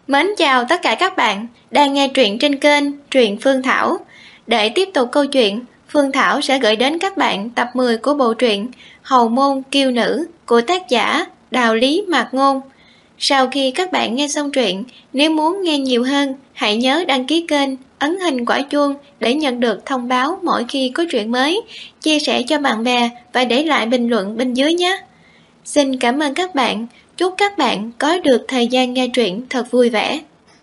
Mến chào tất cả các bạn đang nghe truyện trên kênh Truyện Phương Thảo. Để tiếp tục câu chuyện, Phương Thảo sẽ gửi đến các bạn tập 10 của bộ truyện Hầu Môn Kiêu Nữ của tác giả Đào Lý Mạc Ngôn. Sau khi các bạn nghe xong truyện, nếu muốn nghe nhiều hơn, hãy nhớ đăng ký kênh, ấn hình quả chuông để nhận được thông báo mỗi khi có truyện mới, chia sẻ cho bạn bè và để lại bình luận bên dưới nhé. Xin cảm ơn các bạn. Chúc các bạn có được thời gian nghe truyện thật vui vẻ.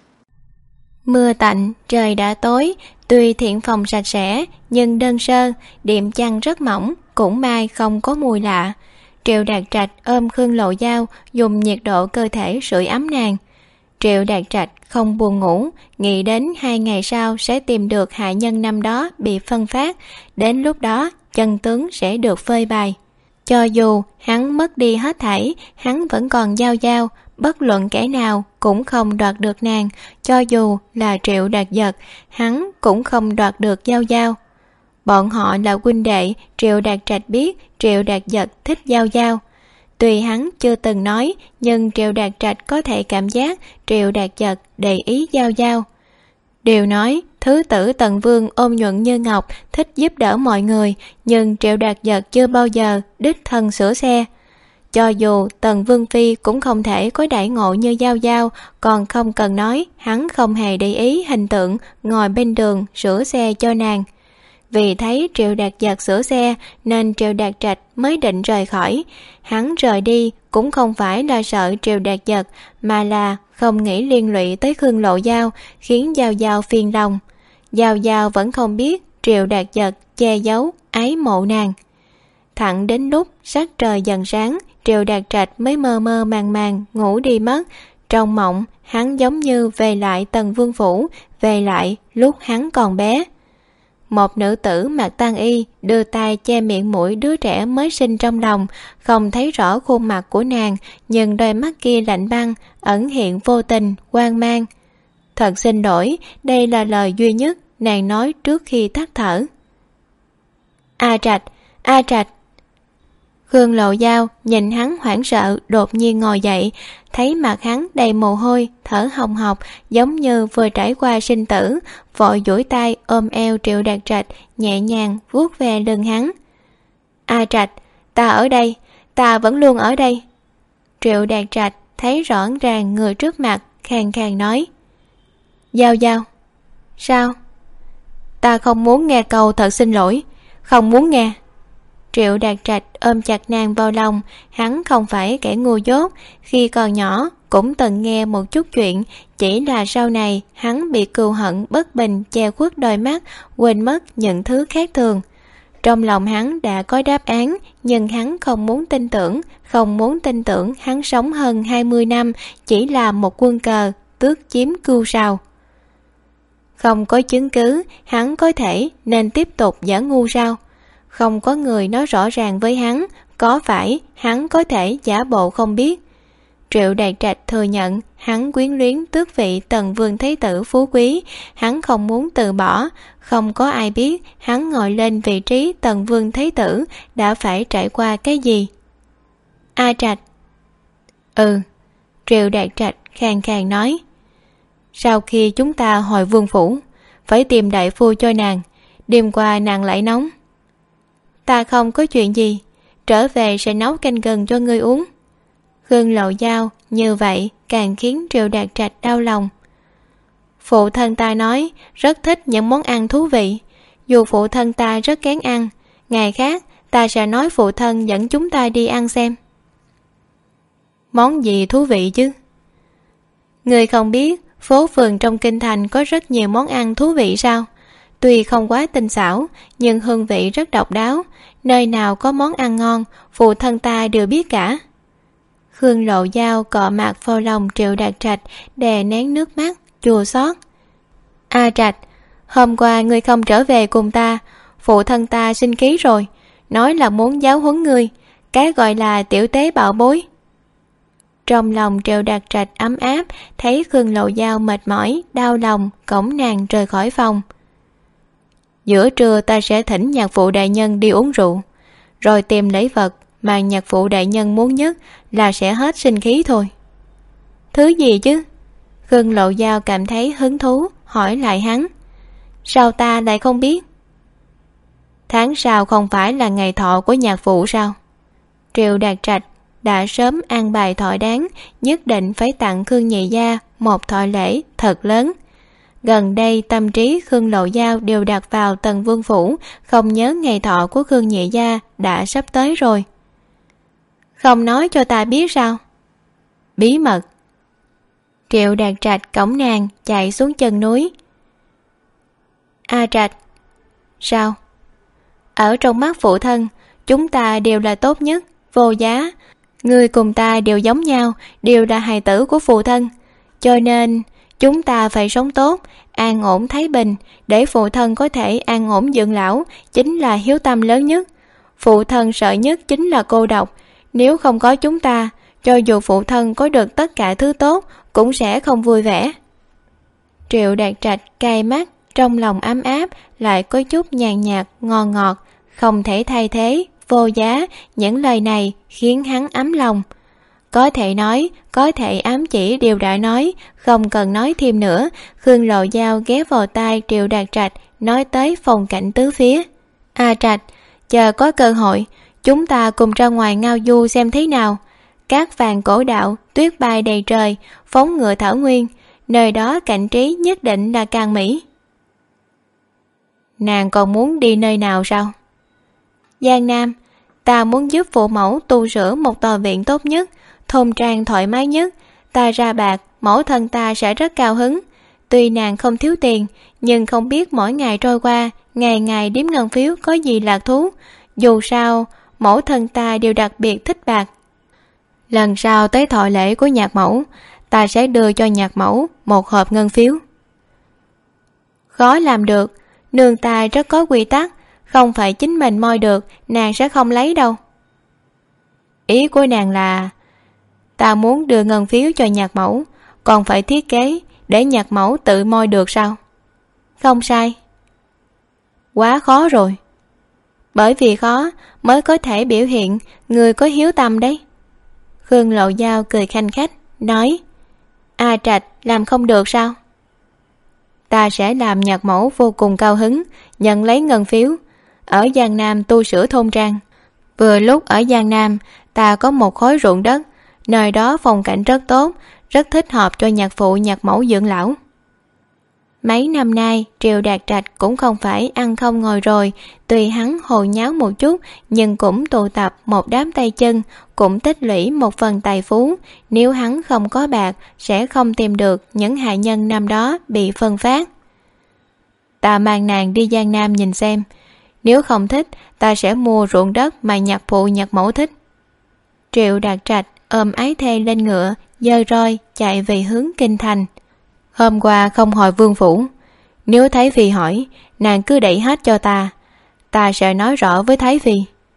Mưa tạnh, trời đã tối, tuy thiện phòng sạch sẽ nhưng đơn sơ, đệm chăn rất mỏng, cũng may không có mùi lạ. Triệu Đạt Trạch ôm Khương Lộ Giao, dùng nhiệt độ cơ thể sưởi ấm nàng. Triệu Đạt Trạch không buồn ngủ, nghĩ đến 2 ngày sau sẽ tìm được hạ nhân năm đó bị phân phát, đến lúc đó chân tướng sẽ được phơi bày. Cho dù hắn mất đi hết thảy, hắn vẫn còn Giao Giao, bất luận kẻ nào cũng không đoạt được nàng, cho dù là Triệu Đạt Giật, hắn cũng không đoạt được Giao Giao. Bọn họ là huynh đệ, Triệu Đạt Trạch biết Triệu Đạt Giật thích Giao Giao. Tuy hắn chưa từng nói, nhưng Triệu Đạt Trạch có thể cảm giác Triệu Đạt Giật để ý Giao Giao. Đều nói thứ tử Tần Vương ôn nhuận như ngọc, thích giúp đỡ mọi người, nhưng Triệu Đạt Giật chưa bao giờ đích thân sửa xe. Cho dù Tần Vương Phi cũng không thể có đãi ngộ như Giao Giao, còn không cần nói hắn không hề để ý hình tượng ngồi bên đường sửa xe cho nàng. Vì thấy Triệu Đạt Giật sửa xe nên Triệu Đạt Trạch mới định rời khỏi. Hắn rời đi cũng không phải là sợ Triệu Đạt Giật, mà là không nghĩ liên lụy tới Khương Lộ Giao, khiến Giao Giao phiền lòng. Giao Giao vẫn không biết Triệu Đạt Giật che giấu ái mộ nàng. Thẳng đến lúc sắc trời dần sáng, Triệu Đạt Trạch mới mơ mơ màng màng ngủ đi mất. Trong mộng, hắn giống như về lại Tần Vương Phủ, về lại lúc hắn còn bé. Một nữ tử mặc tang y đưa tay che miệng mũi đứa trẻ mới sinh trong lòng, không thấy rõ khuôn mặt của nàng, nhưng đôi mắt kia lạnh băng, ẩn hiện vô tình, hoang mang. Thật xin lỗi, đây là lời duy nhất nàng nói trước khi tắt thở. A Trạch, A Trạch. Khương Lộ Giao nhìn hắn hoảng sợ, đột nhiên ngồi dậy, thấy mặt hắn đầy mồ hôi, thở hồng hộc, giống như vừa trải qua sinh tử, vội duỗi tay ôm eo Triệu Đạt Trạch, nhẹ nhàng vuốt ve lưng hắn. A Trạch, ta ở đây, ta vẫn luôn ở đây. Triệu Đạt Trạch thấy rõ ràng người trước mặt, khàn khàn nói. Giao Giao. Sao? Ta không muốn nghe câu thật xin lỗi, không muốn nghe. Triệu Đạt Trạch ôm chặt nàng vào lòng, hắn không phải kẻ ngu dốt, khi còn nhỏ cũng từng nghe một chút chuyện, chỉ là sau này hắn bị cừu hận bất bình che khuất đôi mắt, quên mất những thứ khác thường. Trong lòng hắn đã có đáp án, nhưng hắn không muốn tin tưởng hắn sống hơn 20 năm chỉ là một quân cờ, tước chiếm cưu sào. Không có chứng cứ, hắn có thể nên tiếp tục giả ngu sao? Không có người nói rõ ràng với hắn, có phải hắn có thể giả bộ không biết. Triệu Đạt Trạch thừa nhận hắn quyến luyến tước vị Tần Vương Thái tử phú quý, hắn không muốn từ bỏ. Không có ai biết hắn ngồi lên vị trí Tần Vương Thái tử đã phải trải qua cái gì. A Trạch. Ừ, Triệu Đạt Trạch khàn khàn nói. Sau khi chúng ta hồi vương phủ, phải tìm đại phu cho nàng, đêm qua nàng lại nóng. Ta không có chuyện gì, trở về sẽ nấu canh gừng cho ngươi uống. Khương Lộ Giao như vậy càng khiến Triệu Đạt Trạch đau lòng. Phụ thân ta nói rất thích những món ăn thú vị, dù phụ thân ta rất kén ăn, ngày khác ta sẽ nói phụ thân dẫn chúng ta đi ăn xem. Món gì thú vị chứ? Ngươi không biết phố phường trong kinh thành có rất nhiều món ăn thú vị sao? Tuy không quá tinh xảo, nhưng hương vị rất độc đáo, nơi nào có món ăn ngon, phụ thân ta đều biết cả. Khương Lộ Giao cọ mặt vào lòng Triệu Đạt Trạch, đè nén nước mắt, chua xót. A Trạch, hôm qua ngươi không trở về cùng ta, phụ thân ta sinh khí rồi, nói là muốn giáo huấn ngươi, cái gọi là tiểu tế bảo bối. Trong lòng Triệu Đạt Trạch ấm áp, thấy Khương Lộ Giao mệt mỏi, đau lòng, cõng nàng rời khỏi phòng. Giữa trưa ta sẽ thỉnh nhạc phụ đại nhân đi uống rượu, rồi tìm lễ vật mà nhạc phụ đại nhân muốn nhất là sẽ hết sinh khí thôi. Thứ gì chứ? Khương Lộ Giao cảm thấy hứng thú, hỏi lại hắn: sao ta lại không biết? Tháng sau không phải là ngày thọ của nhạc phụ sao? Triệu Đạt Trạch đã sớm an bài thọ đáng, nhất định phải tặng Khương nhị gia một thọ lễ thật lớn. Gần đây tâm trí Khương Lộ Giao đều đặt vào Tần Vương Phủ, không nhớ ngày thọ của Khương nhị gia đã sắp tới rồi. Không nói cho ta biết sao? Bí mật. Triệu Đạt Trạch cõng nàng chạy xuống chân núi. A Trạch. Sao? Ở trong mắt phụ thân, chúng ta đều là tốt nhất, vô giá. Ngươi cùng ta đều giống nhau, đều là hài tử của phụ thân. Cho nên chúng ta phải sống tốt, an ổn thái bình, để phụ thân có thể an ổn dưỡng lão, chính là hiếu tâm lớn nhất. Phụ thân sợ nhất chính là cô độc. Nếu không có chúng ta, cho dù phụ thân có được tất cả thứ tốt, cũng sẽ không vui vẻ. Triệu Đạt Trạch cay mắt, trong lòng ấm áp, lại có chút nhàn nhạt, ngon ngọt, không thể thay thế, vô giá. Những lời này khiến hắn ấm lòng. Có thể nói, có thể ám chỉ điều đã nói, không cần nói thêm nữa. Khương Lộ Giao ghé vào tai Triệu Đạt Trạch, nói tới phong cảnh tứ phía. A Trạch, chờ có cơ hội, chúng ta cùng ra ngoài ngao du xem thế nào. Cát vàng cổ đạo, tuyết bay đầy trời, phóng ngựa thảo nguyên, nơi đó cảnh trí nhất định là càng mỹ. Nàng còn muốn đi nơi nào sao? Giang Nam, ta muốn giúp phụ mẫu tu sửa một tòa viện tốt nhất, thôn trang thoải mái nhất. Ta ra bạc, mẫu thân ta sẽ rất cao hứng. Tuy nàng không thiếu tiền, nhưng không biết mỗi ngày trôi qua, ngày ngày đếm ngân phiếu có gì lạc thú. Dù sao, mẫu thân ta đều đặc biệt thích bạc. Lần sau tới thọ lễ của nhạc mẫu, ta sẽ đưa cho nhạc mẫu một hộp ngân phiếu. Khó làm được, nương ta rất có quy tắc, không phải chính mình moi được, nàng sẽ không lấy đâu. Ý của nàng là ta muốn đưa ngân phiếu cho nhạc mẫu, còn phải thiết kế để nhạc mẫu tự moi được sao? Không sai. Quá khó rồi. Bởi vì khó mới có thể biểu hiện người có hiếu tâm đấy. Khương Lộ Giao cười khanh khách, nói: A Trạch làm không được sao? Ta sẽ làm nhạc mẫu vô cùng cao hứng, nhận lấy ngân phiếu, ở Giang Nam tu sửa thôn trang. Vừa lúc ở Giang Nam, ta có một khối ruộng đất, nơi đó phong cảnh rất tốt, rất thích hợp cho nhạc phụ nhạc mẫu dưỡng lão. Mấy năm nay, Triệu Đạt Trạch cũng không phải ăn không ngồi rồi, tuy hắn hồ nháo một chút, nhưng cũng tụ tập một đám tay chân, cũng tích lũy một phần tài phú. Nếu hắn không có bạc, sẽ không tìm được những hạ nhân năm đó bị phân phát. Ta mang nàng đi Giang Nam nhìn xem, nếu không thích, ta sẽ mua ruộng đất mà nhạc phụ nhạc mẫu thích. Triệu Đạt Trạch ôm ái thê lên ngựa, giơ roi chạy về hướng kinh thành. Hôm qua không hỏi vương phủ, nếu Thái Phi hỏi, nàng cứ đẩy hết cho ta sẽ nói rõ với Thái Phi.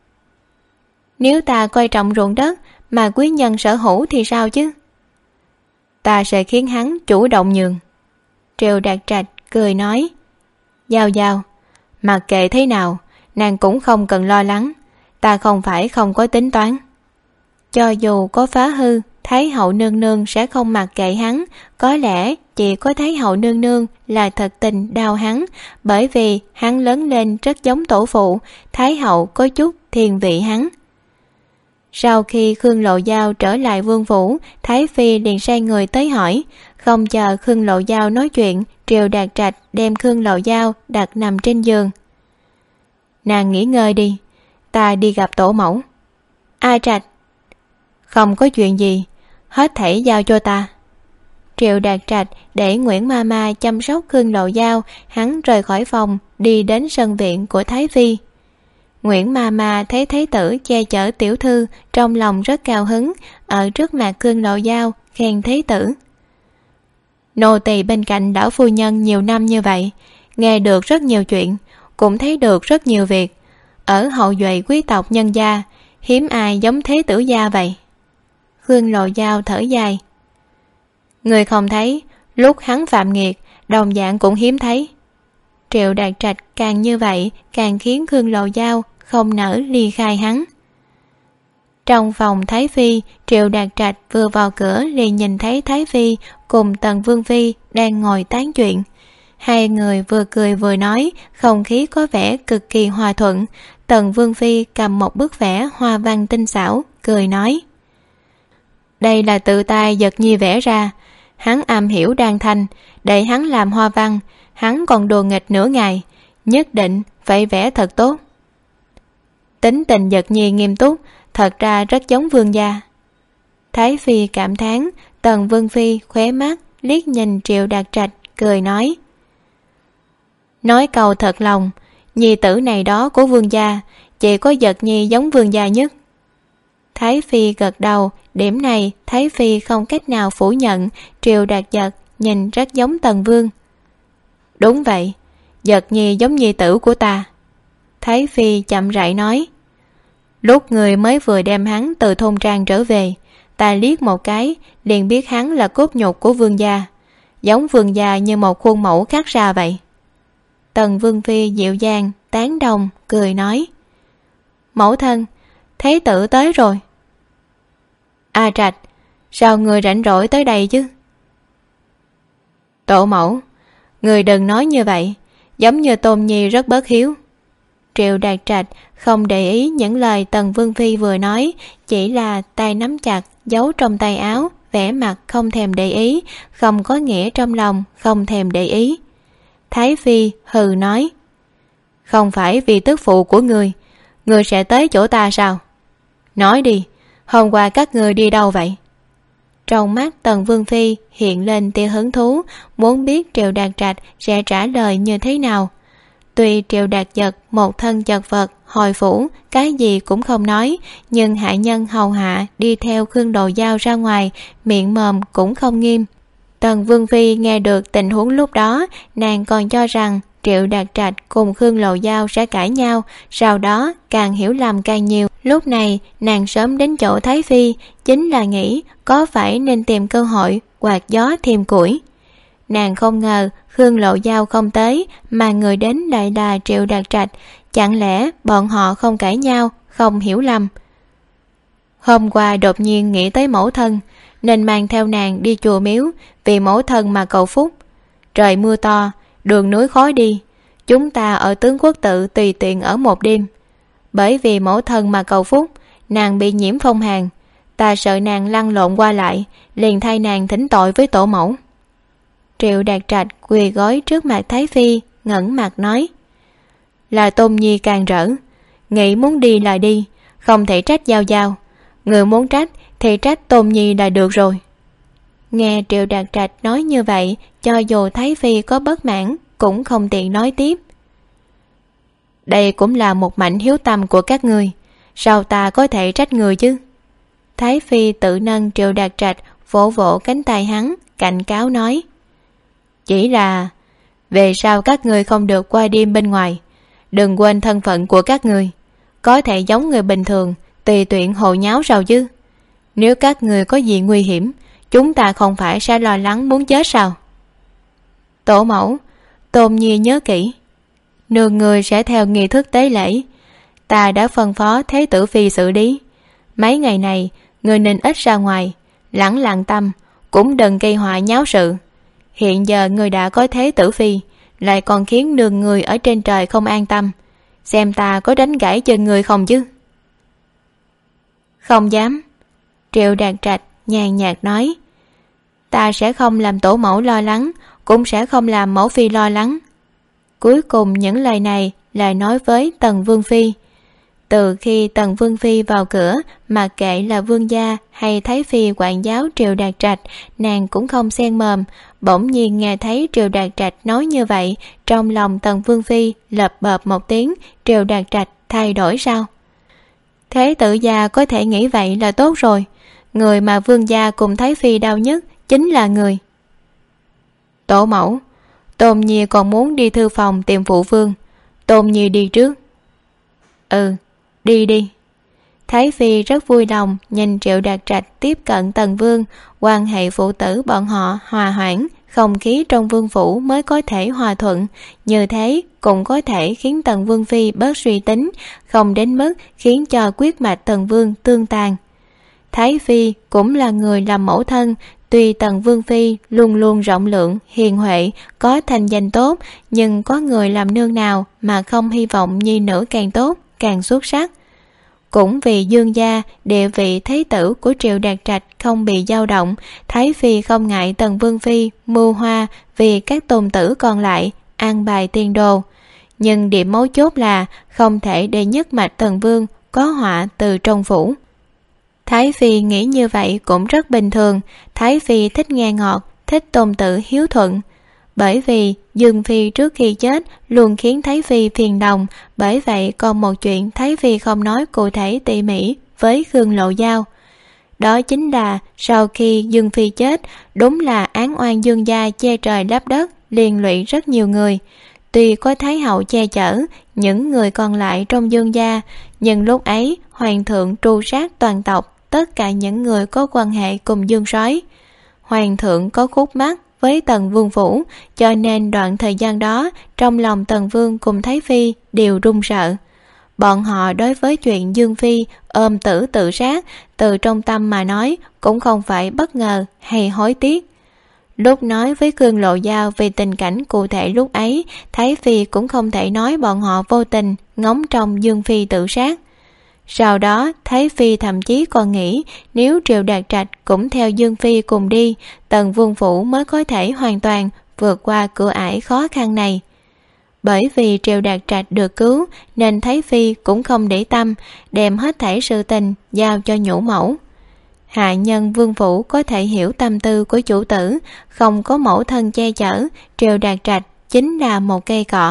Nếu ta coi trọng ruộng đất mà quý nhân sở hữu thì sao chứ? Ta sẽ khiến hắn chủ động nhường. Triệu Đạt Trạch cười nói: Giao Giao, mặc kệ thế nào, nàng cũng không cần lo lắng, ta không phải không có tính toán. Cho dù có phá hư, Thái hậu nương nương sẽ không mặc kệ hắn. Có lẽ chỉ có Thái hậu nương nương là thật tình đau hắn, bởi vì hắn lớn lên rất giống tổ phụ, Thái hậu có chút thiên vị hắn. Sau khi Khương Lộ Giao trở lại vương phủ, Thái Phi liền sai người tới hỏi. Không chờ Khương Lộ Giao nói chuyện, Triệu Đạt Trạch đem Khương Lộ Giao đặt nằm trên giường. Nàng nghỉ ngơi đi, ta đi gặp tổ mẫu. A Trạch, không có chuyện gì, hết thảy giao cho ta. Triệu Đạt Trạch để Nguyễn Mama chăm sóc Khương Lộ Giao, hắn rời khỏi phòng, đi đến sân viện của Thái Phi. Nguyễn Mama thấy Thái tử che chở tiểu thư, trong lòng rất cao hứng, ở trước mặt Khương Lộ Giao khen Thái tử: Nô tỳ bên cạnh lão phu nhân nhiều năm như vậy, nghe được rất nhiều chuyện, cũng thấy được rất nhiều việc. Ở hậu duệ quý tộc nhân gia, hiếm ai giống Thế tử gia vậy. Khương Lộ Giao thở dài: Người không thấy, lúc hắn phạm nghiệt, đồng dạng cũng hiếm thấy. Triệu Đạt Trạch càng như vậy, càng khiến Khương Lộ Giao không nỡ ly khai hắn. Trong phòng Thái Phi, Triệu Đạt Trạch vừa vào cửa liền nhìn thấy Thái Phi cùng Tần Vương Phi đang ngồi tán chuyện. Hai người vừa cười vừa nói, không khí có vẻ cực kỳ hòa thuận. Tần Vương Phi cầm một bức vẽ hoa văn tinh xảo, cười nói: đây là tự tay Giật Nhi vẽ ra, hắn am hiểu đan thanh, để hắn làm hoa văn, hắn còn đùa nghịch nửa ngày, nhất định phải vẽ thật tốt. Tính tình Giật Nhi nghiêm túc, thật ra rất giống vương gia. Thái Phi cảm thán. Tần Vương Phi khóe mắt liếc nhìn Triệu Đạt Trạch, cười nói câu thật lòng, nhi tử này đó của vương gia, chỉ có Giật Nhi giống vương gia nhất. Thái Phi gật đầu, điểm này Thái Phi không cách nào phủ nhận. Triệu Đạt Giật nhìn rất giống Tần Vương. Đúng vậy, Giật Nhi giống nhi tử của ta. Thái Phi chậm rãi nói: lúc người mới vừa đem hắn từ thôn trang trở về, ta liếc một cái liền biết hắn là cốt nhục của vương gia, giống vương gia như một khuôn mẫu khắc ra vậy. Tần Vương Phi dịu dàng tán đồng, cười nói: mẫu thân, thế tử tới rồi. A Trạch, sao người rảnh rỗi tới đây chứ? Tổ mẫu, người đừng nói như vậy, giống như Tôn Nhi rất bất hiếu. Triệu Đạt Trạch không để ý những lời Tần Vương Phi vừa nói, chỉ là tay nắm chặt giấu trong tay áo, vẻ mặt không thèm để ý, không có nghĩa trong lòng không thèm để ý. Thái Phi hừ nói: không phải vì tức phụ của người sẽ tới chỗ ta sao? Nói đi, hôm qua các người đi đâu vậy? Trong mắt Tần Vương Phi hiện lên tia hứng thú, muốn biết Triệu Đạt Trạch sẽ trả lời như thế nào. Tuy Triệu Đạt Giật một thân chật vật hồi phủ, cái gì cũng không nói, nhưng hạ nhân hầu hạ đi theo Khương Đồ Giao ra ngoài, miệng mồm cũng không nghiêm. Tần Vương Phi nghe được tình huống lúc đó, nàng còn cho rằng Triệu Đạt Trạch cùng Khương Lộ Giao sẽ cãi nhau, sau đó càng hiểu lầm càng nhiều. Lúc này nàng sớm đến chỗ Thái Phi chính là nghĩ có phải nên tìm cơ hội quạt gió thêm củi. Nàng không ngờ Khương Lộ Giao không tới, mà người đến lại là Triệu Đạt Trạch. Chẳng lẽ bọn họ không cãi nhau, không hiểu lầm? Hôm qua đột nhiên nghĩ tới mẫu thân, nên mang theo nàng đi chùa miếu, vì mẫu thân mà cầu phúc. Trời mưa to, đường núi khó đi, chúng ta ở Tướng Quốc Tự tùy tiện ở một đêm. Bởi vì mẫu thân mà cầu phúc, nàng bị nhiễm phong hàn, ta sợ nàng lăn lộn qua lại, liền thay nàng thỉnh tội với tổ mẫu. Triệu Đạt Trạch quỳ gối trước mặt Thái Phi, ngẩng mặt nói: là Tôn Nhi càng rỡ, nghĩ muốn đi là đi, không thể trách Giao Giao. Người muốn trách thì trách Tôn Nhi là được rồi. Nghe Triệu Đạt Trạch nói như vậy, cho dù Thái Phi có bất mãn cũng không tiện nói tiếp. Đây cũng là một mảnh hiếu tâm của các người, sao ta có thể trách người chứ? Thái Phi tự nâng Triệu Đạt Trạch, vỗ vỗ cánh tay hắn, cảnh cáo nói: chỉ là về sau các người không được qua đêm bên ngoài, đừng quên thân phận của các người, có thể giống người bình thường tùy tiện hồ nháo sao chứ? Nếu các người có gì nguy hiểm, chúng ta không phải sẽ lo lắng muốn chết sao? Tổ mẫu, Tôn Nhi nhớ kỹ, nương người sẽ theo nghi thức tế lễ, ta đã phân phó Thế tử Phi xử lý. Mấy ngày này người nên ít ra ngoài, lẳng lặng tâm, cũng đừng gây họa nháo sự. Hiện giờ người đã có Thế tử Phi, lại còn khiến nương người ở trên trời không an tâm, xem ta có đánh gãy chân người không chứ? Không dám. Triệu Đạt Trạch nhàn nhạt nói: ta sẽ không làm tổ mẫu lo lắng, cũng sẽ không làm mẫu phi lo lắng. Cuối cùng những lời này là nói với Tần Vương Phi. Từ khi Tần Vương Phi vào cửa, mặc kệ là vương gia hay Thái Phi quản giáo Triệu Đạt Trạch, nàng cũng không xen mồm. Bỗng nhiên nghe thấy Triệu Đạt Trạch nói như vậy, trong lòng Tần Vương Phi lập bợp một tiếng. Triệu Đạt Trạch thay đổi sao? Thế tử gia có thể nghĩ vậy là tốt rồi. Người mà vương gia cùng Thái Phi đau nhất chính là người. Tổ mẫu, Tôn Nhi còn muốn đi thư phòng tìm phụ vương, Tôn Nhi đi trước. Ừ, đi đi. Thái Phi rất vui lòng nhìn Triệu Đạt Trạch tiếp cận Tần Vương, quan hệ phụ tử bọn họ hòa hoãn, không khí trong vương phủ mới có thể hòa thuận, như thế cũng có thể khiến Tần Vương Phi bớt suy tính, không đến mức khiến cho quyết mạch Tần Vương tương tàn. Thái Phi cũng là người làm mẫu thân, tuy Tần Vương Phi luôn luôn rộng lượng, hiền huệ, có thành danh tốt, nhưng có người làm nương nào mà không hy vọng nhi nữ càng tốt, càng xuất sắc. Cũng vì Dương gia, địa vị thế tử của Triệu Đạt Trạch không bị dao động, Thái Phi không ngại Tần Vương Phi mưu hoa vì các tôn tử còn lại, an bài tiền đồ. Nhưng điểm mấu chốt là không thể để nhất mạch Tần Vương có họa từ trong phủ. Thái Phi nghĩ như vậy cũng rất bình thường. Thái Phi thích nghe ngọt, thích tôn tử hiếu thuận. Bởi vì Dương Phi trước khi chết luôn khiến Thái Phi phiền lòng, bởi vậy còn một chuyện Thái Phi không nói cụ thể tỉ mỉ với Khương Lộ Giao. Đó chính là sau khi Dương Phi chết, đúng là án oan Dương gia che trời lấp đất, liên lụy rất nhiều người. Tuy có Thái hậu che chở những người còn lại trong Dương gia, nhưng lúc ấy Hoàng thượng tru sát toàn tộc tất cả những người có quan hệ cùng Dương Soái. Hoàng thượng có khúc mắc với Tần Vương phủ, cho nên đoạn thời gian đó trong lòng Tần Vương cùng Thái Phi đều run sợ. Bọn họ đối với chuyện Dương Phi ôm tử tự sát, từ trong tâm mà nói cũng không phải bất ngờ hay hối tiếc. Lúc nói với Khương Lộ Giao về tình cảnh cụ thể lúc ấy, Thái Phi cũng không thể nói bọn họ vô tình ngóng trông Dương Phi tự sát. Sau đó Thái Phi thậm chí còn nghĩ nếu Triệu Đạt Trạch cũng theo Dương Phi cùng đi, Tần Vương phủ mới có thể hoàn toàn vượt qua cửa ải khó khăn này. Bởi vì Triệu Đạt Trạch được cứu nên Thái Phi cũng không để tâm, đem hết thảy sự tình giao cho nhũ mẫu. Hạ nhân Vương phủ có thể hiểu tâm tư của chủ tử, không có mẫu thân che chở, Triệu Đạt Trạch chính là một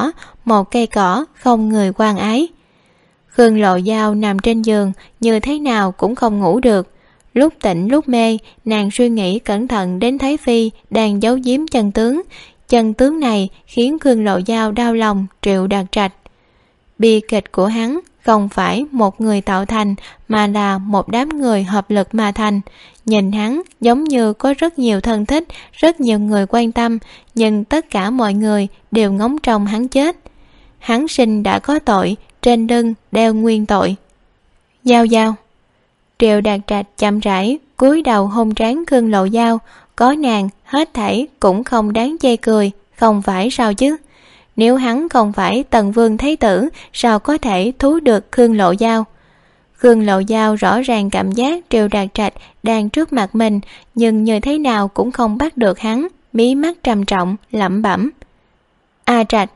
cây cỏ không người quan ái. Khương Lộ Giao nằm trên giường như thế nào cũng không ngủ được. Lúc tỉnh lúc mê, nàng suy nghĩ cẩn thận đến Thái Phi đang giấu giếm chân tướng. Chân tướng này khiến Khương Lộ Giao đau lòng Triệu Đạt Trạch. Bi kịch của hắn không phải một người tạo thành, mà là một đám người hợp lực mà thành. Nhìn hắn giống như có rất nhiều thân thích, rất nhiều người quan tâm, nhưng tất cả mọi người đều ngóng trông hắn chết. Hắn sinh đã có tội, trên lưng đeo nguyên tội. Giao Giao. Triệu Đạt Trạch chậm rãi cúi đầu hôn trán Khương Lộ Giao, có nàng hết thảy cũng không đáng chê cười, không phải sao chứ? Nếu hắn không phải Tần Vương Thái tử, sao có thể thú được Khương Lộ Giao? Khương Lộ Giao rõ ràng cảm giác Triệu Đạt Trạch đang trước mặt mình, nhưng như thế nào cũng không bắt được hắn, mí mắt trầm trọng lẩm bẩm: A Trạch,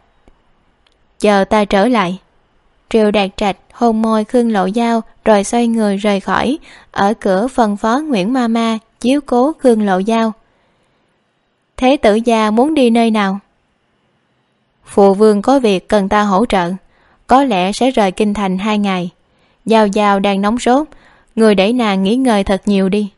chờ ta trở lại. Triệu Đạt Trạch hôn môi Khương Lộ Giao rồi xoay người rời khỏi, ở cửa phân phó Nguyễn Mama chiếu cố Khương Lộ Giao. Thế tử gia muốn đi nơi nào? Phụ vương có việc cần ta hỗ trợ, có lẽ sẽ rời kinh thành 2 ngày. Giao Giao đang nóng sốt, người để nàng nghỉ ngơi thật nhiều đi.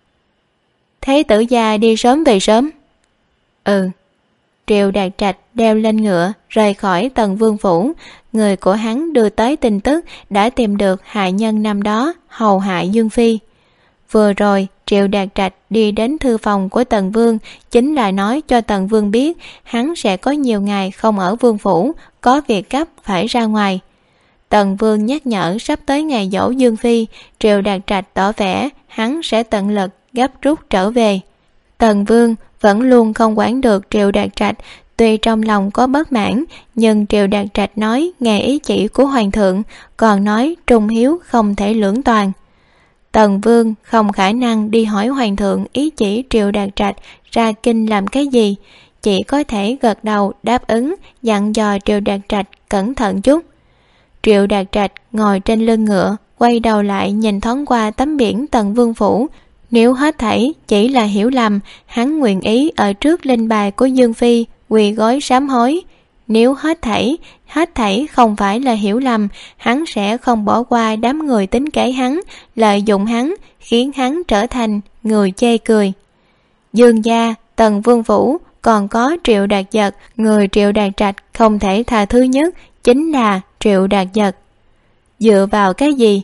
Thế tử gia đi sớm về sớm. Ừ. Triệu Đạt Trạch đeo lên ngựa rời khỏi Tần Vương phủ. Người của hắn đưa tới tin tức đã tìm được hại nhân năm đó hầu hại Dương Phi. Vừa rồi Triệu Đạt Trạch đi đến thư phòng của Tần Vương, chính là nói cho Tần Vương biết hắn sẽ có nhiều ngày không ở Vương phủ, có việc gấp phải ra ngoài. Tần Vương nhắc nhở sắp tới ngày dỗ Dương Phi, Triệu Đạt Trạch tỏ vẻ hắn sẽ tận lực gấp rút trở về. Tần Vương vẫn luôn không quản được Triệu Đạt Trạch, tuy trong lòng có bất mãn, nhưng Triệu Đạt Trạch nói nghe ý chỉ của Hoàng thượng, còn nói trung hiếu không thể lưỡng toàn. Tần Vương không khả năng đi hỏi Hoàng thượng ý chỉ Triệu Đạt Trạch ra kinh làm cái gì, chỉ có thể gật đầu đáp ứng, dặn dò Triệu Đạt Trạch cẩn thận chút. Triệu Đạt Trạch ngồi trên lưng ngựa, quay đầu lại nhìn thoáng qua tấm biển Tần Vương phủ. Nếu hết thảy chỉ là hiểu lầm, hắn nguyện ý ở trước linh bài của Dương Phi quỳ gối sám hối. Nếu hết thảy không phải là hiểu lầm, hắn sẽ không bỏ qua đám người tính kế hắn, lợi dụng hắn, khiến hắn trở thành người chê cười. Dương gia, Tần Vương phủ, còn có Triệu Đạt Giật, người Triệu Đạt Trạch không thể tha thứ nhất chính là Triệu Đạt Giật. Dựa vào cái gì?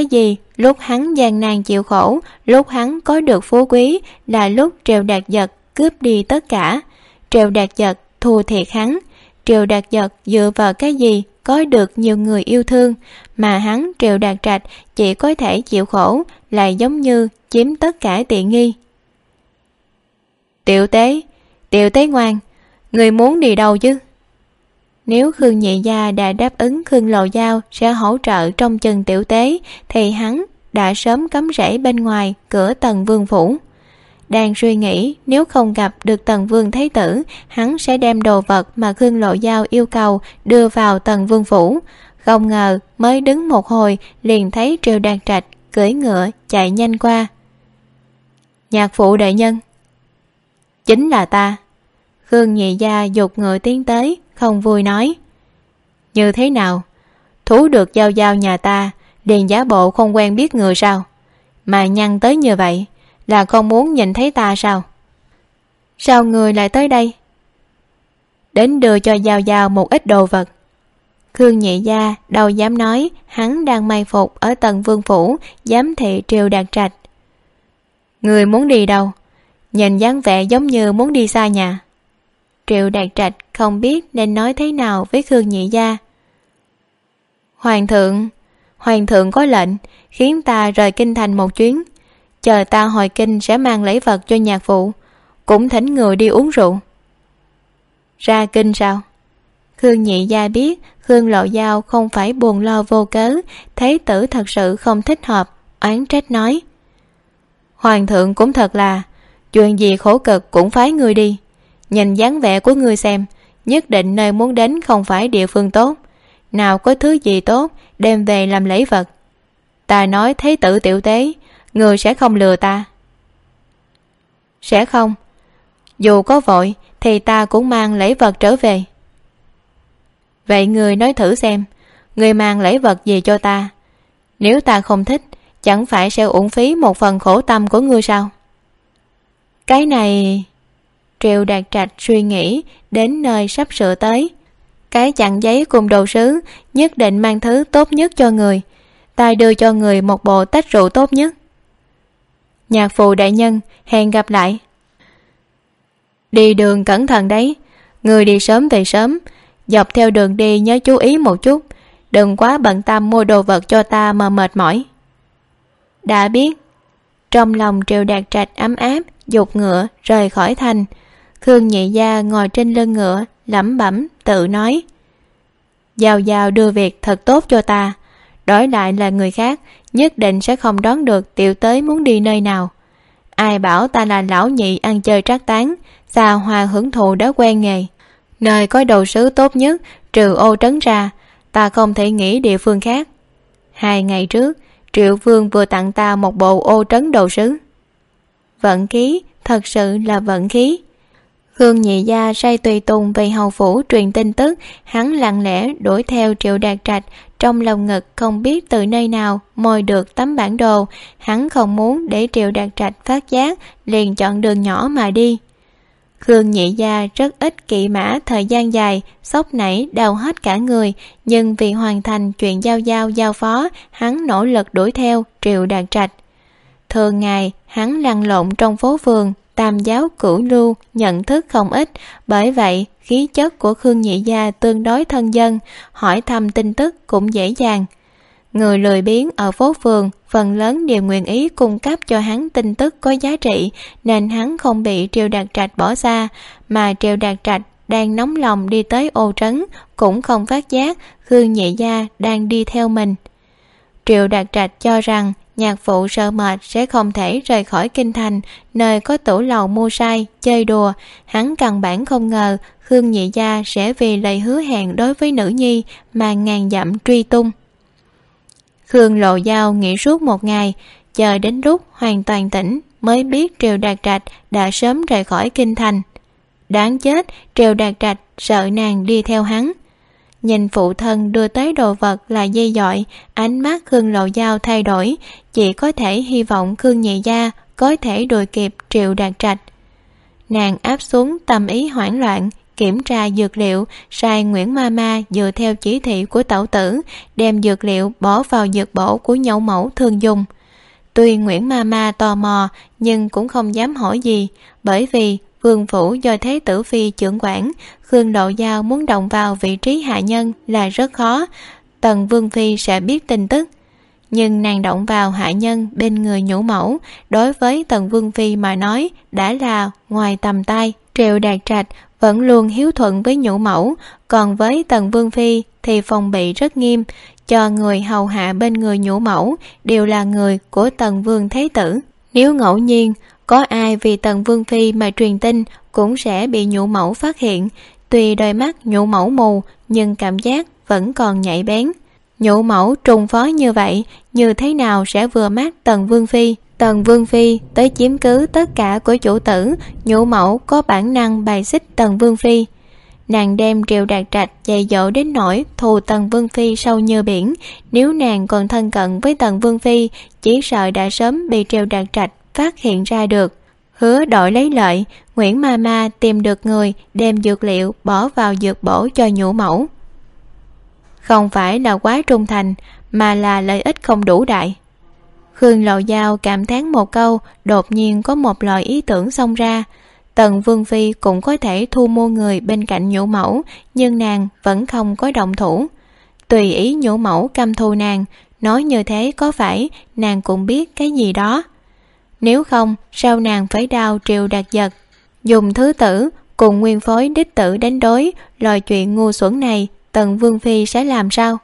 Lúc hắn gian nan chịu khổ, lúc hắn có được phú quý là lúc Triệu Đạt Giật cướp đi tất cả. Triệu Đạt Giật thua thiệt hắn. Triệu Đạt Giật dựa vào cái gì có được nhiều người yêu thương, mà hắn Triệu Đạt Trạch chỉ có thể chịu khổ, lại giống như chiếm tất cả tiện nghi. Tiểu tế ngoan, người muốn đi đâu chứ? Nếu Khương Nhị Gia đã đáp ứng Khương Lộ Giao sẽ hỗ trợ trong chừng Tiểu Tế, thì hắn đã sớm cắm rễ bên ngoài cửa Tần Vương phủ. Đang suy nghĩ nếu không gặp được Tần Vương Thái tử, hắn sẽ đem đồ vật mà Khương Lộ Giao yêu cầu đưa vào Tần Vương phủ. Không ngờ mới đứng một hồi liền thấy Triệu Đạt Trạch cưỡi ngựa chạy nhanh qua. Nhạc phụ đại nhân. Chính là ta. Khương Nhị Gia giục ngựa tiến tới, không vui nói. Như thế nào? Thú được Giao Giao nhà ta, liền giả bộ không quen biết người sao? Mà nhăn tới như vậy, là không muốn nhìn thấy ta sao? Sao người lại tới đây? Đến đưa cho Giao Giao một ít đồ vật. Khương Nhị Gia đâu dám nói hắn đang may phục ở Tần Vương phủ giám thị Triệu Đạt Trạch. Người muốn đi đâu? Nhìn dáng vẻ giống như muốn đi xa nhà. Triệu Đạt Trạch không biết nên nói thế nào với Khương Nhị Gia. Hoàng thượng có lệnh khiến ta rời kinh thành một chuyến, chờ ta hồi kinh sẽ mang lễ vật cho nhạc phụ, cũng thỉnh người đi uống rượu. Ra kinh sao? Khương Nhị Gia biết Khương Lộ Giao không phải buồn lo vô cớ, thái tử thật sự không thích hợp, oán trách nói. Hoàng thượng cũng thật là, chuyện gì khổ cực cũng phái người đi. Nhìn dáng vẻ của ngươi xem, nhất định nơi muốn đến không phải địa phương tốt. Nào có thứ gì tốt đem về làm lễ vật. Ta nói thái tử Tiểu Tế, người sẽ không lừa ta. Sẽ không. Dù có vội thì ta cũng mang lễ vật trở về. Vậy người nói thử xem, người mang lễ vật gì cho ta? Nếu ta không thích, chẳng phải sẽ uổng phí một phần khổ tâm của ngươi sao? Cái này... Triệu Đạt Trạch suy nghĩ đến nơi sắp sửa tới. Cái chặn giấy cùng đồ sứ, nhất định mang thứ tốt nhất cho người. Ta đưa cho người một bộ tách rượu tốt nhất. Nhạc phụ đại nhân, hẹn gặp lại. Đi đường cẩn thận đấy, người đi sớm về sớm, dọc theo đường đi nhớ chú ý một chút, đừng quá bận tâm mua đồ vật cho ta mà mệt mỏi. Đã biết. Trong lòng Triệu Đạt Trạch ấm áp, giục ngựa rời khỏi thành. Khương Nhị Gia ngồi trên lưng ngựa, lẩm bẩm tự nói. Giao Giao đưa việc thật tốt cho ta, đổi lại là người khác nhất định sẽ không đoán được Tiểu Tế muốn đi nơi nào. Ai bảo ta là lão nhị ăn chơi trác tán, xa hoa hưởng thụ đã quen nghề. Nơi có đồ sứ tốt nhất trừ Ô Trấn ra, ta không thể nghĩ địa phương khác. 2 ngày trước Triệu Vương vừa tặng ta một bộ Ô Trấn đồ sứ. Vận khí, thật sự là vận khí. Khương Nhị Gia sai tùy tùng về hầu phủ truyền tin tức, hắn lặng lẽ đuổi theo Triệu Đạt Trạch, trong lòng ngực không biết từ nơi nào moi được tấm bản đồ. Hắn không muốn để Triệu Đạt Trạch phát giác, liền chọn đường nhỏ mà đi. Khương Nhị Gia rất ít kỵ mã thời gian dài, sốc nảy đau hết cả người, nhưng vì hoàn thành chuyện giao phó, hắn nỗ lực đuổi theo Triệu Đạt Trạch. Thường ngày hắn lăn lộn trong phố phường, tam giáo cửu lưu, nhận thức không ít, bởi vậy khí chất của Khương Nhị Gia tương đối thân dân, hỏi thăm tin tức cũng dễ dàng. Người lười biếng ở phố phường phần lớn đều nguyện ý cung cấp cho hắn tin tức có giá trị, nên hắn không bị Triệu Đạt Trạch bỏ xa, mà Triệu Đạt Trạch đang nóng lòng đi tới Ô Trấn cũng không phát giác Khương Nhị Gia đang đi theo mình. Triệu Đạt Trạch cho rằng nhạc phụ sợ mệt sẽ không thể rời khỏi kinh thành, nơi có tủ lầu mua sai, chơi đùa. Hắn căn bản không ngờ Khương Nhị Gia sẽ vì lời hứa hẹn đối với nữ nhi mà ngàn dặm truy tung. Khương Lộ Giao nghỉ suốt một ngày, chờ đến lúc hoàn toàn tỉnh mới biết Triệu Đạt Trạch đã sớm rời khỏi kinh thành. Đáng chết, Triệu Đạt Trạch sợ nàng đi theo hắn. Nhìn phụ thân đưa tới đồ vật là dây dọi, ánh mắt Khương Lộ Giao thay đổi, chỉ có thể hy vọng Khương Nhị Gia có thể đuổi kịp Triệu Đạt Trạch. Nàng áp xuống tâm ý hoảng loạn, kiểm tra dược liệu, sai Nguyễn Mama dựa theo chỉ thị của tẩu tử, đem dược liệu bỏ vào dược bổ của nhậu mẫu thường dùng. Tuy Nguyễn Mama tò mò nhưng cũng không dám hỏi gì, bởi vì vương phủ do Thế tử phi trưởng quản, Khương Lộ Giao muốn động vào vị trí hạ nhân là rất khó. Tần vương phi sẽ biết tin tức, nhưng nàng động vào hạ nhân bên người nhũ mẫu, đối với Tần vương phi mà nói đã là ngoài tầm tay. Triệu Đạt Trạch vẫn luôn hiếu thuận với nhũ mẫu, còn với Tần vương phi thì phòng bị rất nghiêm, cho người hầu hạ bên người nhũ mẫu đều là người của Tần vương thế tử. Nếu ngẫu nhiên có ai vì Tần vương phi mà truyền tin cũng sẽ bị nhũ mẫu phát hiện. Tuy đôi mắt nhũ mẫu mù nhưng cảm giác vẫn còn nhạy bén. Nhũ mẫu trùng phó như vậy, như thế nào sẽ vừa mắt Tần vương phi? Tần vương phi tới chiếm cứ tất cả của chủ tử, nhũ mẫu có bản năng bài xích Tần vương phi. Nàng đem Triệu Đạt Trạch dạy dỗ đến nỗi thù Tần vương phi sâu như biển. Nếu nàng còn thân cận với Tần vương phi, chỉ sợ đã sớm bị Triệu Đạt Trạch phát hiện ra được. Hứa đổi lấy lợi, Nguyễn Mama tìm được người đem dược liệu bỏ vào dược bổ cho nhũ mẫu. Không phải là quá trung thành, mà là lợi ích không đủ đại. Khương Lộ Giao cảm thán một câu, đột nhiên có một loại ý tưởng xông ra. Tần vương phi cũng có thể thu mua người bên cạnh nhũ mẫu, nhưng nàng vẫn không có động thủ. Tùy ý nhũ mẫu căm thù nàng, nói như thế có phải nàng cũng biết cái gì đó. Nếu không, sao nàng phải đao Triệu Đạt Giật, dùng thứ tử cùng nguyên phối đích tử đánh đối? Loại chuyện ngu xuẩn này Tần vương phi sẽ làm sao?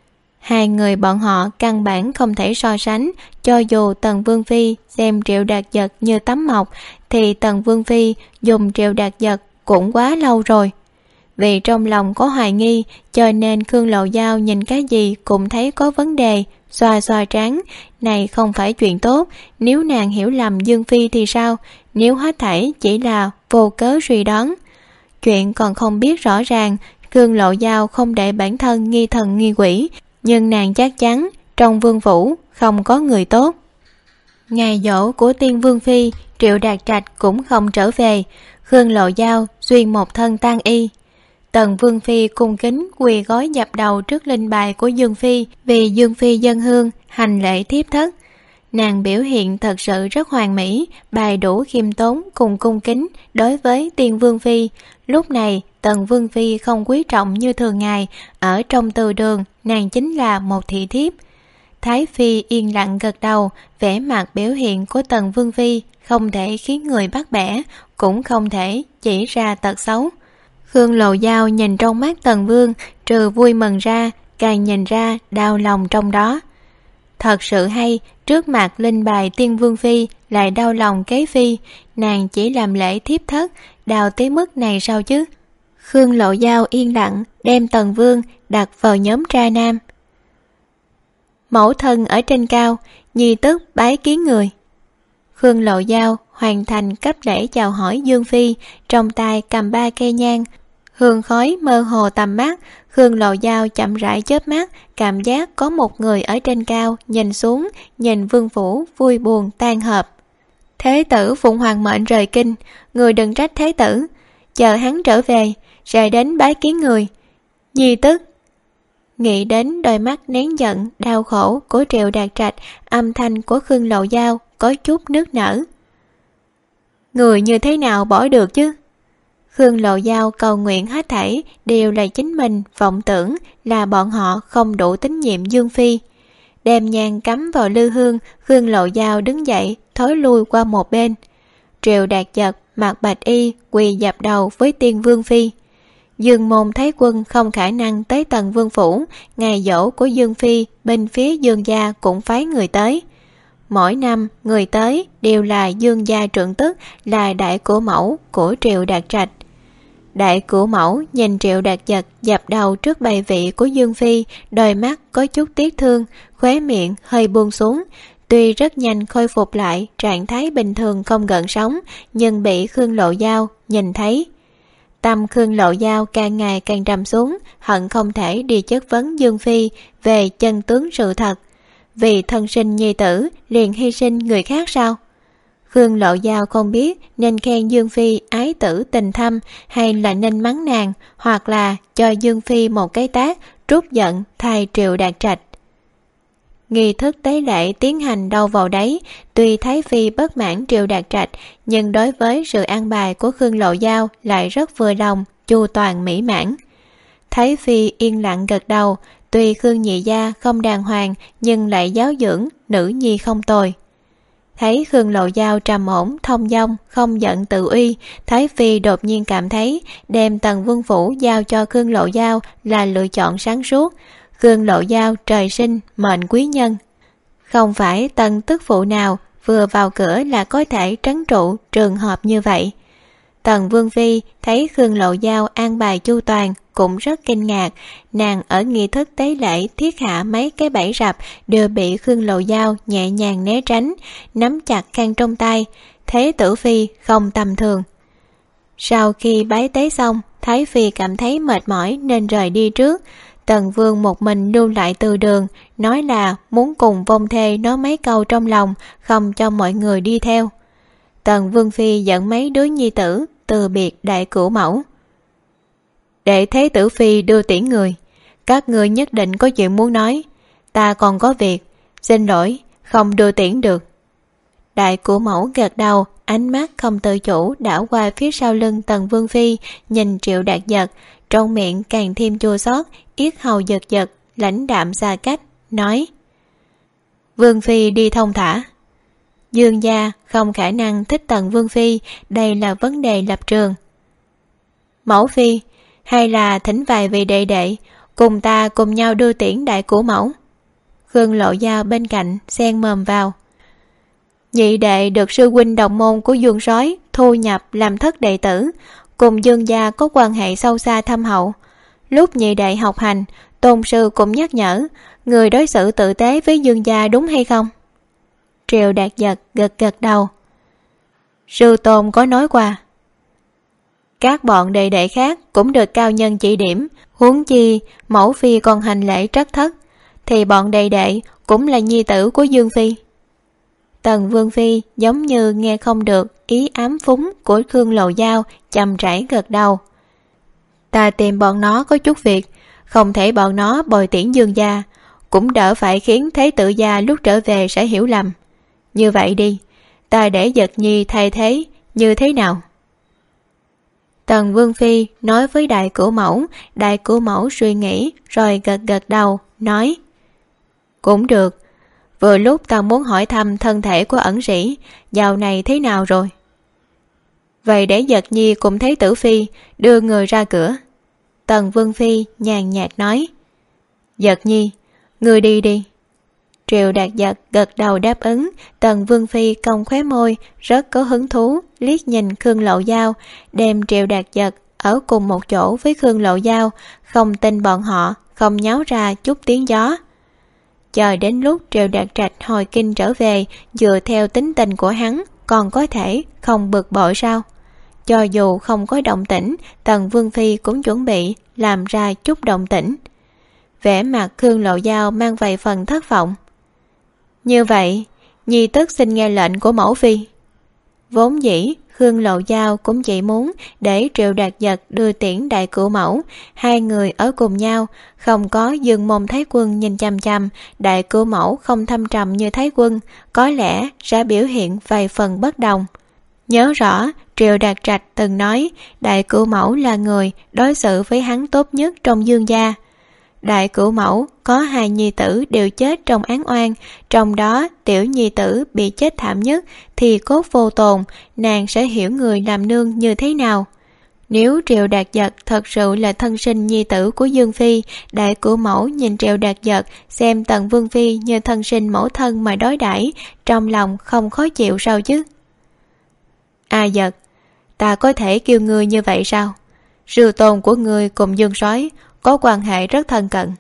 Hai người bọn họ căn bản không thể so sánh. Cho dù Tần vương phi xem Triệu Đạt Giật như tấm mộc, thì Tần vương phi dùng Triệu Đạt Giật cũng quá lâu rồi. Vì trong lòng có hoài nghi, cho nên Khương Lộ Giao nhìn cái gì cũng thấy có vấn đề, xoa xoa trán. Này không phải chuyện tốt. Nếu nàng hiểu lầm Dương phi thì sao? Nếu hết thảy chỉ là vô cớ suy đoán, chuyện còn không biết rõ ràng, Khương Lộ Giao không để bản thân nghi thần nghi quỷ, nhưng nàng chắc chắn trong vương phủ không có người tốt. Ngày giỗ của Tiên vương phi, Triệu Đạt Trạch cũng không trở về. Khương Lộ Giao xuyên một thân tang y. Tần vương phi cung kính quỳ gối dập đầu trước linh bài của Dương phi, vì Dương phi dâng hương hành lễ thiếp thất. Nàng biểu hiện thật sự rất hoàn mỹ, bài đủ khiêm tốn cùng cung kính đối với Tiên vương phi. Lúc này Tần vương phi không quý trọng như thường ngày, ở trong từ đường nàng chính là một thị thiếp. Thái phi yên lặng gật đầu, vẻ mặt biểu hiện của Tần vương phi không thể khiến người bắt bẻ, cũng không thể chỉ ra tật xấu. Khương Lộ Giao nhìn trong mắt Tần vương, trừ vui mừng ra, càng nhìn ra đau lòng trong đó. Thật sự hay, trước mặt linh bài Tiên vương phi lại đau lòng kế phi. Nàng chỉ làm lễ thiếp thất, đau tới mức này sao chứ? Khương Lộ Giao yên lặng đem Tần vương đặt vào nhóm tra nam. Mẫu thân ở trên cao, nhi tức bái kiến người. Khương Lộ Giao hoàn thành cấp lễ chào hỏi Dương phi, trong tay cầm 3 cây nhang, hương khói mơ hồ tầm mắt. Khương Lộ Giao chậm rãi chớp mắt, cảm giác có một người ở trên cao nhìn xuống, nhìn vương phủ vui buồn tan hợp. Thế tử Phụng Hoàng mệnh rời kinh, người đừng trách thế tử, chờ hắn trở về sẽ đến bái kiến người. Nhi tức. Nghĩ đến đôi mắt nén giận đau khổ của Triệu Đạt Trạch, âm thanh của Khương Lộ Giao có chút nức nở. Người như thế nào bỏ được chứ? Khương Lộ Giao cầu nguyện hết thảy đều là chính mình vọng tưởng, là bọn họ không đủ tín nhiệm Dương phi. Đem nhang cắm vào lư hương, Khương Lộ Giao đứng dậy thối lui qua một bên. Triệu Đạt Giật mặc bạch y quỳ dập đầu với Tiên vương phi. Dương môn Thái quân không khả năng tới Tần vương phủ, ngày giỗ của Dương phi bên phía Dương gia cũng phái người tới. Mỗi năm người tới đều là Dương gia trưởng tức, là đại cửu mẫu của Triệu Đạt Trạch. Đại cửu mẫu nhìn Triệu Đạt Giật dập đầu trước bày vị của Dương phi, đôi mắt có chút tiếc thương, khóe miệng hơi buông xuống. Tuy rất nhanh khôi phục lại trạng thái bình thường không gợn sóng, nhưng bị Khương Lộ Giao nhìn thấy. Tâm Khương Lộ Giao càng ngày càng trầm xuống, hận không thể đi chất vấn Dương phi về chân tướng sự thật. Vì thân sinh nhi tử liền hy sinh người khác sao? Khương Lộ Giao không biết nên khen Dương phi ái tử tình thâm, hay là nên mắng nàng, hoặc là cho Dương phi một cái tát trút giận thay Triệu Đạt Trạch. Nghi thức tế lễ tiến hành đâu vào đấy, tuy Thái Phi bất mãn Triệu Đạt Trạch, nhưng đối với sự an bài của Khương Lộ Giao lại rất vừa lòng, chu toàn mỹ mãn. Thái Phi yên lặng gật đầu, tuy Khương nhị gia không đàng hoàng nhưng lại giáo dưỡng nữ nhi không tồi. Thấy Khương Lộ Giao trầm ổn, thông dong, không giận tự uy, Thái Phi đột nhiên cảm thấy đem Tần Vương Phủ giao cho Khương Lộ Giao là lựa chọn sáng suốt. Khương Lộ Giao trời sinh mệnh quý nhân, không phải Tần tức phụ nào vừa vào cửa là có thể trấn trụ trường hợp như vậy. Tần Vương Phi thấy Khương Lộ Giao an bài chu toàn cũng rất kinh ngạc, nàng ở nghi thức tế lễ thiết hạ mấy cái bẫy rập đều bị Khương Lộ Giao nhẹ nhàng né tránh, nắm chặt khăn trong tay, thế tử phi không tầm thường. Sau khi bái tế xong, Thái Phi cảm thấy mệt mỏi nên rời đi trước. Tần Vương một mình lưu lại từ đường, nói là muốn cùng vong thê nói mấy câu trong lòng, không cho mọi người đi theo. Tần Vương Phi dẫn mấy đứa nhi tử từ biệt đại cửu mẫu. Để thế tử phi đưa tiễn người, các người nhất định có chuyện muốn nói, ta còn có việc, xin lỗi, không đưa tiễn được. Đại cửu mẫu gật đầu, ánh mắt không tự chủ đảo qua phía sau lưng Tần Vương Phi, nhìn Triệu Đạt Giật, trong miệng càng thêm chua xót, yết hầu giật giật, lãnh đạm xa cách, nói: Vương Phi đi thông thả. Dương gia không khả năng thích Tần Vương Phi, đây là vấn đề lập trường. Mẫu Phi, hay là thỉnh vài vị đệ đệ cùng ta cùng nhau đưa tiễn đại cửu mẫu. Khương Lộ Giao bên cạnh xen mồm vào. Nhị đệ được sư huynh đồng môn của Dương Sói thu nhập làm thất đệ tử, cùng Dương gia có quan hệ sâu xa thâm hậu. Lúc nhị đệ học hành, tôn sư cũng nhắc nhở người đối xử tử tế với Dương gia, đúng hay không? Triệu Đạt Giật gật gật đầu. Sư tôn có nói qua. Các bọn đệ đệ khác cũng được cao nhân chỉ điểm, huống chi mẫu phi còn hành lễ trắc thất, thì bọn đệ đệ cũng là nhi tử của Dương Phi. Tần Vương Phi giống như nghe không được ý ám phúng của Khương Lộ Giao, chậm rãi gật đầu. Ta tìm bọn nó có chút việc, không thể bọn nó bồi tiễn Dương gia, cũng đỡ phải khiến Thế tử gia lúc trở về sẽ hiểu lầm. Như vậy đi, ta để Giật Nhi thay thế, như thế nào? Tần Vương Phi nói với đại cửu mẫu suy nghĩ rồi gật gật đầu, nói: Cũng được, vừa lúc ta muốn hỏi thăm thân thể của ẩn sĩ, dạo này thế nào rồi? Vậy để Giật Nhi cùng Thế tử Phi đưa người ra cửa. Tần Vương Phi nhàn nhạt nói: Giật Nhi, người đi đi. Triệu Đạt Giật gật đầu đáp ứng. Tần Vương Phi cong khóe môi, rất có hứng thú liếc nhìn Khương Lộ Giao, đem Triệu Đạt Giật ở cùng một chỗ với Khương Lộ Giao, không tin bọn họ không nháo ra chút tiếng gió. Chờ đến lúc Triệu Đạt Trạch hồi kinh trở về, dựa theo tính tình của hắn còn có thể không bực bội sao? Cho dù không có động tĩnh, Tần Vương Phi cũng chuẩn bị làm ra chút động tĩnh. Vẻ mặt Khương Lộ Giao mang vài phần thất vọng. Như vậy, nhi tức xin nghe lệnh của mẫu phi. Vốn dĩ Khương Lộ Giao cũng chỉ muốn để Triệu Đạt Giật đưa tiễn đại cửu mẫu, hai người ở cùng nhau, không có Dương Môn Thái Quân nhìn chằm chằm, đại cửu mẫu không thâm trầm như Thái Quân, có lẽ sẽ biểu hiện vài phần bất đồng. Nhớ rõ Triệu Đạt Trạch từng nói đại cửu mẫu là người đối xử với hắn tốt nhất trong Dương gia. Đại cửu mẫu có hai nhi tử đều chết trong án oan, trong đó tiểu nhi tử bị chết thảm nhất thì cốt vô tồn, nàng sẽ hiểu người làm nương như thế nào. Nếu Triệu Đạt Giật thật sự là thân sinh nhi tử của Dương Phi, đại cửu mẫu nhìn Triệu Đạt Giật xem Tần Vương Phi như thân sinh mẫu thân mà đối đãi, trong lòng không khó chịu sao chứ? A Giật, ta có thể kêu ngươi như vậy sao? Sư tôn của ngươi cùng Dương Sói có quan hệ rất thân cận.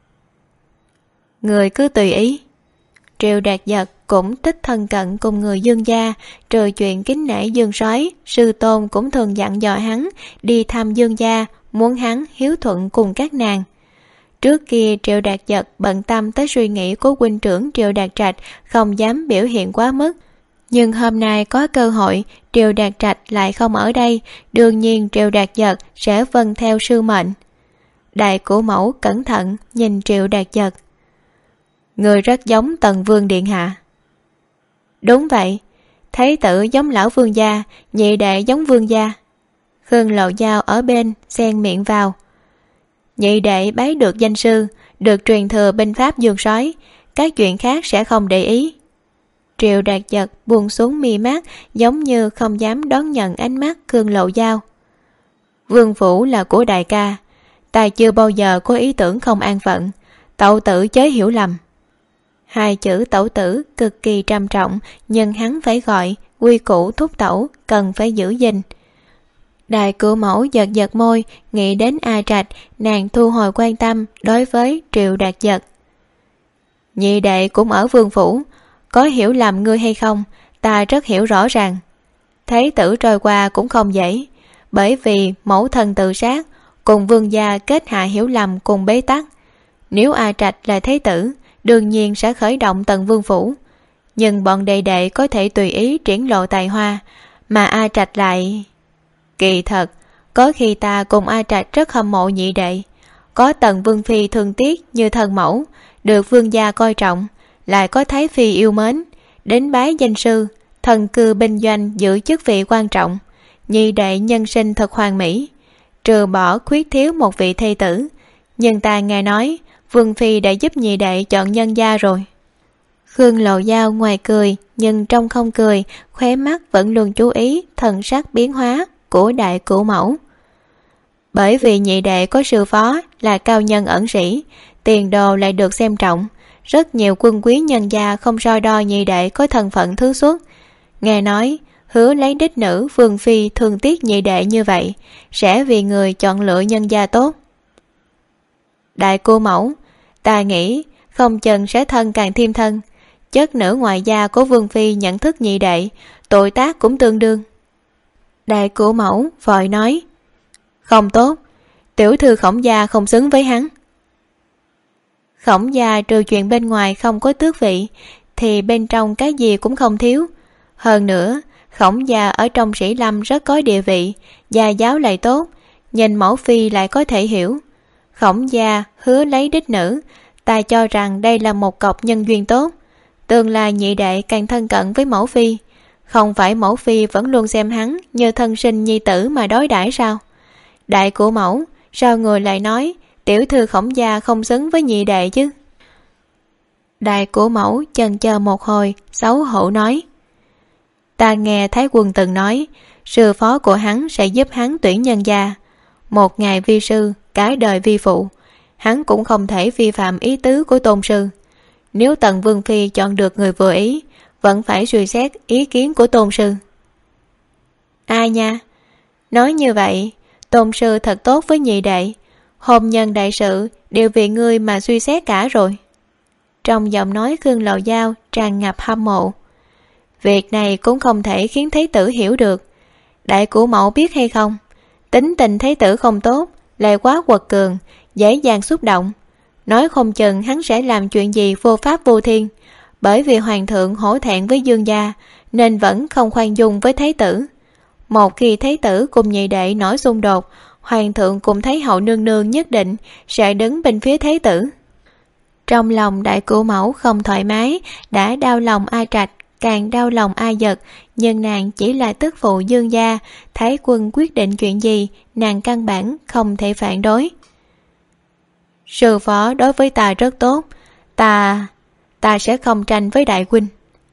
Người cứ tùy ý. Triệu Đạt Giật cũng thích thân cận cùng người Dương gia, trừ chuyện kính nể Dương Sói, sư tôn cũng thường dặn dò hắn đi thăm Dương gia, muốn hắn hiếu thuận cùng các nàng. Trước kia Triệu Đạt Giật bận tâm tới suy nghĩ của huynh trưởng Triệu Đạt Trạch, không dám biểu hiện quá mức. Nhưng hôm nay có cơ hội, Triệu Đạt Trạch lại không ở đây, đương nhiên Triệu Đạt Giật sẽ vâng theo sư mệnh. Đại cửu mẫu cẩn thận nhìn Triệu Đạt Giật. Người rất giống Tần Vương điện hạ. Đúng vậy, Thái tử giống lão vương gia, nhị đệ giống vương gia. Khương Lộ Giao ở bên xen miệng vào. Nhị đệ bái được danh sư, được truyền thừa binh pháp dương sói, các chuyện khác sẽ không để ý. Triệu Đạt Giật buông xuống mi mắt, giống như không dám đón nhận ánh mắt Khương Lộ Giao. Vương phủ là của đại ca, ta chưa bao giờ có ý tưởng không an phận, tẩu tử chớ hiểu lầm. Hai chữ tẩu tử cực kỳ trầm trọng, nhưng hắn phải gọi, quy củ thúc tẩu cần phải giữ gìn. Đại cửu mẫu giật giật môi, nghĩ đến A Trạch, nàng thu hồi quan tâm đối với Triệu Đạt Giật. Nhị đệ cũng ở vương phủ, có hiểu lầm ngươi hay không, ta rất hiểu rõ ràng. Thái tử trôi qua cũng không dễ, bởi vì mẫu thân tự sát, cùng vương gia kết hạ hiểu lầm cùng bế tắc. Nếu A Trạch là thái tử, đương nhiên sẽ khởi động Tần Vương phủ, nhưng bọn đệ đệ có thể tùy ý triển lộ tài hoa, mà A Trạch lại... Kỳ thật, có khi ta cùng A Trạch rất hâm mộ nhị đệ, có Tần Vương phi thương tiếc như thân mẫu, được vương gia coi trọng, lại có Thái phi yêu mến, đến bái danh sư, thần cư binh doanh giữ chức vị quan trọng, nhị đệ nhân sinh thật hoàn mỹ, trừ bỏ khuyết thiếu một vị thê tử. Nhưng ta nghe nói vương phi đã giúp nhị đệ chọn nhân gia rồi. Khương Lộ Giao ngoài cười nhưng trong không cười, khóe mắt vẫn luôn chú ý thần sắc biến hóa của đại cửu mẫu. Bởi vì nhị đệ có sư phó là cao nhân ẩn sĩ, tiền đồ lại được xem trọng, rất nhiều quân quý nhân gia không so đo nhị đệ có thân phận thứ xuất. Nghe nói hứa lấy đích nữ vương phi thương tiếc nhị đệ như vậy, sẽ vì người chọn lựa nhân gia tốt. Đại cô mẫu, ta nghĩ không chừng sẽ thân càng thêm thân, chất nữ ngoại gia của vương phi nhận thức nhị đệ, tội tác cũng tương đương. Đại cô mẫu vội nói, không tốt, tiểu thư Khổng gia không xứng với hắn. Khổng gia trừ chuyện bên ngoài không có tước vị, thì bên trong cái gì cũng không thiếu. Hơn nữa, Khổng gia ở trong Sĩ Lâm rất có địa vị, gia giáo lại tốt, nhìn mẫu phi lại có thể hiểu. Khổng gia hứa lấy đích nữ, ta cho rằng đây là một cọc nhân duyên tốt. Tương lai nhị đệ càng thân cận với mẫu phi, không phải mẫu phi vẫn luôn xem hắn như thân sinh nhi tử mà đối đãi sao? Đại của mẫu, sao người lại nói tiểu thư Khổng gia không xứng với nhị đệ chứ? Đại của mẫu chần chờ một hồi, xấu hổ nói, ta nghe Thái quân từng nói sư phó của hắn sẽ giúp hắn tuyển nhân gia, một ngày vi sư, cả đời vi phụ, hắn cũng không thể vi phạm ý tứ của tôn sư. Nếu Tần Vương phi chọn được người vừa ý, vẫn phải suy xét ý kiến của tôn sư. Ai nha, nói như vậy tôn sư thật tốt với nhị đệ, hôn nhân đại sự đều vì ngươi mà suy xét cả rồi. Trong giọng nói Khương Lộ Giao tràn ngập hâm mộ. Việc này cũng không thể khiến thái tử hiểu được. Đại của mẫu biết hay không, tính tình thái tử không tốt, lại quá quật cường, dễ dàng xúc động, nói không chừng hắn sẽ làm chuyện gì vô pháp vô thiên. Bởi vì hoàng thượng hổ thẹn với dương gia, nên vẫn không khoan dung với thái tử. Một khi thái tử cùng nhị đệ nổi xung đột, hoàng thượng cùng thái hậu nương nương nhất định sẽ đứng bên phía thái tử. Trong lòng đại cửu mẫu không thoải mái, đã đau lòng A Trạch, càng đau lòng A Giật, nhưng nàng chỉ là tức phụ dương gia, Thái quân quyết định chuyện gì, nàng căn bản không thể phản đối. Sư phó đối với ta rất tốt, ta sẽ không tranh với đại huynh.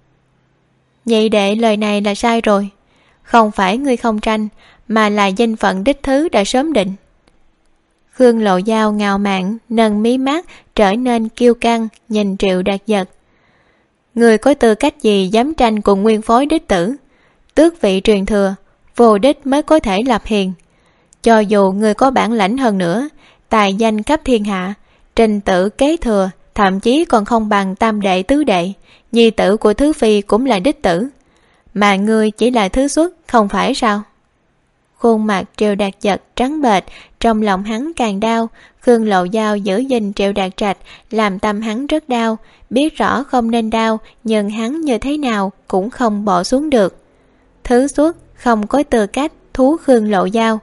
Nhị đệ lời này là sai rồi, không phải ngươi không tranh, mà là danh phận đích thứ đã sớm định. Khương Lộ Giao ngạo mạn nâng mí mắt trở nên kiêu căng, nhìn Triệu Đạt Giật. Người có tư cách gì dám tranh cùng nguyên phối đích tử? Tước vị truyền thừa, vô đích mới có thể lập hiền. Cho dù người có bản lãnh hơn nữa, tài danh khắp thiên hạ, trình tự kế thừa, thậm chí còn không bằng tam đệ tứ đệ, nhi tử của thứ phi cũng là đích tử. Mà ngươi chỉ là thứ xuất, không phải sao? Khuôn mặt Triệu Đạt Giật trắng bệch, trong lòng hắn càng đau. Khương Lộ Giao giữ gìn Triệu Đạt Trạch, làm tâm hắn rất đau, biết rõ không nên đau, nhưng hắn như thế nào cũng không bỏ xuống được. Thứ xuất không có tư cách thú Khương Lộ Giao.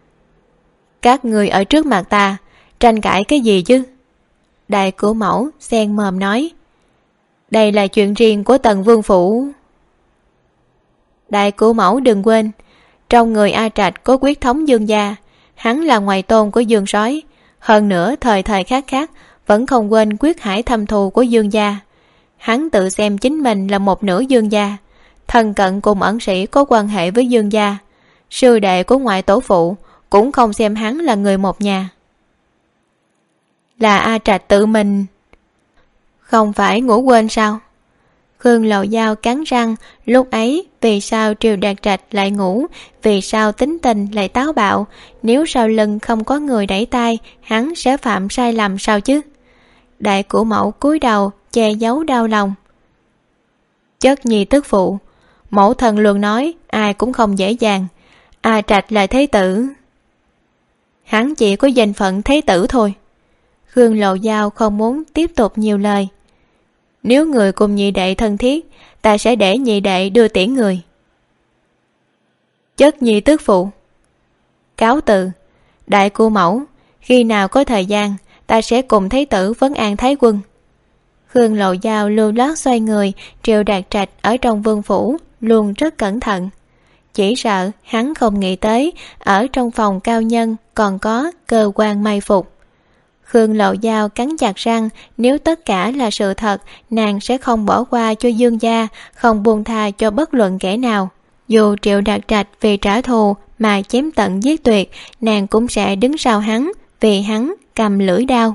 Các người ở trước mặt ta tranh cãi cái gì chứ? Đại của mẫu xen mồm nói, Đây là chuyện riêng của Tần Vương phủ. Đại cửu mẫu đừng quên, trong người A Trạch có quyết thống Dương gia, hắn là ngoại tôn của Dương Sói, hơn nữa thời thời khắc khắc vẫn không quên quyết hải thâm thù của Dương gia. Hắn tự xem chính mình là một nửa Dương gia, thân cận cùng ẩn sĩ có quan hệ với Dương gia. Sư đệ của ngoại tổ phụ cũng không xem hắn là người một nhà. Là A Trạch tự mình. Không phải ngủ quên sao? Khương Lầu Dao cắn răng, lúc ấy vì sao Triều Đạt Trạch lại ngủ, vì sao tính tình lại táo bạo, nếu sau lưng không có người đẩy tay, hắn sẽ phạm sai lầm sao chứ? Đại cửu mẫu cúi đầu che giấu đau lòng. Chất nhi tức phụ, mẫu thần luôn nói ai cũng không dễ dàng. A Trạch là thế tử. Hắn chỉ có danh phận thế tử thôi. Khương Lầu Dao không muốn tiếp tục nhiều lời. Nếu người cùng nhị đệ thân thiết, ta sẽ để nhị đệ đưa tiễn người. Chất nhi tức phụ. Cáo từ. Đại cô mẫu, khi nào có thời gian, ta sẽ cùng thái tử vấn an thái quân. Khương Lầu Dao lưu lót xoay người. Triệu Đạt Trạch ở trong vương phủ luôn rất cẩn thận, chỉ sợ hắn không nghĩ tới ở trong phòng cao nhân còn có cơ quan mai phục. Khương Lầu Dao cắn chặt răng, nếu tất cả là sự thật, nàng sẽ không bỏ qua cho Dương gia, không buông tha cho bất luận kẻ nào. Dù Triệu Đạt Trạch vì trả thù mà chém tận giết tuyệt, nàng cũng sẽ đứng sau hắn, vì hắn cầm lưỡi đao.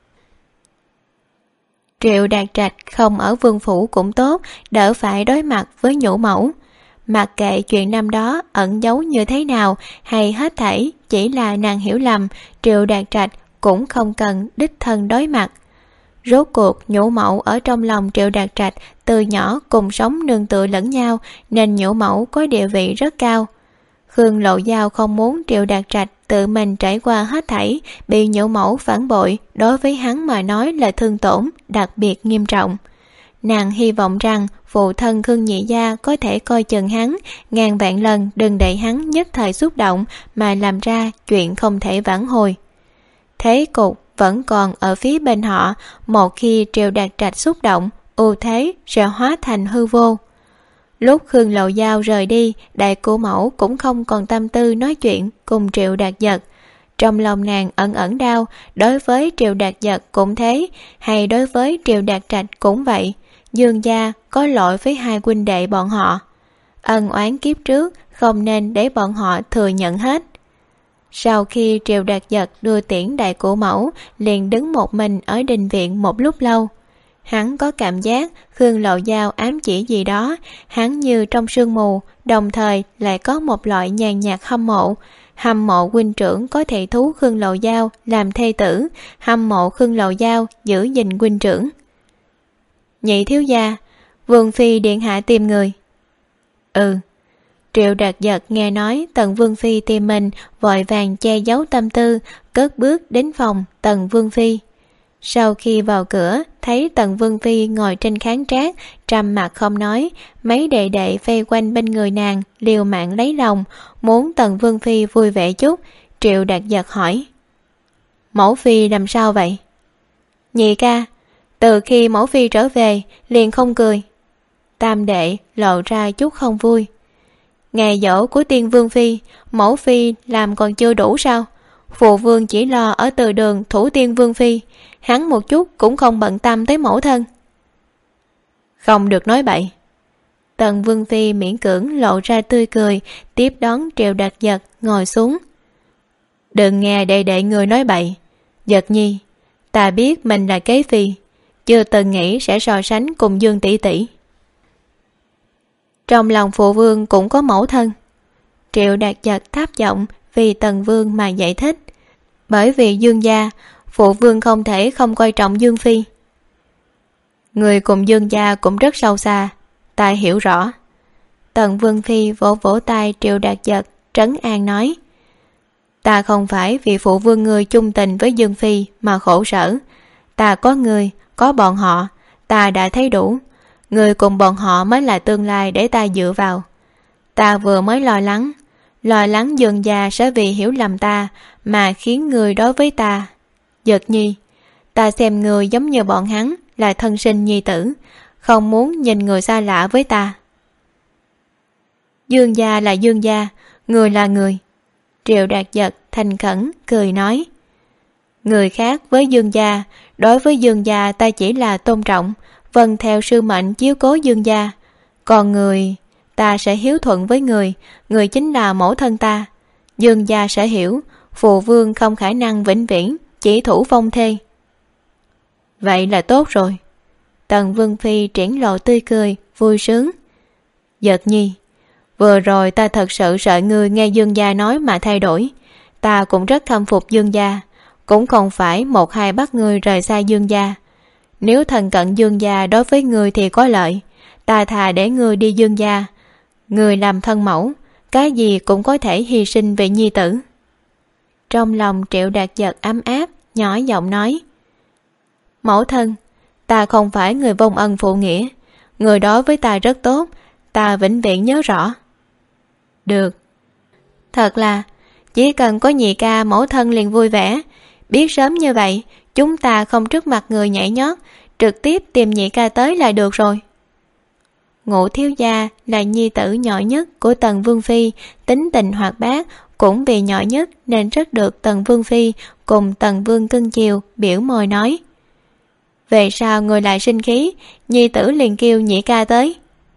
Triệu Đạt Trạch không ở vương phủ cũng tốt, đỡ phải đối mặt với nhũ mẫu. Mặc kệ chuyện năm đó ẩn giấu như thế nào, hay hết thảy chỉ là nàng hiểu lầm, Triệu Đạt Trạch cũng không cần đích thân đối mặt. Rốt cuộc nhũ mẫu ở trong lòng Triệu Đạt Trạch từ nhỏ cùng sống nương tựa lẫn nhau, nên nhũ mẫu có địa vị rất cao. Khương Lộ Giao không muốn Triệu Đạt Trạch tự mình trải qua hết thảy, bị nhũ mẫu phản bội đối với hắn mà nói là thương tổn đặc biệt nghiêm trọng. Nàng hy vọng rằng phụ thân Khương Nhị Gia có thể coi chừng hắn, ngàn vạn lần đừng để hắn nhất thời xúc động mà làm ra chuyện không thể vãn hồi. Thế cục vẫn còn ở phía bên họ, một khi Triệu Đạt Trạch xúc động, ưu thế sẽ hóa thành hư vô. Lúc Khương Lầu Giao rời đi, đại cô mẫu cũng không còn tâm tư nói chuyện cùng Triệu Đạt Giật. Trong lòng nàng ẩn ẩn đau, đối với Triệu Đạt Giật cũng thế, hay đối với Triệu Đạt Trạch cũng vậy. Dương gia có lỗi với hai huynh đệ bọn họ. Ân oán kiếp trước không nên để bọn họ thừa nhận hết. Sau khi Triệu Đạt Giật đưa tiễn đại cổ mẫu, liền đứng một mình ở đình viện một lúc lâu. Hắn có cảm giác Khương Lầu Giao ám chỉ gì đó, hắn như trong sương mù, đồng thời lại có một loại nhàn nhạt hâm mộ huynh trưởng có thể thú Khương Lầu Giao làm thê tử, hâm mộ Khương Lầu Giao giữ gìn huynh trưởng. Nhị thiếu gia, Vương phi điện hạ tìm người. Triệu Đạt Giật nghe nói Tần Vương phi tìm mình, vội vàng che giấu tâm tư, cất bước đến phòng Tần Vương phi. Sau khi vào cửa, thấy Tần Vương phi ngồi trên khán trác, trầm mặt không nói, mấy đệ đệ vây quanh bên người nàng, liều mạng lấy lòng, muốn Tần Vương phi vui vẻ chút. Triệu Đạt Giật hỏi: Mẫu phi làm sao vậy? Nhị ca, từ khi mẫu phi trở về liền không cười. Tam đệ lộ ra chút không vui. Ngày dỗ của tiên vương phi, mẫu phi làm còn chưa đủ sao? Phụ vương chỉ lo ở từ đường thủ tiên vương phi, hắn một chút cũng không bận tâm tới mẫu thân. Không được nói bậy. Tần Vương phi miễn cưỡng lộ ra tươi cười, tiếp đón Triệu Đạt Giật ngồi xuống. Đừng nghe đệ đệ người nói bậy. Giật nhi, ta biết mình là kế phi, chưa từng nghĩ sẽ so sánh cùng Dương tỷ tỷ. Trong lòng phụ vương cũng có mẫu thân. Triệu Đạt Giật thấp giọng vì Tần Vương mà giải thích. Bởi vì Dương gia, phụ vương không thể không coi trọng Dương phi. Người cùng Dương gia cũng rất sâu xa, ta hiểu rõ. Tần Vương phi vỗ vỗ tay Triệu Đạt Giật, trấn an nói: Ta không phải vì phụ vương người chung tình với Dương phi mà khổ sở. Ta có người, có bọn họ, ta đã thấy đủ. Người cùng bọn họ mới là tương lai để ta dựa vào. Ta vừa mới lo lắng Dương gia sẽ vì hiểu lầm ta mà khiến người đối với ta. Giật nhi, ta xem người giống như bọn hắn là thân sinh nhi tử, không muốn nhìn người xa lạ với ta. Dương gia là Dương gia, người là người. Triệu Đạt Giật thành khẩn cười nói. Người khác với Dương gia, đối với Dương gia ta chỉ là tôn trọng, vâng theo sư mệnh chiếu cố Dương gia. Còn người, ta sẽ hiếu thuận với người chính là mẫu thân ta. Dương gia sẽ hiểu, phụ vương không khả năng vĩnh viễn chỉ thủ phong thê. Vậy là tốt rồi. Tần Vương Phi triển lộ tươi cười, vui sướng. Giật nhi, vừa rồi ta thật sự sợ ngươi nghe Dương gia nói mà thay đổi. Ta cũng rất khâm phục Dương gia, cũng không phải một hai bắt ngươi rời xa Dương gia. Nếu thần cận Dương gia đối với ngươi thì có lợi, ta thà để ngươi đi Dương gia. Ngươi làm thân mẫu, cái gì cũng có thể hy sinh vì nhi tử. Trong lòng Triệu Đạt Giật ấm áp, nhỏ giọng nói. Mẫu thân, ta không phải người vong ân phụ nghĩa, người đó với ta rất tốt, ta vĩnh viễn nhớ rõ. Được. Thật là, chỉ cần có nhị ca mẫu thân liền vui vẻ. Biết sớm như vậy, chúng ta không trước mặt người nhảy nhót, trực tiếp tìm nhị ca tới là được rồi. Ngũ thiếu gia là nhi tử nhỏ nhất của Tần Vương Phi, tính tình hoạt bát, cũng vì nhỏ nhất nên rất được Tần Vương Phi cùng Tần Vương cưng chiều, biểu môi nói. Về sao người lại sinh khí, nhi tử liền kêu nhị ca tới.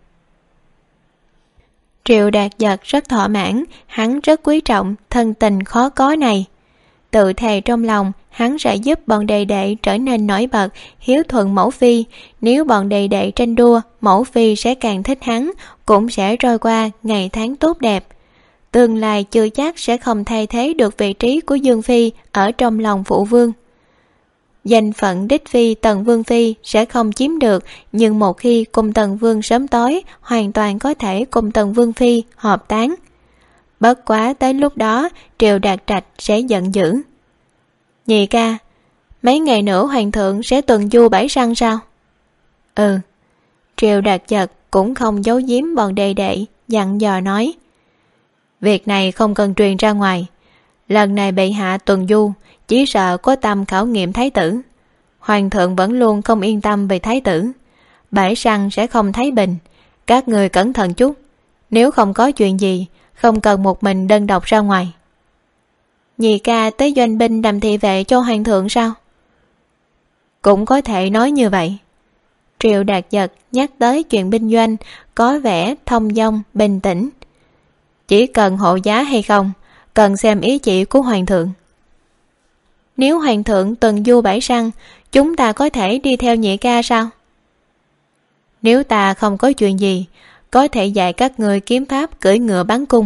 Triệu Đạt Giật rất thỏa mãn, hắn rất quý trọng thân tình khó có này. Tự thề trong lòng, hắn sẽ giúp bọn đệ đệ trở nên nổi bật, hiếu thuận mẫu phi. Nếu bọn đệ đệ tranh đua, mẫu phi sẽ càng thích hắn, cũng sẽ trôi qua ngày tháng tốt đẹp. Tương lai chưa chắc sẽ không thay thế được vị trí của Dương Phi ở trong lòng phụ vương. Danh phận đích phi Tần Vương Phi sẽ không chiếm được, nhưng một khi cùng Tần Vương sớm tối, hoàn toàn có thể cùng Tần Vương Phi hợp tán. Bất quá tới lúc đó, Triệu Đạt Trạch sẽ giận dữ. Nhị ca, mấy ngày nữa hoàng thượng sẽ tuần du Bãi Săn sao? Ừ. Triệu Đạt Giật cũng không giấu giếm bọn đệ đệ, dặn dò nói. Việc này không cần truyền ra ngoài. Lần này bệ hạ tuần du, chỉ sợ có tâm khảo nghiệm thái tử. Hoàng thượng vẫn luôn không yên tâm về thái tử. Bãi Săn sẽ không thái bình. Các người cẩn thận chút. Nếu không có chuyện gì, không cần một mình đơn độc ra ngoài. Nhị ca tới doanh binh đàm thị vệ cho hoàng thượng sao? Cũng có thể nói như vậy. Triệu Đạt Giật nhắc tới chuyện binh doanh, có vẻ thông dong, bình tĩnh. Chỉ cần hộ giá hay không, cần xem ý chỉ của hoàng thượng. Nếu hoàng thượng tuần du Bãi Săn, chúng ta có thể đi theo nhị ca sao? Nếu ta không có chuyện gì, có thể dạy các người kiếm pháp cưỡi ngựa bắn cung.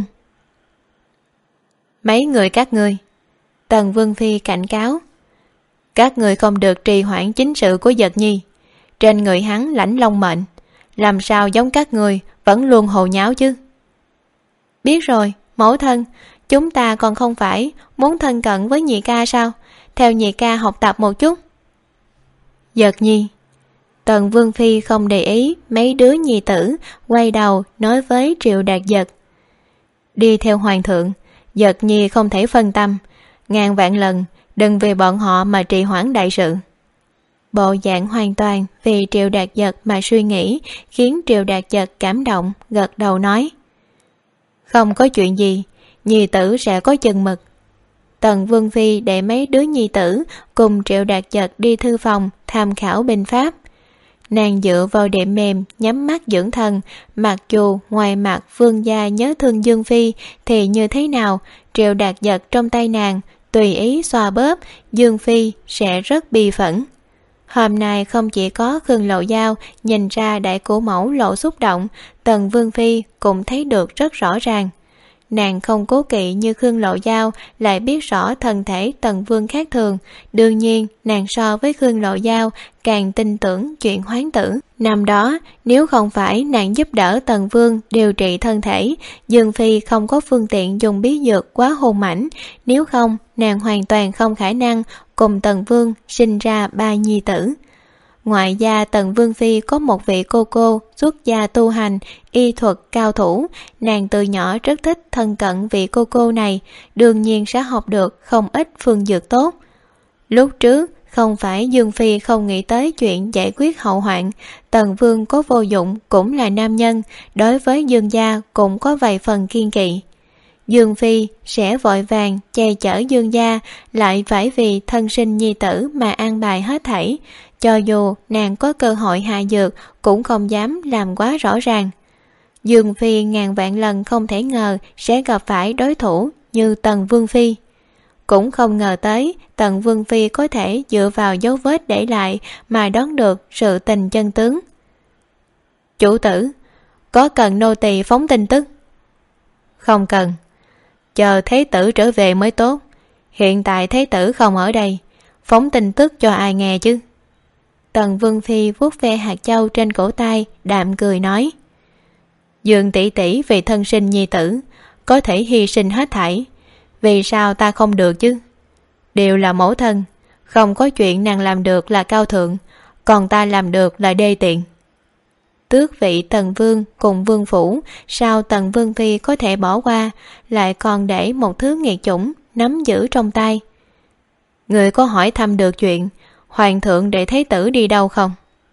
Mấy người các ngươi, Tần Vương Phi cảnh cáo. Các người không được trì hoãn chính sự của Giật nhi. Trên người hắn lãnh long mệnh, làm sao giống các người vẫn luôn hồ nháo chứ? Biết rồi, mẫu thân, chúng ta còn không phải muốn thân cận với nhị ca sao? Theo nhị ca học tập một chút. Giật nhi. Tần Vương Phi không để ý mấy đứa nhi tử, quay đầu nói với Triệu Đạt Giật. Đi theo hoàng thượng, Giật nhi không thể phân tâm, ngàn vạn lần đừng vì bọn họ mà trì hoãn đại sự. Bộ dạng hoàn toàn vì Triệu Đạt Giật mà suy nghĩ, khiến Triệu Đạt Giật cảm động, gật đầu nói. Không có chuyện gì, nhi tử sẽ có chừng mực. Tần Vương Phi để mấy đứa nhi tử cùng Triệu Đạt Giật đi thư phòng tham khảo binh pháp. Nàng dựa vào đệm mềm, nhắm mắt dưỡng thần, mặc dù ngoài mặt vương gia nhớ thương Dương Phi thì như thế nào, Triệu Đạt Giật trong tay nàng tùy ý xoa bóp, Dương Phi sẽ rất bi phẫn. Hôm nay không chỉ có Khương Lộ Giao nhìn ra đại cổ mẫu lộ xúc động, Tần Vương Phi cũng thấy được rất rõ ràng. Nàng không cố kỵ như Khương Lộ Giao, lại biết rõ thân thể Tần Vương khác thường. Đương nhiên, nàng so với Khương Lộ Giao càng tin tưởng chuyện hoán tử. Năm đó, nếu không phải nàng giúp đỡ Tần Vương điều trị thân thể, Dương Phi không có phương tiện dùng bí dược quá hùng mãnh. Nếu không, nàng hoàn toàn không khả năng cùng Tần Vương sinh ra 3 nhi tử. Ngoại gia Tần Vương Phi có một vị cô xuất gia tu hành, y thuật cao thủ, nàng từ nhỏ rất thích thân cận vị cô này, đương nhiên sẽ học được không ít phương dược tốt. Lúc trước, Không phải Dương Phi không nghĩ tới chuyện giải quyết hậu hoạn, Tần Vương có Vô Dụng cũng là nam nhân, đối với Dương gia cũng có vài phần kiên kỵ. Dương Phi sẽ vội vàng che chở Dương gia, lại phải vì thân sinh nhi tử mà an bài hết thảy. Cho dù nàng có cơ hội hạ dược cũng không dám làm quá rõ ràng. Dương Phi ngàn vạn lần không thể ngờ sẽ gặp phải đối thủ như Tần Vương Phi. Cũng không ngờ tới Tần Vương Phi có thể dựa vào dấu vết để lại mà đoán được sự tình chân tướng. Chủ tử, có cần nô tỳ phóng tin tức? Không cần, chờ Thế tử trở về mới tốt. Hiện tại Thế tử không ở đây, phóng tin tức cho ai nghe chứ? Tần Vương Phi vuốt ve hạt châu trên cổ tay, đạm cười nói: Dương tỷ tỷ vì thân sinh nhi tử có thể hy sinh hết thảy, vì sao ta không được chứ? Đều là mẫu thân, không có chuyện nàng làm được là cao thượng, còn ta làm được là đê tiện. Tước vị Tần Vương cùng Vương phủ, sao Tần Vương Phi có thể bỏ qua, lại còn để một thứ nghiệt chủng nắm giữ trong tay? Người có hỏi thăm được chuyện Hoàng thượng để Thế tử đi đâu không?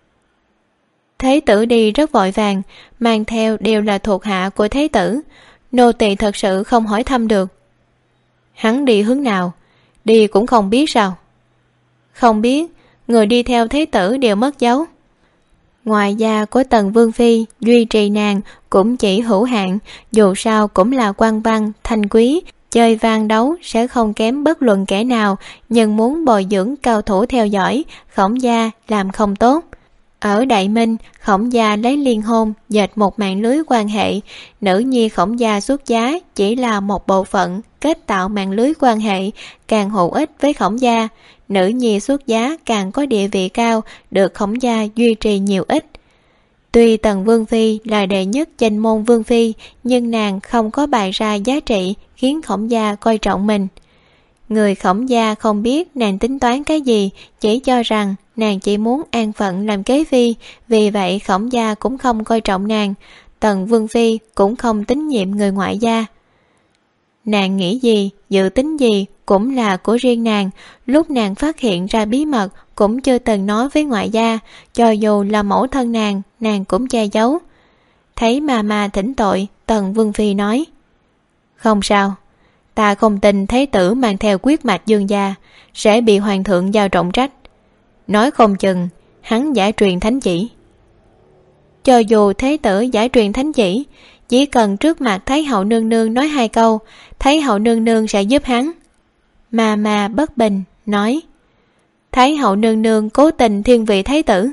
Thế tử đi rất vội vàng, mang theo đều là thuộc hạ của Thế tử, nô tỳ thật sự không hỏi thăm được. Hắn đi hướng nào? Đi cũng không biết sao? Không biết, người đi theo Thế tử đều mất dấu. Ngoài gia của Tần Vương Phi duy trì nàng cũng chỉ hữu hạn, dù sao cũng là quan văn thanh quý, chơi vang đấu sẽ không kém bất luận kẻ nào, nhưng muốn bồi dưỡng cao thủ theo dõi, Khổng gia làm không tốt. Ở Đại Minh, Khổng gia lấy liên hôn dệt một mạng lưới quan hệ, nữ nhi Khổng gia xuất giá chỉ là một bộ phận kết tạo mạng lưới quan hệ, càng hữu ích với Khổng gia. Nữ nhi xuất giá càng có địa vị cao, được Khổng gia duy trì nhiều ích. Tuy Tần Vương Phi là đệ nhất danh môn Vương Phi, nhưng nàng không có bày ra giá trị khiến Khổng gia coi trọng mình. Người Khổng gia không biết nàng tính toán cái gì, chỉ cho rằng nàng chỉ muốn an phận làm kế phi, vì vậy Khổng gia cũng không coi trọng nàng. Tần Vương Phi cũng không tín nhiệm người ngoại gia. Nàng nghĩ gì, dự tính gì cũng là của riêng nàng, lúc nàng phát hiện ra bí mật cũng chưa từng nói với ngoại gia, cho dù là mẫu thân nàng cũng che giấu. Thấy mà thỉnh tội, Tần Vương Phi nói: Không sao, ta không tin Thế tử mang theo quyết mạch Dương gia sẽ bị Hoàng thượng giao trọng trách. Nói không chừng hắn giải truyền thánh chỉ. Cho dù Thế tử giải truyền thánh chỉ cần trước mặt Thái hậu nương nương nói 2 câu, Thái hậu nương nương sẽ giúp hắn. Mà bất bình nói: Thái hậu nương nương cố tình thiên vị Thái tử.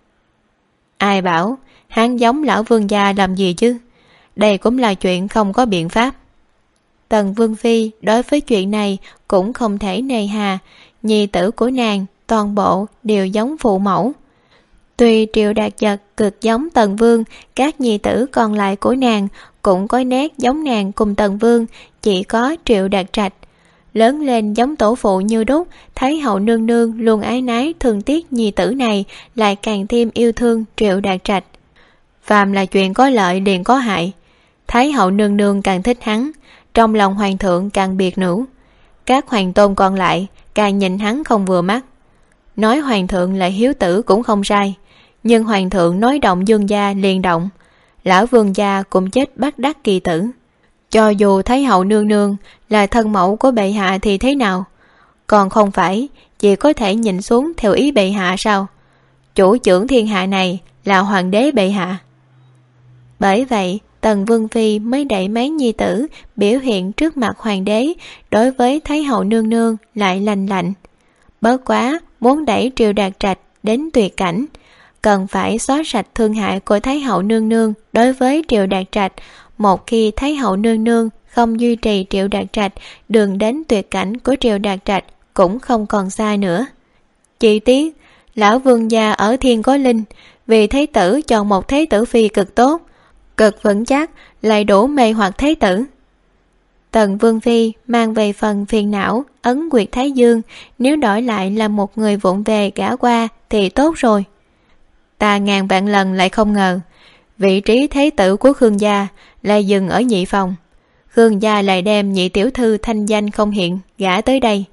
Ai bảo hắn giống lão vương gia làm gì chứ? Đây cũng là chuyện không có biện pháp. Tần Vương Phi đối với chuyện này cũng không thể nề hà, nhi tử của nàng toàn bộ đều giống phụ mẫu. Tuy Triệu Đạt Giật cực giống Tần Vương, các nhi tử còn lại của nàng cũng có nét giống nàng cùng Tần Vương, chỉ có Triệu Đạt Trạch lớn lên giống tổ phụ như đúc. Thái hậu nương nương luôn ái nái thương tiếc nhi tử này, lại càng thêm yêu thương Triệu Đạt Trạch. Phàm là chuyện có lợi liền có hại, Thái hậu nương nương càng thích hắn, trong lòng hoàng thượng càng biệt nữ. Các hoàng tôn còn lại càng nhìn hắn không vừa mắt. Nói hoàng thượng là hiếu tử cũng không sai, nhưng hoàng thượng nói động Dương gia liền động, lão vương gia cũng chết bất đắc kỳ tử. Cho dù Thái hậu nương nương là thân mẫu của bệ hạ thì thế nào? Còn không phải chỉ có thể nhìn xuống theo ý bệ hạ sao? Chủ trưởng thiên hạ này là hoàng đế bệ hạ. Bởi vậy Tần Vương Phi mới đẩy mấy nhi tử biểu hiện trước mặt hoàng đế, đối với Thái hậu nương nương lại lành lạnh. Bớt quá muốn đẩy Triệu Đạt Trạch đến tuyệt cảnh, cần phải xóa sạch thương hại của Thái hậu nương nương đối với Triệu Đạt Trạch. Một khi Thái hậu nương nương không duy trì Triệu Đạt Trạch, đường đến tuyệt cảnh của Triệu Đạt Trạch cũng không còn xa nữa. Chỉ tiếc lão vương gia ở thiên có linh, vì Thế tử chọn một Thế tử Phi cực tốt, cực vững chắc, lại đủ mê hoặc Thế tử. Tần Vương Phi mang về phần phiền não ấn quyệt Thái Dương, nếu đổi lại là một người vụng về gả qua thì tốt rồi. Ta ngàn vạn lần lại không ngờ vị trí Thế tử của Khương gia lại dừng ở nhị phòng. Khương gia lại đem nhị tiểu thư thanh danh không hiện gả tới đây.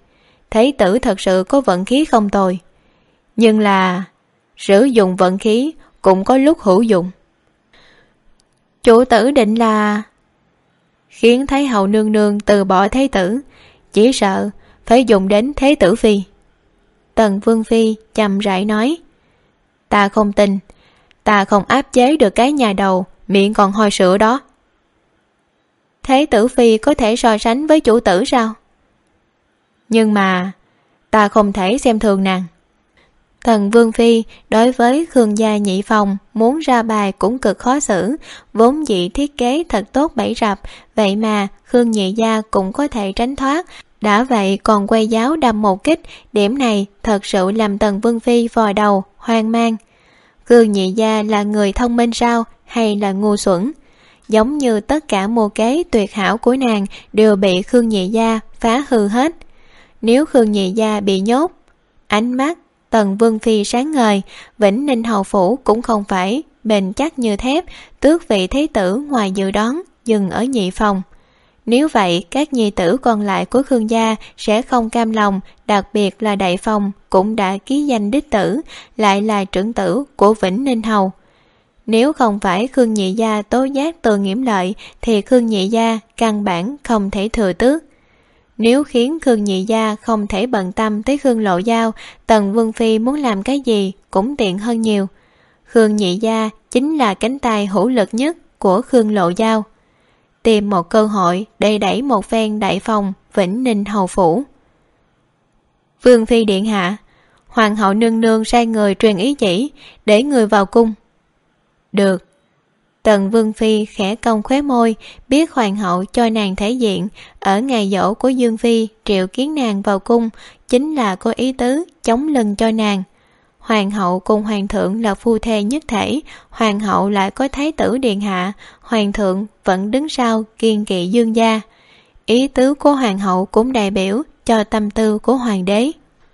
Thế tử thật sự có vận khí không tồi, nhưng là sử dụng vận khí cũng có lúc hữu dụng. Chủ tử định là khiến Thái hậu nương nương từ bỏ thế tử, chỉ sợ phải dùng đến thế tử phi. Tần Vương Phi chậm rãi nói. Ta không tin, ta không áp chế được cái nhà đầu miệng còn hôi sữa đó. Thế tử phi có thể so sánh với chủ tử sao? Nhưng mà ta không thể xem thường nàng. Tần Vương Phi đối với Khương gia nhị phòng muốn ra bài cũng cực khó xử, vốn dĩ thiết kế thật tốt bẫy rập, vậy mà Khương nhị gia cũng có thể tránh thoát, đã vậy còn quay giáo đâm một kích, điểm này thật sự làm Tần Vương Phi vò đầu, hoang mang. Khương nhị gia là người thông minh sao, hay là ngu xuẩn? Giống như tất cả mưu kế tuyệt hảo của nàng đều bị Khương nhị gia phá hư hết. Nếu Khương nhị gia bị nhốt, ánh mắt Tần Vương Phi sáng ngời, Vĩnh Ninh hầu phủ cũng không phải bền chắc như thép, tước vị thế tử ngoài dự đoán dừng ở nhị phòng. Nếu vậy, các nhi tử còn lại của Khương gia sẽ không cam lòng, đặc biệt là đại phòng cũng đã ký danh đích tử, lại là trưởng tử của Vĩnh Ninh hầu. Nếu không phải Khương nhị gia tố giác Từ Nghiễm Lợi thì Khương nhị gia căn bản không thể thừa tước. Nếu khiến Khương nhị gia không thể bận tâm tới Khương Lộ Giao, Tần Vương Phi muốn làm cái gì cũng tiện hơn nhiều. Khương nhị gia chính là cánh tay hữu lực nhất của Khương Lộ Giao. Tìm một cơ hội để đẩy một phen đại phòng Vĩnh Ninh hầu phủ. Vương Phi điện hạ, Hoàng hậu nương nương sai người truyền ý chỉ để người vào cung. Được. Tần Vương Phi khẽ cong khóe môi, biết Hoàng hậu cho nàng thể diện, ở ngày dỗ của Dương Phi triệu kiến nàng vào cung, chính là có ý tứ chống lưng cho nàng. Hoàng hậu cùng hoàng thượng là phu thê nhất thể, hoàng hậu lại có thái tử điện hạ, hoàng thượng vẫn đứng sau kiên kỵ Dương gia. Ý tứ của hoàng hậu cũng đại biểu cho tâm tư của hoàng đế.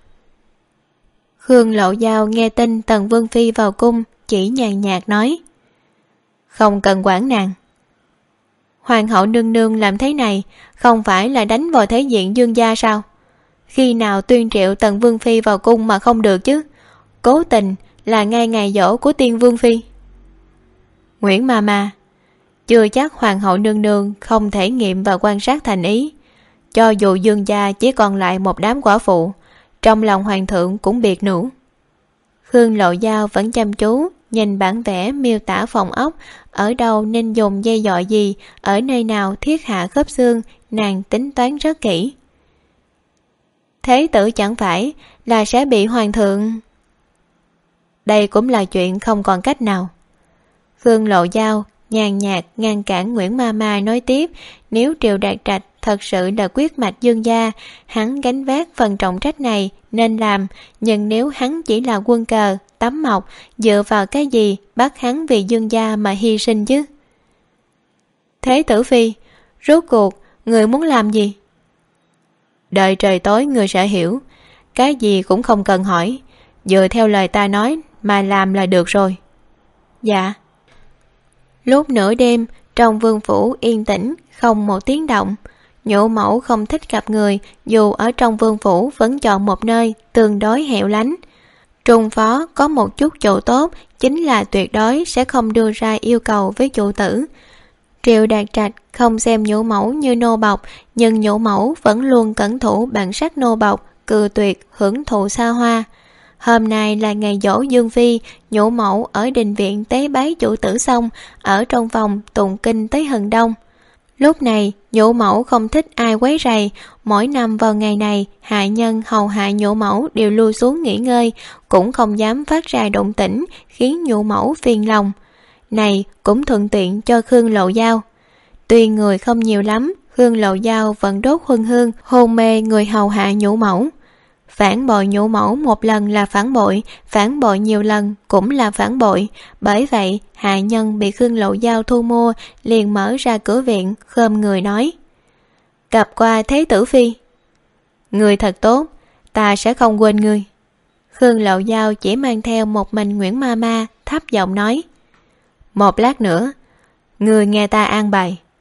Khương Lộ Giao nghe tin Tần Vương Phi vào cung, chỉ nhàn nhạt nói: Không cần quản nàng. Hoàng hậu nương nương làm thế này không phải là đánh vào thể diện Dương gia sao? Khi nào tuyên triệu Tần Vương Phi vào cung mà không được chứ? Cố tình là ngay ngày dỗ của Tiên Vương Phi. Nguyễn Mama, chưa chắc Hoàng hậu nương nương không thể nghiệm và quan sát thành ý. Cho dù Dương gia chỉ còn lại một đám quả phụ, trong lòng hoàng thượng cũng biệt nữ. Khương Lộ Giao vẫn chăm chú nhìn bản vẽ miêu tả phòng ốc, ở đâu nên dùng dây dọi gì, ở nơi nào thiết hạ khớp xương, nàng tính toán rất kỹ. Thế tử chẳng phải là sẽ bị hoàng thượng... Đây cũng là chuyện không còn cách nào. Khương Lộ Giao nhàn nhạt ngăn cản Nguyễn Mama nói tiếp, nếu Triệu Đạt Trạch thật sự là quyết mạch Dương gia, hắn gánh vác phần trọng trách này nên làm, nhưng nếu hắn chỉ là quân cờ, tấm mộc, dựa vào cái gì bắt hắn vì Dương gia mà hy sinh chứ? Thế tử Phi, rốt cuộc người muốn làm gì? Đợi trời tối người sẽ hiểu, cái gì cũng không cần hỏi, dựa theo lời ta nói mà làm là được rồi. Dạ. Lúc nửa đêm, trong vương phủ yên tĩnh, không một tiếng động. Nhũ mẫu không thích gặp người, dù ở trong vương phủ vẫn chọn một nơi tương đối hẻo lánh. Trung phó có một chút chỗ tốt, chính là tuyệt đối sẽ không đưa ra yêu cầu với chủ tử. Triệu Đạt Trạch không xem nhũ mẫu như nô bộc, nhưng nhũ mẫu vẫn luôn cẩn thủ bản sắc nô bộc, cự tuyệt hưởng thụ xa hoa. Hôm nay là ngày dỗ Dương Phi, nhũ mẫu ở đình viện tế bái chủ tử xong, ở trong phòng tụng kinh tới hừng đông. Lúc này, nhũ mẫu không thích ai quấy rầy, mỗi năm vào ngày này, hạ nhân hầu hạ nhũ mẫu đều lui xuống nghỉ ngơi, cũng không dám phát ra động tĩnh, khiến nhũ mẫu phiền lòng. Này cũng thuận tiện cho Khương Lộ Giao. Tuy người không nhiều lắm, Khương Lộ Giao vẫn đốt huân hương, hôn mê người hầu hạ nhũ mẫu. Phản bội nhũ mẫu một lần là phản bội nhiều lần cũng là phản bội. Bởi vậy, hạ nhân bị Khương Lộ Giao thu mua, liền mở ra cửa viện, khom người nói: Gặp qua Thế tử Phi. Người thật tốt, ta sẽ không quên ngươi. Khương Lộ Giao chỉ mang theo một mình Nguyễn Mama, thấp giọng nói: Một lát nữa, người nghe ta an bài.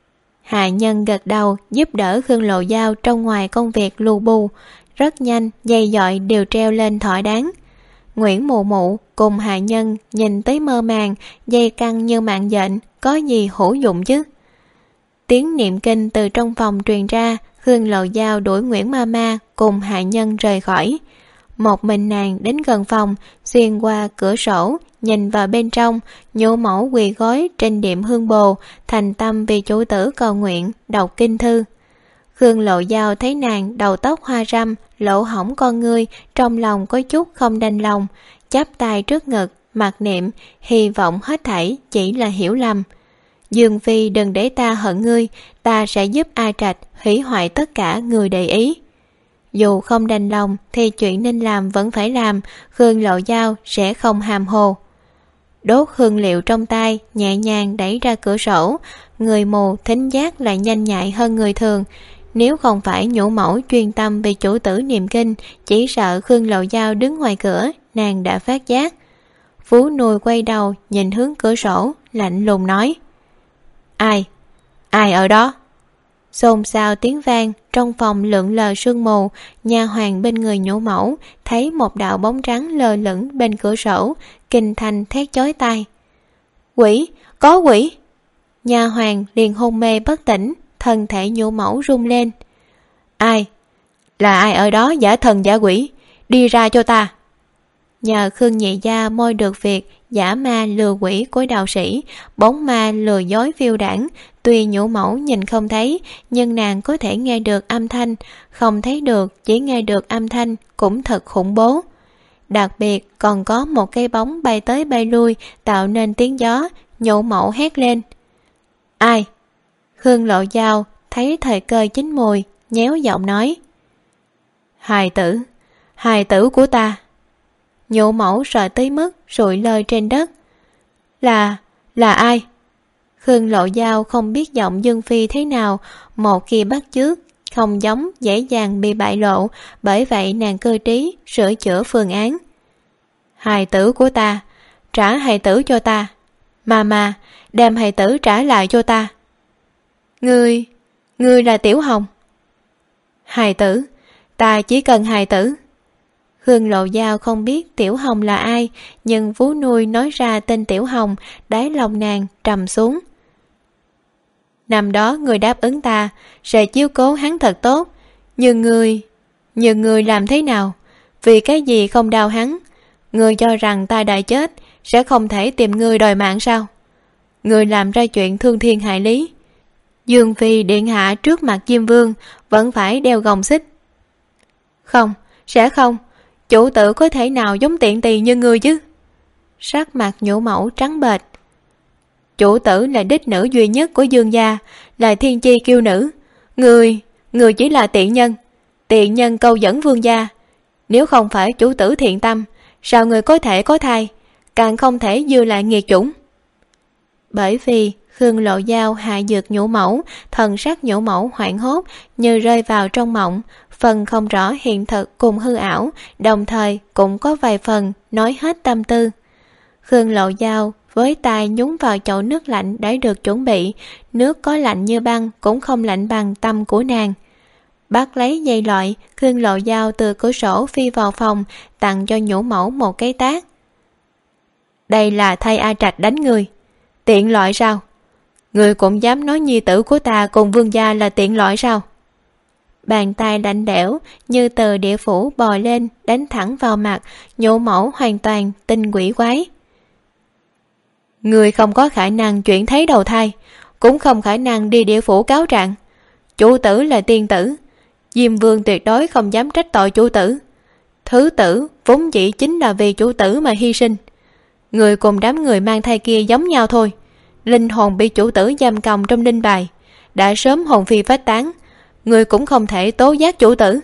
Hạ nhân gật đầu giúp đỡ Khương Lộ Giao trong ngoài công việc lù bù. Rất nhanh dây dọi đều treo lên thỏa đáng. Nguyễn Mụ Mụ cùng hạ nhân nhìn tới mơ màng, dây căng như mạng nhện, có gì hữu dụng chứ. Tiếng niệm kinh từ trong phòng truyền ra, Khương Lộ Giao đuổi Nguyễn Mama cùng hạ nhân rời khỏi. Một mình nàng đến gần phòng, xuyên qua cửa sổ, nhìn vào bên trong, nhũ mẫu quỳ gối trên điểm hương bồ, thành tâm vì chủ tử cầu nguyện, đọc kinh thư. Khương Lộ Giao thấy nàng đầu tóc hoa râm, lỗ hổng con ngươi, trong lòng có chút không đành lòng, chắp tay trước ngực, mặc niệm, hy vọng hết thảy chỉ là hiểu lầm. Dương Phi đừng để ta hận ngươi, ta sẽ giúp A Trạch hủy hoại tất cả người để ý. Dù không đành lòng thì chuyện nên làm vẫn phải làm, Khương Lộ Giao sẽ không hàm hồ. Đốt hương liệu trong tay, nhẹ nhàng đẩy ra cửa sổ. Người mù thính giác lại nhanh nhạy hơn người thường. Nếu không phải nhũ mẫu chuyên tâm vì chủ tử niệm kinh, chỉ sợ Khương Lộ Giao đứng ngoài cửa, nàng đã phát giác. Phú Nuôi quay đầu nhìn hướng cửa sổ, lạnh lùng nói: Ai? Ai ở đó? Xôn xao tiếng vang, trong phòng lượn lờ sương mù. Nha hoàn bên người nhũ mẫu thấy một đạo bóng trắng lơ lửng bên cửa sổ, kinh thanh thét chói tai: Quỷ! Có quỷ! Nha hoàn liền hôn mê bất tỉnh, thân thể nhũ mẫu rung lên. Ai? Là ai ở đó giả thần giả quỷ? Đi ra cho ta! Nhờ Khương Nhị Gia moi được việc giả ma lừa quỷ của đạo sĩ, bóng ma lừa dối phiêu đảng. Tuy nhũ mẫu nhìn không thấy, nhưng nàng có thể nghe được âm thanh, không thấy được, chỉ nghe được âm thanh cũng thật khủng bố. Đặc biệt còn có một cây bóng bay tới bay lui, tạo nên tiếng gió. Nhũ mẫu hét lên: Ai? Khương Lộ Giao thấy thời cơ chín mùi, nhéo giọng nói: Hài tử của ta. Nhũ mẫu sợ tới mức sụi lơ trên đất. Là ai? Khương Lộ Giao không biết giọng Dương Phi thế nào, một khi bắt chước không giống dễ dàng bị bại lộ, bởi vậy nàng cơ trí sửa chữa phương án. Hài tử của ta, trả hài tử cho ta. Mà, đem hài tử trả lại cho ta. Ngươi là Tiểu Hồng. Hài tử, ta chỉ cần hài tử. Khương Lộ Giao không biết Tiểu Hồng là ai, nhưng Phú Nuôi nói ra tên Tiểu Hồng, đáy lòng nàng trầm xuống. Năm đó người đáp ứng ta sẽ chiếu cố hắn thật tốt, nhưng người làm thế nào? Vì cái gì không đau hắn? Người cho rằng ta đã chết sẽ không thể tìm người đòi mạng sao? Người làm ra chuyện thương thiên hại lý. Dương Phi điện hạ trước mặt Diêm Vương vẫn phải đeo gồng xích. Không, sẽ không. Chủ tử có thể nào giống tiện tỳ như người chứ? Sắc mặt nhũ mẫu trắng bệch. Chủ tử là đích nữ duy nhất của Dương gia, là thiên chi kiêu nữ. Người chỉ là tiện nhân câu dẫn vương gia. Nếu không phải chủ tử thiện tâm, sao người có thể có thai, càng không thể dư lại nghiệt chủng. Bởi vì Khương Lộ Giao hạ dược nhũ mẫu, thần sắc nhũ mẫu hoảng hốt như rơi vào trong mộng, phần không rõ hiện thực cùng hư ảo, đồng thời cũng có vài phần nói hết tâm tư. Khương Lộ Giao với tay nhúng vào chậu nước lạnh đã được chuẩn bị, nước có lạnh như băng cũng không lạnh bằng tâm của nàng. Bắt lấy dây lọi, Khương Lộ Giao từ cửa sổ phi vào phòng, tặng cho nhũ mẫu một cái tát. Đây là thay A Trạch đánh người. Tiện loại sao? Người cũng dám nói nhi tử của ta cùng vương gia là tiện loại sao? Bàn tay lạnh lẽo như từ địa phủ bò lên, đánh thẳng vào mặt. Nhũ mẫu hoàn toàn tinh quỷ quái. Người không có khả năng chuyển thấy đầu thai, cũng không khả năng đi địa phủ cáo trạng. Chủ tử là tiên tử, Diêm Vương tuyệt đối không dám trách tội chủ tử. Thứ tử vốn dĩ chính là vì chủ tử mà hy sinh. Người cùng đám người mang thai kia giống nhau thôi. Linh hồn bị chủ tử giam cầm trong linh bài, đã sớm hồn phi phách tán. Người cũng không thể tố giác chủ tử.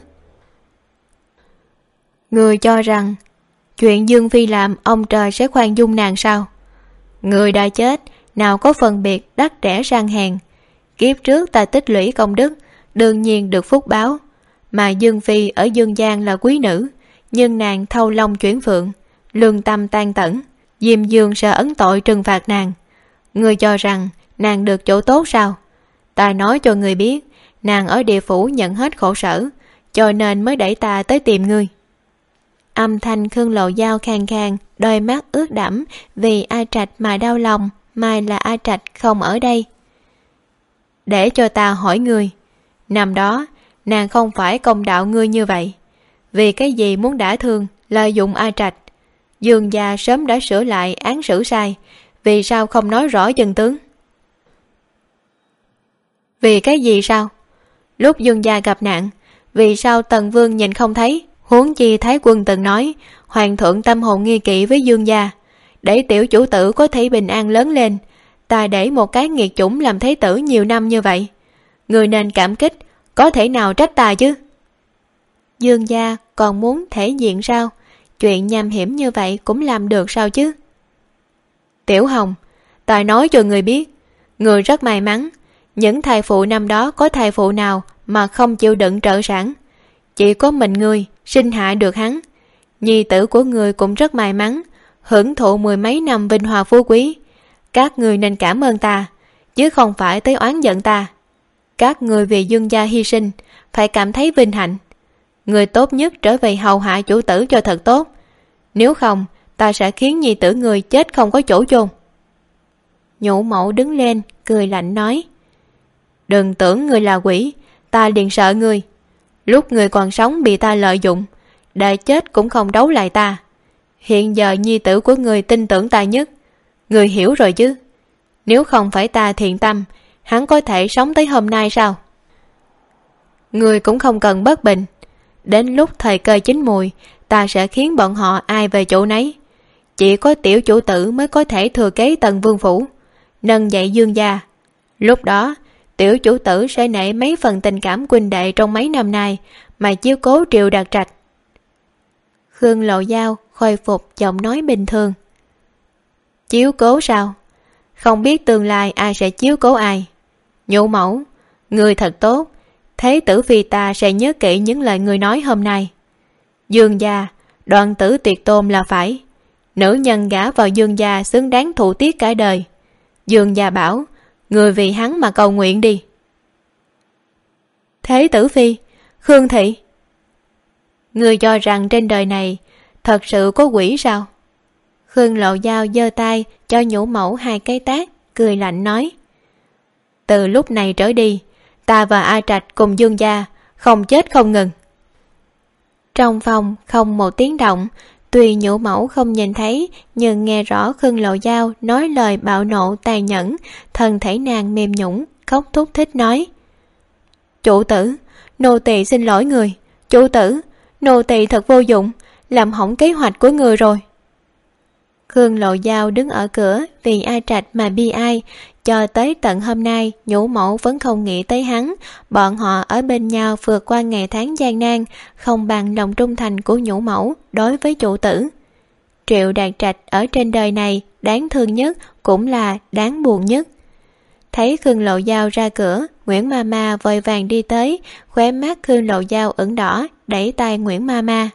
Người cho rằng chuyện Dương Phi làm ông trời sẽ khoan dung nàng sao? Người đã chết, nào có phân biệt đắt rẻ sang hèn. Kiếp trước ta tích lũy công đức, đương nhiên được phúc báo. Mà Dương Phi ở Dương Giang là quý nữ, nhưng nàng thâu long chuyển phượng, lương tâm tan tẫn. Diêm Dương sẽ ấn tội trừng phạt nàng. Người cho rằng nàng được chỗ tốt sao? Ta nói cho người biết, nàng ở địa phủ nhận hết khổ sở, cho nên mới đẩy ta tới tìm ngươi. Âm thanh Khương Lộ Giao khàn khàn, đôi mắt ướt đẫm vì A Trạch mà đau lòng. Mai là A Trạch không ở đây. Để cho ta hỏi ngươi, năm đó nàng không phải công đạo ngươi như vậy, vì cái gì muốn đả thương lợi dụng A Trạch? Dương gia sớm đã sửa lại án xử sai, vì sao không nói rõ chân tướng? Vì cái gì sao? Lúc Dương gia gặp nạn, vì sao Tần Vương nhìn không thấy? Huống chi Thái Quân từng nói hoàng thượng tâm hồn nghi kỵ với Dương gia, để tiểu chủ tử có thể bình an lớn lên. Ta để một cái nghiệt chủng làm thế tử nhiều năm như vậy, người nên cảm kích, có thể nào trách ta chứ? Dương gia còn muốn thể diện sao? Chuyện nham hiểm như vậy cũng làm được sao chứ? Tiểu Hồng, ta nói cho người biết, người rất may mắn. Những thai phụ năm đó có thai phụ nào mà không chịu đựng trợ sản? Chỉ có mình người sinh hạ được hắn. Nhi tử của người cũng rất may mắn, hưởng thụ 10 mấy năm vinh hoa phú quý. Các người nên cảm ơn ta, chứ không phải tới oán giận ta. Các người vì Dương gia hy sinh, phải cảm thấy vinh hạnh. Người tốt nhất trở về hầu hạ chủ tử cho thật tốt, nếu không ta sẽ khiến nhi tử người chết không có chỗ chôn. Nhũ Mẫu đứng lên cười lạnh nói: Đừng tưởng người là quỷ, ta liền sợ người. Lúc người còn sống bị ta lợi dụng, đã chết cũng không đấu lại ta. Hiện giờ nhi tử của người tin tưởng ta nhất, người hiểu rồi chứ? Nếu không phải ta thiện tâm, hắn có thể sống tới hôm nay sao? Người cũng không cần bất bình. Đến lúc thời cơ chín mùi, ta sẽ khiến bọn họ ai về chỗ nấy. Chỉ có tiểu chủ tử mới có thể thừa kế Tần Vương phủ, nâng dậy Dương gia. Lúc đó tiểu chủ tử sẽ nể mấy phần tình cảm huynh đệ trong mấy năm nay mà chiếu cố Triệu Đạt Trạch. Khương Lộ Giao khôi phục giọng nói bình thường. Chiếu cố sao? Không biết tương lai ai sẽ chiếu cố ai. Nhũ Mẫu, người thật tốt, thế tử phi ta sẽ nhớ kỹ những lời người nói hôm nay. Dương gia, Đoạn tử tuyệt tôn là phải. Nữ nhân gả vào Dương gia xứng đáng thụ tiết cả đời. Dương gia bảo, người vì hắn mà cầu nguyện đi. Thế tử phi, Khương thị, người cho rằng trên đời này thật sự có quỷ sao? Khương Lộ Giao giơ tay cho Nhũ Mẫu 2 cái tát, cười lạnh nói: Từ lúc này trở đi, ta và A Trạch cùng Dương gia không chết không ngừng. Trong phòng không một tiếng động. Tuy Nhũ Mẫu không nhìn thấy, nhưng nghe rõ Khương Lộ Giao nói lời bạo nộ tàn nhẫn. Thân thể nàng mềm nhũn, khóc thút thít nói: Chủ tử, nô tỳ xin lỗi người. Chủ tử, nô tỳ thật vô dụng, làm hỏng kế hoạch của người rồi. Khương Lộ Giao đứng ở cửa vì A Trạch mà bi ai. Cho tới tận hôm nay, Nhũ Mẫu vẫn không nghĩ tới hắn. Bọn họ ở bên nhau vượt qua ngày tháng gian nan, không bằng lòng trung thành của Nhũ Mẫu đối với chủ tử. Triệu Đạt Trạch ở trên đời này đáng thương nhất cũng là đáng buồn nhất. Thấy Khương Lộ Giao ra cửa, Nguyễn Mama vội vàng đi tới, khóe mắt Khương Lộ Giao ửng đỏ, đẩy tay Nguyễn Mama.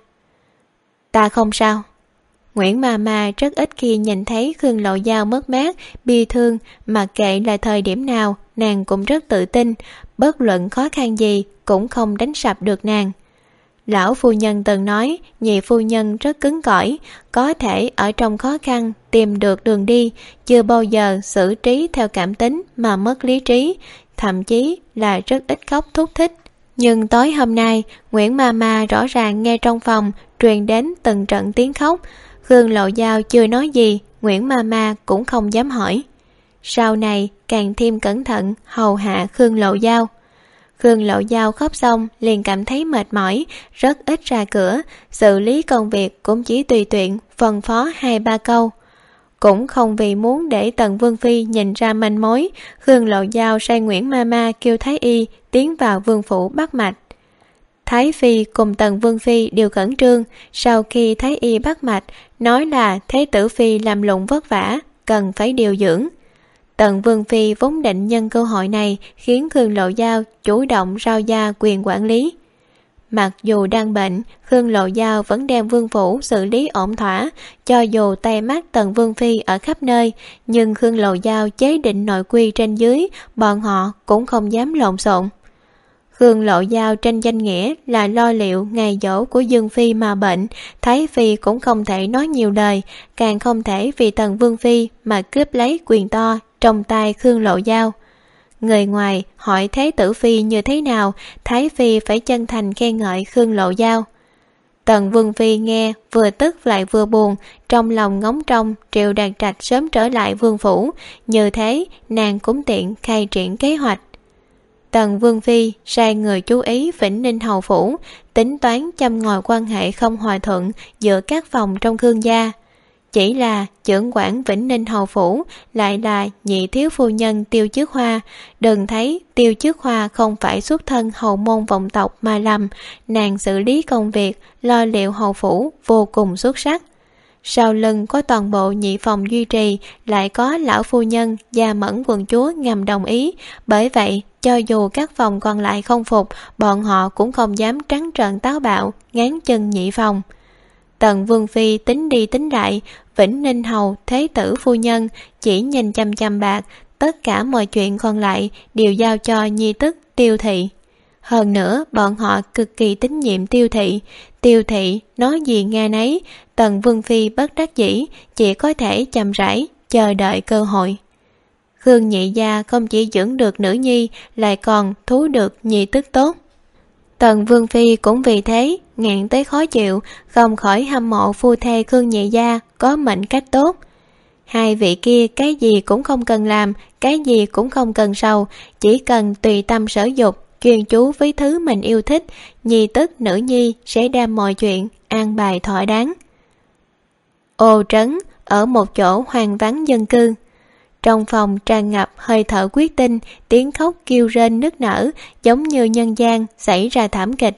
Ta không sao. Nguyễn Mama rất ít khi nhìn thấy Khương Lộ Giao mất mát, bi thương, mặc kệ là thời điểm nào, nàng cũng rất tự tin, bất luận khó khăn gì cũng không đánh sập được nàng. Lão phu nhân từng nói, nhị phu nhân rất cứng cỏi, có thể ở trong khó khăn tìm được đường đi, chưa bao giờ xử trí theo cảm tính mà mất lý trí, thậm chí là rất ít khóc thút thít. Nhưng tối hôm nay, Nguyễn Mama rõ ràng nghe trong phòng truyền đến từng trận tiếng khóc. Khương Lộ Giao chưa nói gì, Nguyễn Mama cũng không dám hỏi. Sau này càng thêm cẩn thận hầu hạ Khương Lộ Giao. Khương Lộ Giao khóc xong liền cảm thấy mệt mỏi, rất ít ra cửa, xử lý công việc cũng chỉ tùy tiện phân phó 2-3 câu. Cũng không vì muốn để Tần Vương Phi nhìn ra manh mối, Khương Lộ Giao sai Nguyễn Mama kêu Thái Y tiến vào vương phủ bắt mạch. Thái Phi cùng Tần Vương Phi đều khẩn trương. Sau khi Thái Y bắt mạch, nói là Thế tử Phi làm lụng vất vả, cần phải điều dưỡng. Tần Vương Phi vốn định nhân cơ hội này khiến Khương Lộ Giao chủ động giao ra quyền quản lý. Mặc dù đang bệnh, Khương Lộ Giao vẫn đem vương phủ xử lý ổn thỏa, cho dù tay mắt Tần Vương Phi ở khắp nơi, nhưng Khương Lộ Giao chế định nội quy trên dưới, bọn họ cũng không dám lộn xộn. Khương Lộ Giao trên danh nghĩa là lo liệu ngày dỗ của Dương Phi mà bệnh, Thái Phi cũng không thể nói nhiều lời, càng không thể vì Tần Vương Phi mà cướp lấy quyền to trong tay Khương Lộ Giao. Người ngoài hỏi Thế Tử Phi như thế nào, Thái Phi phải chân thành khen ngợi Khương Lộ Giao. Tần Vương Phi nghe vừa tức lại vừa buồn, trong lòng ngóng trông Triệu Đạt Trạch sớm trở lại vương phủ, như thế nàng cũng tiện khai triển kế hoạch. Tần Vương Phi sai người chú ý Vĩnh Ninh hầu phủ, tính toán châm ngòi quan hệ không hòa thuận giữa các phòng trong Khương gia. Chỉ là trưởng quản Vĩnh Ninh hầu phủ lại là nhị thiếu phu nhân Tiêu Chức Hoa, đừng thấy Tiêu Chức Hoa không phải xuất thân hầu môn vọng tộc mà lầm, nàng xử lý công việc lo liệu hầu phủ vô cùng xuất sắc. Sau lưng có toàn bộ nhị phòng duy trì, lại có lão phu nhân Gia Mẫn quận chúa ngầm đồng ý, bởi vậy cho dù các phòng còn lại không phục, bọn họ cũng không dám trắng trợn táo bạo ngáng chân nhị phòng. Tần Vương Phi tính đi tính lại, Vĩnh Ninh hầu thế tử phu nhân chỉ nhìn chăm chăm bạc, tất cả mọi chuyện còn lại đều giao cho nhi tức Tiêu Thị. Hơn nữa bọn họ cực kỳ tín nhiệm Tiêu Thị, Tiêu Thị nói gì nghe nấy. Tần Vương Phi bất đắc dĩ, chỉ có thể chậm rãi chờ đợi cơ hội. Khương nhị gia không chỉ dưỡng được nữ nhi, lại còn thú được nhi tức tốt. Tần Vương Phi cũng vì thế nghẹn tới khó chịu, không khỏi hâm mộ phu thê Khương nhị gia có mệnh cách tốt. Hai vị kia cái gì cũng không cần làm, cái gì cũng không cần sầu, chỉ cần tùy tâm sở dục, chuyên chú với thứ mình yêu thích, nhi tức nữ nhi sẽ đem mọi chuyện an bài thỏa đáng. Ô trấn ở một chỗ hoang vắng dân cư, trong phòng tràn ngập hơi thở quyết tinh, tiếng khóc kêu rên nức nở, giống như nhân gian xảy ra thảm kịch.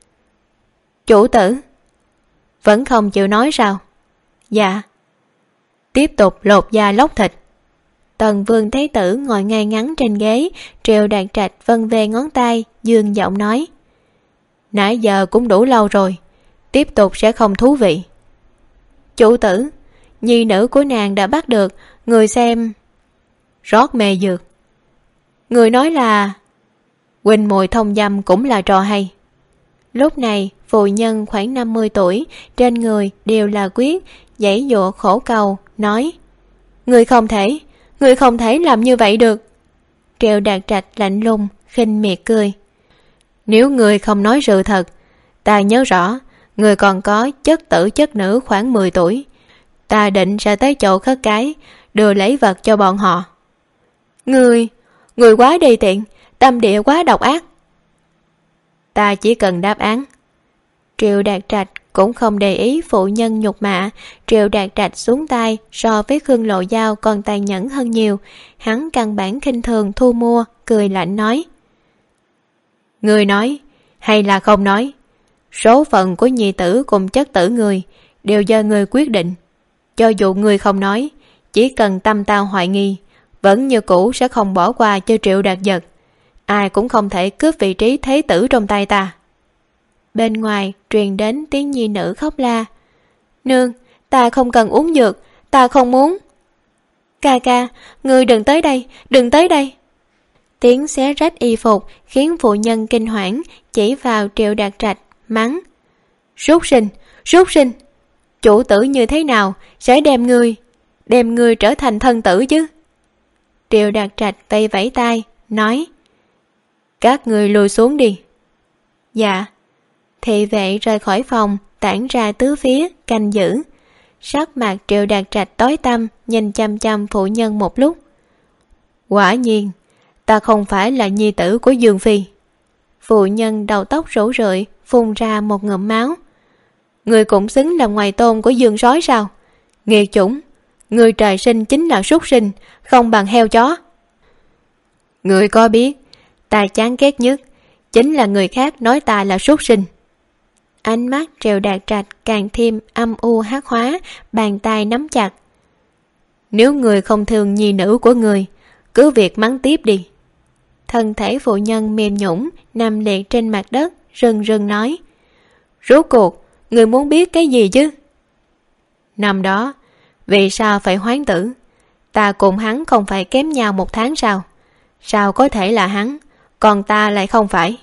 Chủ tử, vẫn không chịu nói sao? Dạ. Tiếp tục lột da lóc thịt. Tần Vương Thế Tử ngồi ngay ngắn trên ghế, Triệu Đạt Trạch vân về ngón tay, dương giọng nói: nãy giờ cũng đủ lâu rồi, tiếp tục sẽ không thú vị. Chủ tử, nhi nữ của nàng đã bắt được, người xem. Rót mê dược. Người nói là huynh muội thông dâm cũng là trò hay. Lúc này phụ nhân khoảng 50 tuổi, trên người đều là quyết, giãy giụa khổ cầu, nói: người không thể làm như vậy được. Triệu Đạt Trạch lạnh lùng khinh miệt cười: nếu người không nói sự thật, ta nhớ rõ người còn có chất tử chất nữ khoảng 10 tuổi, ta định sẽ tới chỗ khất cái đưa lấy vật cho bọn họ. Người quá đê tiện, tâm địa quá độc ác. Ta chỉ cần đáp án. Triệu Đạt Trạch cũng không để ý phụ nhân nhục mạ. Triệu Đạt Trạch xuống tay so với Khương Lộ Giao còn tàn nhẫn hơn nhiều. Hắn căn bản khinh thường thu mua, cười lạnh nói: người nói hay là không nói, số phận của nhi tử cùng chất tử người đều do người quyết định. Cho dù người không nói, chỉ cần tâm ta hoài nghi, vẫn như cũ sẽ không bỏ qua cho Triệu Đạt Giật. Ai cũng không thể cướp vị trí thế tử trong tay ta. Bên ngoài truyền đến tiếng nhi nữ khóc la: nương, ta không cần uống dược, ta không muốn. Ca ca, ngươi đừng tới đây, đừng tới đây. Tiếng xé rách y phục khiến phụ nhân kinh hoảng, chỉ vào Triệu Đạt Trạch mắng: súc sinh, súc sinh, chủ tử như thế nào sẽ đem ngươi trở thành thân tử chứ? Triệu Đạt Trạch vẫy vẫy tay nói: các ngươi lùi xuống đi. Dạ. Thị vệ rời khỏi phòng, tản ra tứ phía canh giữ. Sắc mặt Triệu Đạt Trạch tối tăm, nhìn chăm chăm phụ nhân một lúc. Quả nhiên ta không phải là nhi tử của Dương Phi. Phụ nhân đầu tóc rủ rượi phun ra một ngụm máu. Người cũng xứng là ngoài tôn của Dương sói sao? Nghiệt chủng, người trời sinh chính là súc sinh, không bằng heo chó. Người có biết ta chán ghét nhất chính là người khác nói ta là súc sinh. Ánh mắt Triệu Đạt Trạch càng thêm âm u hắc hóa, bàn tay nắm chặt. Nếu người không thương nhi nữ của người, cứ việc mắng tiếp đi. Thân thể phụ nhân mềm nhũn nằm liệt trên mặt đất, rưng rưng nói: Rốt cuộc người muốn biết cái gì chứ? Năm đó vì sao phải hoán tử? Ta cùng hắn không phải kém nhau 1 tháng sao? Sao có thể là hắn, còn ta lại không phải?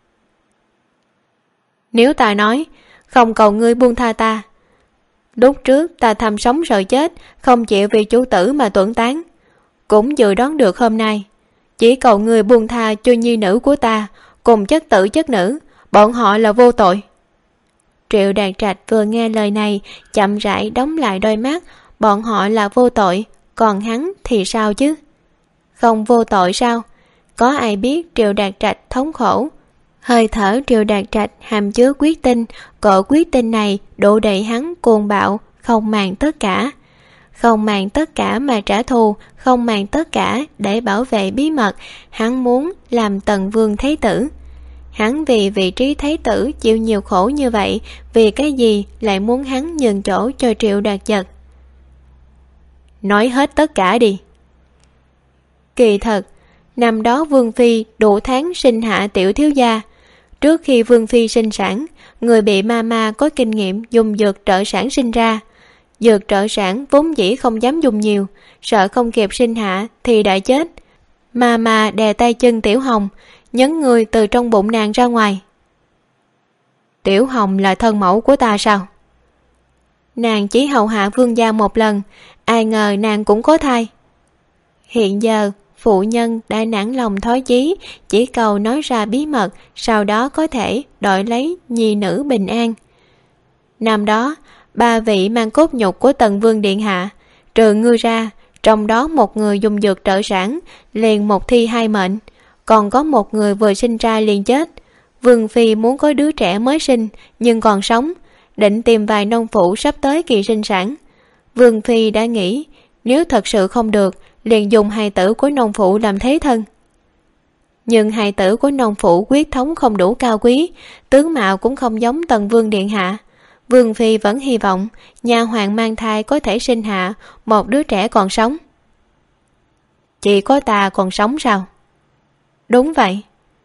Nếu ta nói không cầu ngươi buông tha ta, lúc trước ta thầm sống sợ chết, không chịu vì chủ tử mà tuẫn tán, cũng dự đoán được hôm nay chỉ cầu ngươi buông tha cho nhi nữ của ta cùng chất tử chất nữ, bọn họ là vô tội. Triệu Đạt Trạch vừa nghe lời này, chậm rãi đóng lại đôi mắt. Bọn họ là vô tội, còn hắn thì sao chứ? Không vô tội sao? Có ai biết Triệu Đạt Trạch thống khổ? Hơi thở Triệu Đạt Trạch hàm chứa quyết tinh, cỗ quyết tinh này độ đầy hắn cuồng bạo, không màng tất cả. Không màng tất cả mà trả thù, không màng tất cả để bảo vệ bí mật. Hắn muốn làm Tần Vương Thái tử. Hắn vì vị trí thái tử chịu nhiều khổ như vậy, vì cái gì lại muốn hắn nhường chỗ cho Triệu Đạt Trạch? Nói hết tất cả đi. Kỳ thật, năm đó Vương Phi đủ tháng sinh hạ tiểu thiếu gia. Trước khi Vương Phi sinh sản, người bị ma có kinh nghiệm dùng dược trợ sản sinh ra. Dược trợ sản vốn dĩ không dám dùng nhiều, sợ không kịp sinh hạ thì đã chết. Ma đè tay chân Tiểu Hồng, nhấn người từ trong bụng nàng ra ngoài. Tiểu Hồng là thân mẫu của ta sao? Nàng chỉ hầu hạ vương gia 1 lần, ai ngờ nàng cũng có thai. Hiện giờ phụ nhân đã nản lòng thói chí, chỉ cầu nói ra bí mật, sau đó có thể đổi lấy nhi nữ bình an. Năm đó 3 vị mang cốt nhục của Tần Vương điện hạ, trừ ngươi ra, trong đó 1 người dùng dược trợ sản, liền 1 thi 2 mệnh, còn có 1 người vừa sinh ra liền chết. Vương Phi muốn có đứa trẻ mới sinh nhưng còn sống, định tìm vài nông phụ sắp tới kỳ sinh sản. Vương Phi đã nghĩ nếu thật sự không được, liền dùng hài tử của nông phụ làm thế thân. Nhưng hài tử của nông phụ huyết thống không đủ cao quý, tướng mạo cũng không giống Tần Vương điện hạ. Vương Phi vẫn hy vọng nha hoàn mang thai có thể sinh hạ một đứa trẻ còn sống. Chỉ có ta còn sống sao? Đúng vậy.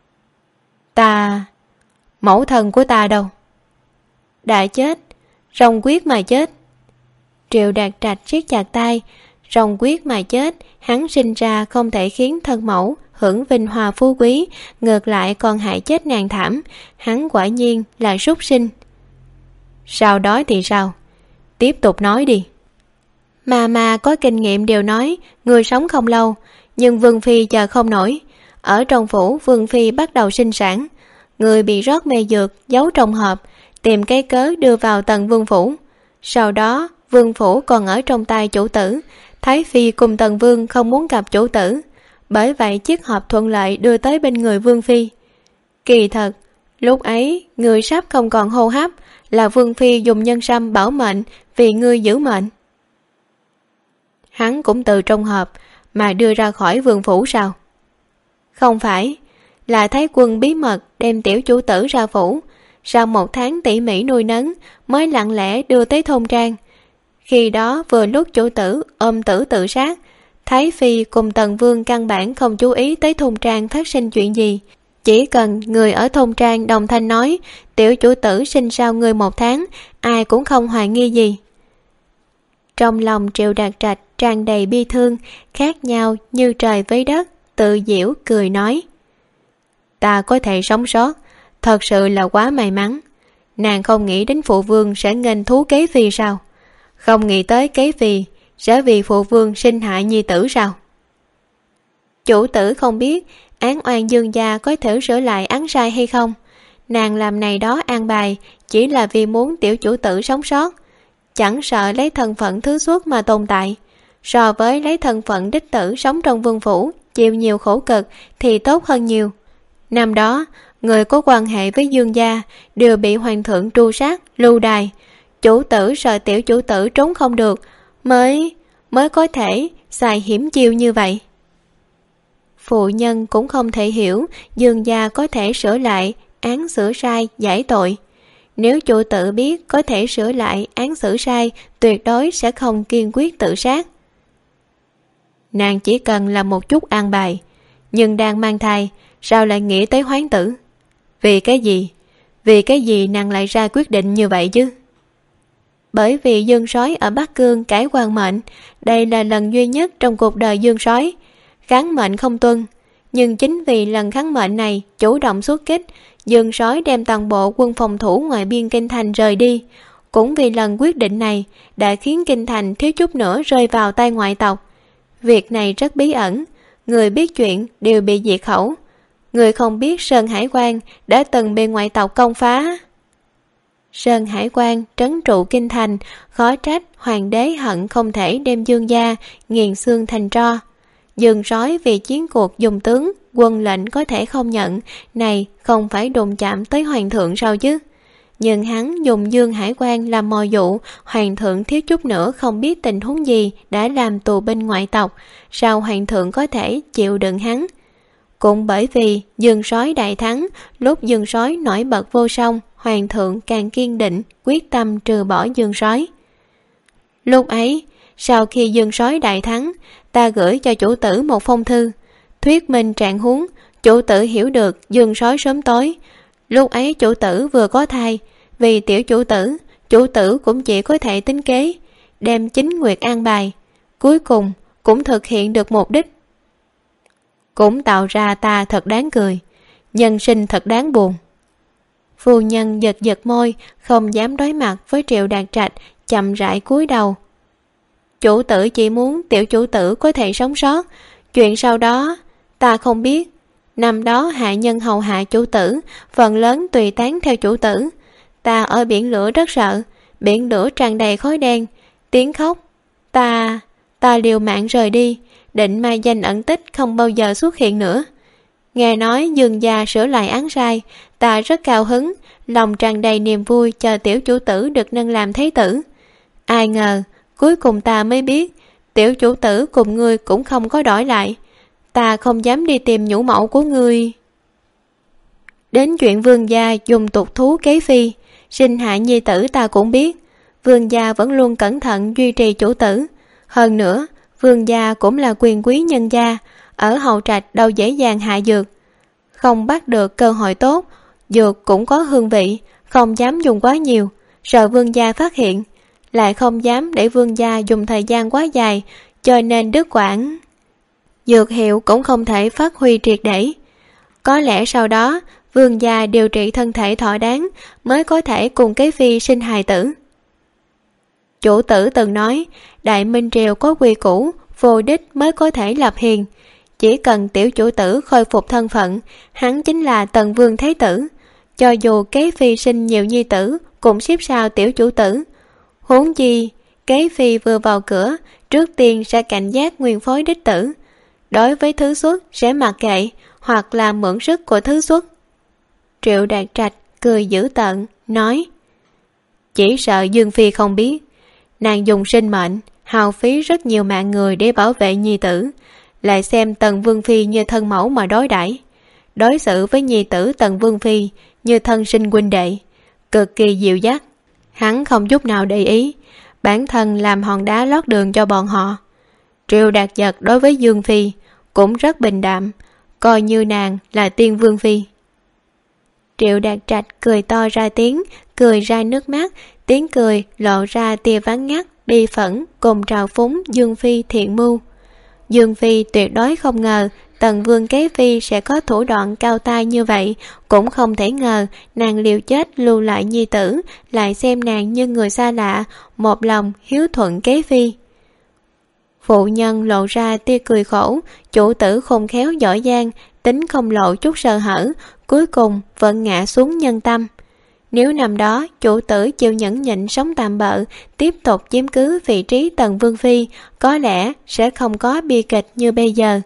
Ta... mẫu thân của ta đâu? Đã chết, rồng quyết mà chết. Triệu Đạt Trạch siết chặt tay. Rồng quyết mà chết, hắn sinh ra không thể khiến thân mẫu hưởng vinh hoa phú quý, ngược lại còn hại chết nàng thảm. Hắn quả nhiên là súc sinh. Sau đó thì sao? Tiếp tục nói đi. Mà có kinh nghiệm đều nói người sống không lâu, nhưng Vương Phi chờ không nổi. Ở trong phủ, Vương Phi bắt đầu sinh sản. Người bị rót mê dược giấu trong hộp, tìm cái cớ đưa vào Tần Vương phủ. Sau đó Vương phủ còn ở trong tay chủ tử. Thái Phi cùng Tần Vương không muốn gặp chủ tử, bởi vậy chiếc hộp thuận lợi đưa tới bên người Vương Phi. Kỳ thật lúc ấy người sắp không còn hô hấp, là Vương Phi dùng nhân sâm bảo mệnh vì ngươi giữ mệnh. Hắn cũng từ trong hộp mà đưa ra khỏi vương phủ sao? Không phải, là Thái Quân bí mật đem tiểu chủ tử ra phủ, sau 1 tháng tỉ mỉ nuôi nấng mới lặng lẽ đưa tới thôn trang. Khi đó vừa lúc chủ tử ôm tử tự sát, Thái Phi cùng Tần Vương căn bản không chú ý tới thôn trang phát sinh chuyện gì. Chỉ cần người ở thôn trang đồng thanh nói tiểu chủ tử sinh sau ngươi 1 tháng, ai cũng không hoài nghi gì. Trong lòng Triệu Đạt Trạch tràn đầy bi thương, khác nhau như trời với đất, tự giễu cười nói: ta có thể sống sót, thật sự là quá may mắn. Nàng không nghĩ đến phụ vương sẽ nghênh thú kế phi sao? Không nghĩ tới kế phi sẽ vì phụ vương sinh hại nhi tử sao? Chủ tử không biết án oan Dương gia có thể sửa lại án sai hay không. Nàng làm này đó an bài chỉ là vì muốn tiểu chủ tử sống sót, chẳng sợ lấy thân phận thứ xuất mà tồn tại. So với lấy thân phận đích tử sống trong vương phủ chịu nhiều khổ cực thì tốt hơn nhiều. Năm đó người có quan hệ với Dương gia đều bị hoàng thượng tru sát lưu đày. Chủ tử sợ tiểu chủ tử trốn không được, mới có thể xài hiểm chiêu như vậy. Phụ nhân cũng không thể hiểu Dương gia có thể sửa lại án xử sai giải tội. Nếu chủ tử biết có thể sửa lại án xử sai, tuyệt đối sẽ không kiên quyết tự sát. Nàng chỉ cần là một chút an bài, nhưng đang mang thai sao lại nghĩ tới hoán tử? Vì cái gì? Vì cái gì nàng lại ra quyết định như vậy chứ? Bởi vì Dương Sói ở Bắc Cương cải quan mệnh, đây là lần duy nhất trong cuộc đời Dương Sói kháng mệnh không tuân. Nhưng chính vì lần kháng mệnh này chủ động xuất kích, Dương Sói đem toàn bộ quân phòng thủ ngoài biên kinh thành rời đi. Cũng vì lần quyết định này đã khiến kinh thành thiếu chút nữa rơi vào tay ngoại tộc. Việc này rất bí ẩn, người biết chuyện đều bị diệt khẩu. Người không biết Sơn Hải Quan đã từng bị ngoại tộc công phá. Sơn Hải Quan trấn trụ kinh thành, khó trách hoàng đế hận không thể đem Dương gia nghiền xương thành tro. Dương Sói vì chiến cuộc dùng tướng, quân lệnh có thể không nhận, này không phải đụng chạm tới hoàng thượng sao chứ? Nhưng hắn dùng Dương Hải Quan làm mồi dụ, hoàng thượng thiếu chút nữa không biết tình huống gì đã làm tù binh ngoại tộc, sao hoàng thượng có thể chịu đựng hắn? Cũng bởi vì Dương Sói đại thắng, lúc Dương Sói nổi bật vô song, hoàng thượng càng kiên định, quyết tâm trừ bỏ Dương Sói. Lúc ấy, sau khi Dương Sói đại thắng, ta gửi cho chủ tử một phong thư, thuyết minh trạng huống. Chủ tử hiểu được Dương Sói sớm tối. Lúc ấy chủ tử vừa có thai, vì tiểu chủ tử cũng chỉ có thể tính kế, đem chính nguyệt an bài. Cuối cùng cũng thực hiện được mục đích. Cũng tạo ra ta thật đáng cười, nhân sinh thật đáng buồn. Phu nhân giật giật môi, không dám đối mặt với Triệu Đạt Trạch, chậm rãi cúi đầu. Chủ tử chỉ muốn tiểu chủ tử có thể sống sót, chuyện sau đó ta không biết. Năm đó hạ nhân hầu hạ chủ tử, phần lớn tùy tán theo chủ tử. Ta ở biển lửa rất sợ, biển lửa tràn đầy khói đen, tiếng khóc. Ta liều mạng rời đi, định mai danh ẩn tích không bao giờ xuất hiện nữa. Nghe nói Dương gia sửa lại án sai, ta rất cao hứng, lòng tràn đầy niềm vui chờ tiểu chủ tử được nâng làm thế tử. Ai ngờ, cuối cùng ta mới biết, tiểu chủ tử cùng ngươi cũng không có đổi lại. Ta không dám đi tìm nhũ mẫu của ngươi. Đến chuyện Vương gia dùng tục thú kế phi, sinh hại nhi tử ta cũng biết. Vương gia vẫn luôn cẩn thận duy trì chủ tử. Hơn nữa, Vương gia cũng là quyền quý nhân gia, ở hậu trạch đâu dễ dàng hạ dược. Không bắt được cơ hội tốt, dược cũng có hương vị, không dám dùng quá nhiều, sợ Vương gia phát hiện, lại không dám để Vương gia dùng thời gian quá dài, cho nên đứt quãng. Dược hiệu cũng không thể phát huy triệt để. Có lẽ sau đó Vương gia điều trị thân thể thỏa đáng mới có thể cùng kế phi sinh hài tử. Chủ tử từng nói, Đại Minh Triều có quy củ, vô đích mới có thể lập hiền. Chỉ cần tiểu chủ tử khôi phục thân phận, hắn chính là Tần Vương Thế Tử. Cho dù kế phi sinh nhiều nhi tử, cũng xếp sau tiểu chủ tử. Huống chi, kế phi vừa vào cửa, trước tiên sẽ cảnh giác nguyên phối đích tử. Đối với thứ xuất sẽ mặc kệ, hoặc là mượn sức của thứ xuất. Triệu Đạt Trạch cười dữ tợn, nói: Chỉ sợ Dương Phi không biết, nàng dùng sinh mệnh, hao phí rất nhiều mạng người để bảo vệ nhi tử, lại xem Tần Vương Phi như thân mẫu mà đối đãi, đối xử với nhi tử Tần Vương Phi như thân sinh huynh đệ, cực kỳ dịu dắt. Hắn không chút nào để ý, bản thân làm hòn đá lót đường cho bọn họ. Triệu Đạt Giật đối với Dương Phi cũng rất bình đạm, coi như nàng là tiên Vương Phi. Triệu Đạt Trạch cười to ra tiếng, cười ra nước mắt, tiếng cười lộ ra tia ván ngắt, bi phẫn cùng trào phúng Dương Phi thiện mưu. Dương Phi tuyệt đối không ngờ Tần Vương kế phi sẽ có thủ đoạn cao tay như vậy, cũng không thể ngờ nàng liều chết lưu lại nhi tử, lại xem nàng như người xa lạ, một lòng hiếu thuận kế phi. Phụ nhân lộ ra tia cười khổ, chủ tử khôn khéo giỏi giang, tính không lộ chút sơ hở, cuối cùng vẫn ngã xuống nhân tâm. Nếu năm đó chủ tử chịu nhẫn nhịn sống tạm bợ, tiếp tục chiếm cứ vị trí Tần Vương Phi, có lẽ sẽ không có bi kịch như bây giờ.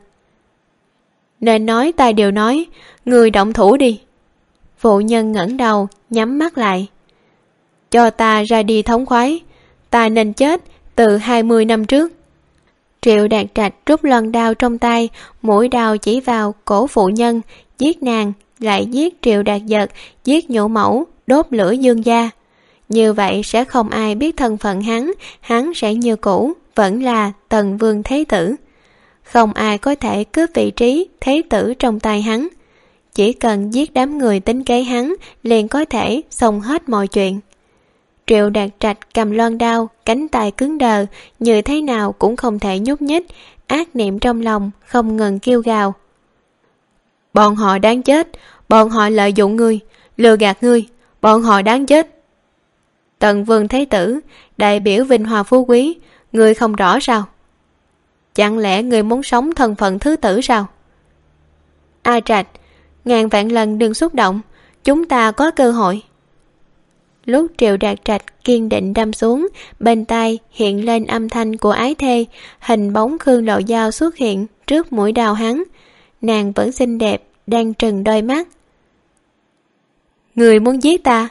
Nên nói ta đều nói, người động thủ đi. Phụ nhân ngẩng đầu, nhắm mắt lại. Cho ta ra đi thống khoái, ta nên chết từ 20 năm trước. Triệu Đạt Trạch rút loan đao trong tay, mũi đao chỉ vào cổ phụ nhân, giết nàng, lại giết Triệu Đạt Giật, giết nhũ mẫu, đốt lửa Dương gia. Như vậy sẽ không ai biết thân phận hắn sẽ như cũ, vẫn là Tần Vương Thế Tử. Không ai có thể cướp vị trí Thế Tử trong tay hắn. chỉ cần giết đám người tính kế hắn liền có thể xong hết mọi chuyện. Triệu Đạt Trạch cầm loan đao, cánh tay cứng đờ, như thế nào cũng không thể nhúc nhích, ác niệm trong lòng không ngừng kêu gào. Bọn họ đáng chết, bọn họ lợi dụng ngươi, lừa gạt ngươi, bọn họ đáng chết. Tần Vương Thái Tử, đại biểu vinh hoa phú quý, ngươi không rõ sao? Chẳng lẽ ngươi muốn sống thân phận thứ tử sao? A Trạch, ngàn vạn lần đừng xúc động, chúng ta có cơ hội. Lúc Triệu Đạt Trạch kiên định đâm xuống, bên tai hiện lên âm thanh của ái thê, hình bóng Khương Lộ Giao xuất hiện trước mũi đao hắn. Nàng vẫn xinh đẹp, đang trừng đôi mắt. Người muốn giết ta?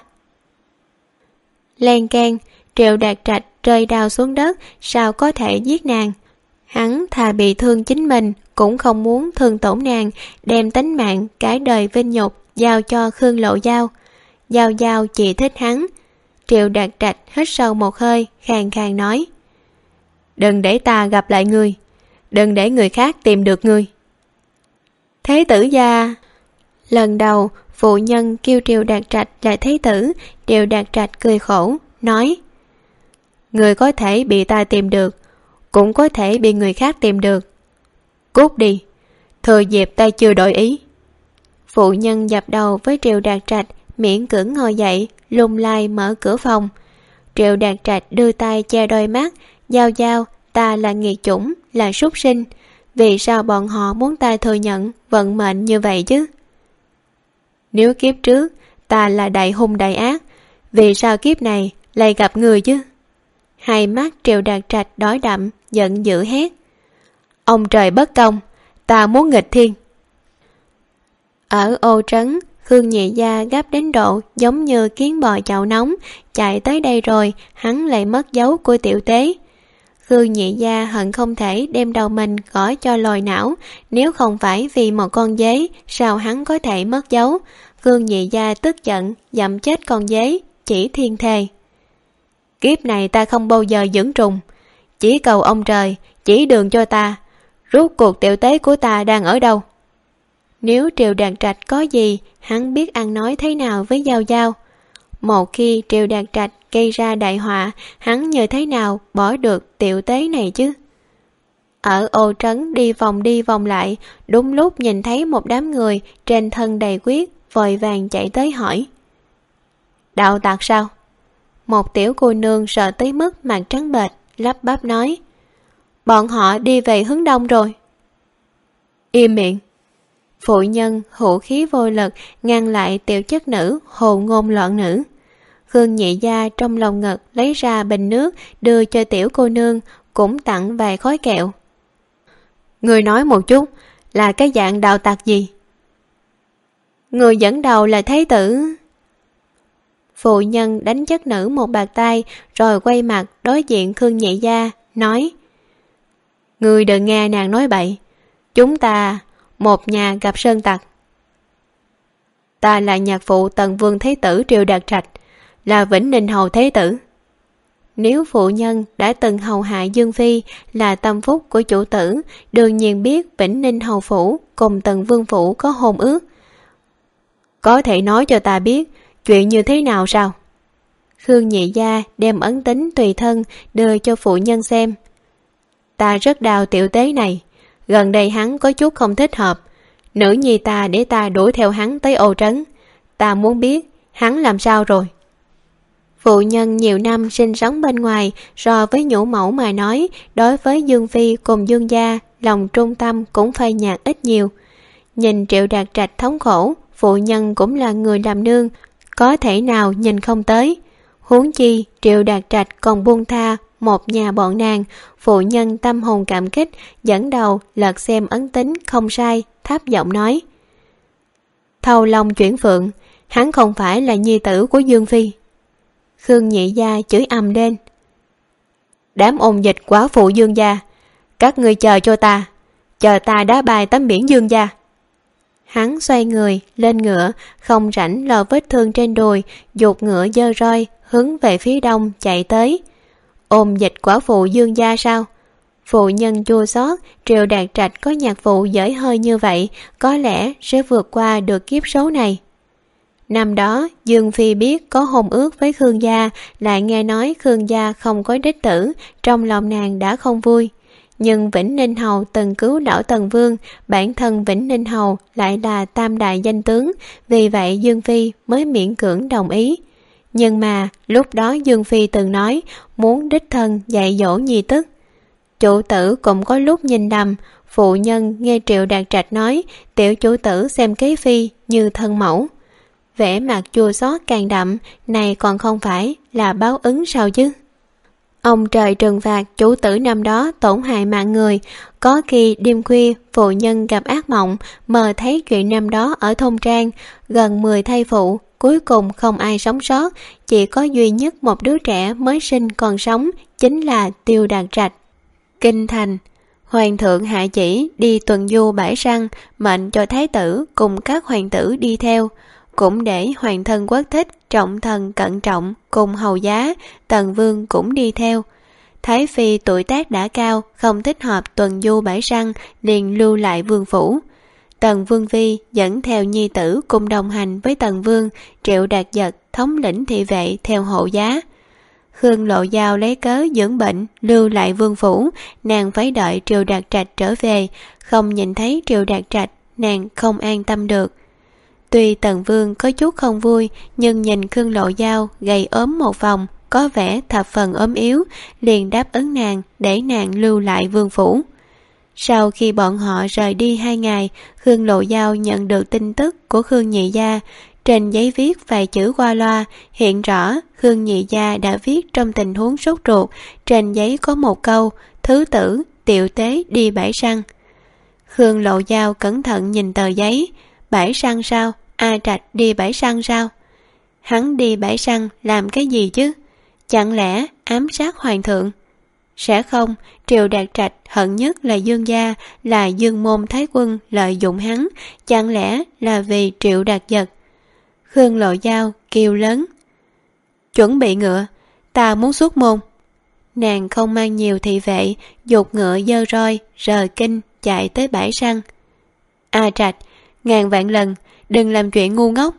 Len keng, Triệu Đạt Trạch rơi đao xuống đất, sao có thể giết nàng? Hắn thà bị thương chính mình, cũng không muốn thương tổn nàng, đem tính mạng cái đời vinh nhục giao cho Khương Lộ Giao. Giao Giao chỉ thích hắn. Triệu Đạt Trạch hít sâu một hơi, khàn khàn nói. Đừng để ta gặp lại ngươi, đừng để người khác tìm được ngươi. Thế tử gia. Lần đầu phụ nhân kêu Triệu Đạt Trạch là thế tử. Triệu Đạt Trạch cười khổ, nói. Người có thể bị ta tìm được, cũng có thể bị người khác tìm được. Cút đi, thừa dịp ta chưa đổi ý. Phụ nhân dập đầu với Triệu Đạt Trạch, miễn cưỡng ngồi dậy, lung lay mở cửa phòng. Triệu Đạt Trạch đưa tay che đôi mắt. Giao Giao, ta là nghiệt chủng, là súc sinh, vì sao bọn họ muốn ta thừa nhận vận mệnh như vậy chứ? Nếu kiếp trước ta là đại hung đại ác, vì sao kiếp này lại gặp người chứ? Hai mắt Triệu Đạt Trạch đỏ đậm, giận dữ hét. Ông trời bất công, ta muốn nghịch thiên. Ở Ô Trấn, Khương Nhị Gia gấp đến độ giống như kiến bò chảo nóng, chạy tới đây rồi hắn lại mất dấu của tiểu tế. Khương Nhị Gia hận không thể đem đầu mình gõ cho lồi não, nếu không phải vì một con dế sao hắn có thể mất dấu. Khương Nhị Gia tức giận dậm chết con dế, chỉ thiên thề. Kiếp này ta không bao giờ dưỡng trùng, chỉ cầu ông trời chỉ đường cho ta, rốt cuộc tiểu tế của ta đang ở đâu. Nếu Triệu Đạt Trạch có gì, hắn biết ăn nói thế nào với Giao Giao. Một khi Triệu Đạt Trạch gây ra đại họa, hắn như thế nào bỏ được tiểu tế này chứ? Ở Ô Trấn đi vòng lại, đúng lúc nhìn thấy một đám người trên thân đầy huyết, vội vàng chạy tới hỏi. Đạo tặc sao? Một tiểu cô nương sợ tới mức mặt trắng bệch, lắp bắp nói. Bọn họ đi về hướng đông rồi. Im miệng. Phụ nhân hữu khí vô lực ngăn lại tiểu chất nữ hồ ngôn loạn ngữ. Khương Nhị Gia trong lòng ngực lấy ra bình nước đưa cho tiểu cô nương, cũng tặng vài khói kẹo. Người nói một chút, là cái dạng đạo tặc gì? Người dẫn đầu là thế tử. Phụ nhân đánh chất nữ một bạt tay, rồi quay mặt đối diện Khương Nhị Gia, nói. Người đừng nghe nàng nói bậy, chúng ta một nhà gặp sơn tặc. Ta là nhạc phụ Tần Vương Thế Tử Triệu Đạt Trạch, là Vĩnh Ninh Hầu Thế Tử. Nếu phụ nhân đã từng hầu hạ Dương Phi, là tâm phúc của chủ tử, đương nhiên biết Vĩnh Ninh Hầu Phủ cùng Tần Vương Phủ có hôn ước. Có thể nói cho ta biết chuyện như thế nào sao? Khương Nhị Gia đem ấn tín tùy thân đưa cho phụ nhân xem. Ta rất đau tiểu tế này, gần đây hắn có chút không thích hợp. Nữ nhi ta để ta đuổi theo hắn tới Ô Trấn. Ta muốn biết hắn làm sao rồi. Phụ nhân nhiều năm sinh sống bên ngoài, so với nhũ mẫu mà nói, đối với Dương Phi cùng Dương Gia, lòng trung tâm cũng phai nhạt ít nhiều. Nhìn Triệu Đạt Trạch thống khổ, phụ nhân cũng là người làm nương, có thể nào nhìn không tới. Huống chi Triệu Đạt Trạch còn buông tha một nhà bọn nàng. Phụ nhân tâm hồn cảm kích, dẫn đầu lật xem ấn tín không sai, thấp giọng nói. Thâu Long chuyển phượng, hắn không phải là nhi tử của Dương Phi. Khương Nhị Gia chửi ầm lên. Đám ôn dịch quá phụ Dương gia, các ngươi chờ cho ta, chờ ta đá bài tấm biển Dương gia. Hắn xoay người lên ngựa, không rảnh lo vết thương trên đùi, giục ngựa giơ roi hướng về phía đông chạy tới. Ôn dịch quả phụ Dương gia sao? Phụ nhân chua xót, Triệu Đạt Trạch có nhạc vụ dễ hơi như vậy, có lẽ sẽ vượt qua được kiếp số này. Năm đó, Dương Phi biết có hôn ước với Khương gia, lại nghe nói Khương gia không có đích tử, trong lòng nàng đã không vui. Nhưng Vĩnh Ninh Hầu từng cứu đảo Tần Vương, bản thân Vĩnh Ninh Hầu lại là tam đại danh tướng, vì vậy Dương Phi mới miễn cưỡng đồng ý. Nhưng mà, lúc đó Dương Phi từng nói muốn đích thân dạy dỗ nhi tức. Chủ tử cũng có lúc nhìn đầm, phụ nhân nghe Triệu Đạt Trạch nói, tiểu chủ tử xem kế phi như thân mẫu. Vẻ mặt chua xót càng đậm, này còn không phải là báo ứng sao chứ? Ông trời trừng phạt chủ tử năm đó tổn hại mạng người, có khi đêm khuya phụ nhân gặp ác mộng, mơ thấy chuyện năm đó ở thôn trang, gần 10 thai phụ, cuối cùng không ai sống sót, chỉ có duy nhất một đứa trẻ mới sinh còn sống, chính là Tiêu Đạt Trạch. Kinh thành, hoàng thượng hạ chỉ đi tuần du bãi săn, mệnh cho thái tử cùng các hoàng tử đi theo, cũng để hoàng thân quốc thích, trọng thần cận trọng cùng hầu giá, Tần Vương cũng đi theo. Thái phi tuổi tác đã cao, không thích hợp tuần du bãi săn, liền lưu lại vương phủ. Tần Vương phi dẫn theo nhi tử cùng đồng hành với Tần Vương, Triệu Đạt Dật thống lĩnh thị vệ theo hộ giá. Khương Lộ Giao lấy cớ dưỡng bệnh, lưu lại vương phủ, nàng phải đợi Triệu Đạt Trạch trở về, không nhìn thấy Triệu Đạt Trạch, nàng không an tâm được. Tuy Tần Vương có chút không vui, nhưng nhìn Khương Lộ Giao gầy ốm một vòng, có vẻ thập phần ốm yếu, liền đáp ứng nàng để nàng lưu lại vương phủ. Sau khi bọn họ rời đi 2 ngày, Khương Lộ Giao nhận được tin tức của Khương Nhị Gia. Trên giấy viết vài chữ qua loa, hiện rõ Khương Nhị Gia đã viết trong tình huống sốt ruột. Trên giấy có một câu, thứ tử, tiệu tế đi bãi săn. Khương Lộ Giao cẩn thận nhìn tờ giấy. Bãi săn sao? A Trạch đi bãi săn sao? Hắn đi bãi săn làm cái gì chứ? Chẳng lẽ ám sát hoàng thượng? Sẽ không, Triệu Đạt Trạch hận nhất là Dương gia, là Dương môn thái quân lợi dụng hắn, chẳng lẽ là vì Triệu Đạt Dật? Khương Lộ Giao kêu lớn, chuẩn bị ngựa, ta muốn xuất môn. Nàng không mang nhiều thị vệ, giục ngựa dơ roi, rời kinh, chạy tới bãi săn. A Trạch, ngàn vạn lần, đừng làm chuyện ngu ngốc.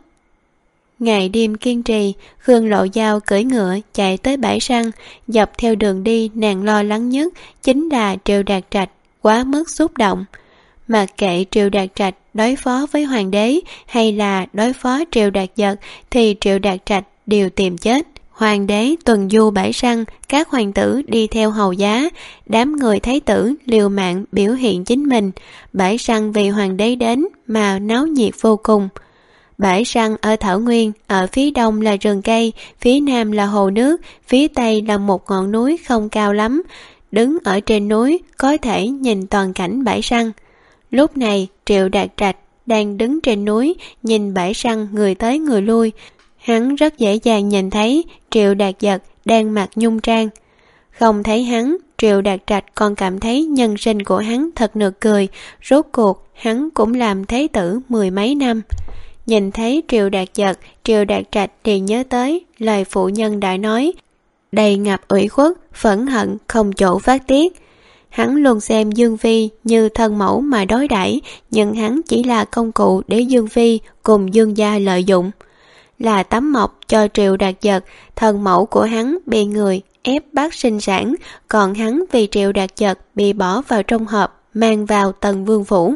Ngày đêm kiên trì, Khương Lộ Giao cưỡi ngựa chạy tới bãi săn, dọc theo đường đi nàng lo lắng nhất chính là Triệu Đạt Trạch quá mức xúc động. Mặc kệ Triệu Đạt Trạch đối phó với hoàng đế hay là đối phó Triệu Đạt Dật thì Triệu Đạt Trạch đều tìm chết. Hoàng đế tuần du bãi săn, các hoàng tử đi theo hầu giá, đám người thái tử liều mạng biểu hiện chính mình. Bãi săn vì hoàng đế đến mà náo nhiệt vô cùng. Bãi săn ở Thảo Nguyên, ở phía đông là rừng cây, phía nam là hồ nước, phía tây là một ngọn núi không cao lắm. Đứng ở trên núi có thể nhìn toàn cảnh bãi săn. Lúc này Triệu Đạt Trạch đang đứng trên núi nhìn bãi săn người tới người lui. Hắn rất dễ dàng nhìn thấy Triệu Đạt Dật đang mặc nhung trang. Không thấy hắn, Triệu Đạt Trạch còn cảm thấy nhân sinh của hắn thật nực cười. Rốt cuộc hắn cũng làm thế tử 10 mấy năm. Nhìn thấy Triệu Đạt Dật, Triệu Đạt Trạch thì nhớ tới lời phụ nhân đã nói, đầy ngập ủy khuất, phẫn hận không chỗ phát tiết. Hắn luôn xem Dương Phi như thân mẫu mà đối đãi, nhưng hắn chỉ là công cụ để Dương Phi cùng Dương gia lợi dụng. Là tấm mộc cho Triệu Đạt Dật, thân mẫu của hắn bị người ép bắt sinh sản, còn hắn vì Triệu Đạt Dật bị bỏ vào trong hộp, mang vào Tần Vương phủ.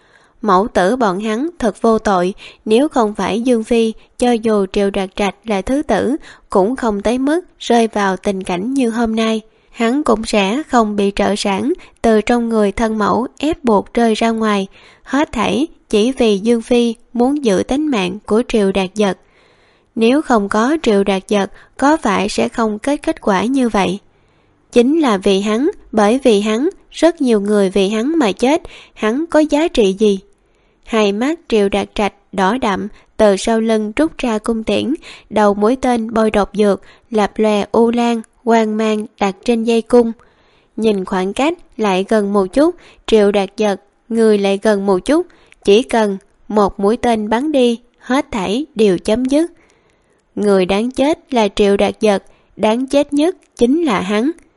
Mẫu tử bọn hắn thật vô tội, nếu không phải Dương Phi, cho dù Triệu Đạt Trạch là thứ tử, cũng không tới mức rơi vào tình cảnh như hôm nay. Hắn cũng sẽ không bị trợ sản từ trong người thân mẫu ép buộc rơi ra ngoài, hết thảy chỉ vì Dương Phi muốn giữ tính mạng của Triệu Đạt Dật. Nếu không có Triệu Đạt Dật, có phải sẽ không kết quả như vậy? Chính là vì hắn, bởi vì hắn, rất nhiều người vì hắn mà chết, hắn có giá trị gì? Hai mắt Triệu Đạt Trạch đỏ đậm, từ sau lưng rút ra cung tiễn, đầu mũi tên bôi độc dược, lập lòe u lan, quang mang đặt trên dây cung. Nhìn khoảng cách lại gần một chút, Triệu Đạt Dật, người lại gần một chút, chỉ cần một mũi tên bắn đi, hết thảy đều chấm dứt. Người đáng chết là Triệu Đạt Dật, đáng chết nhất chính là hắn.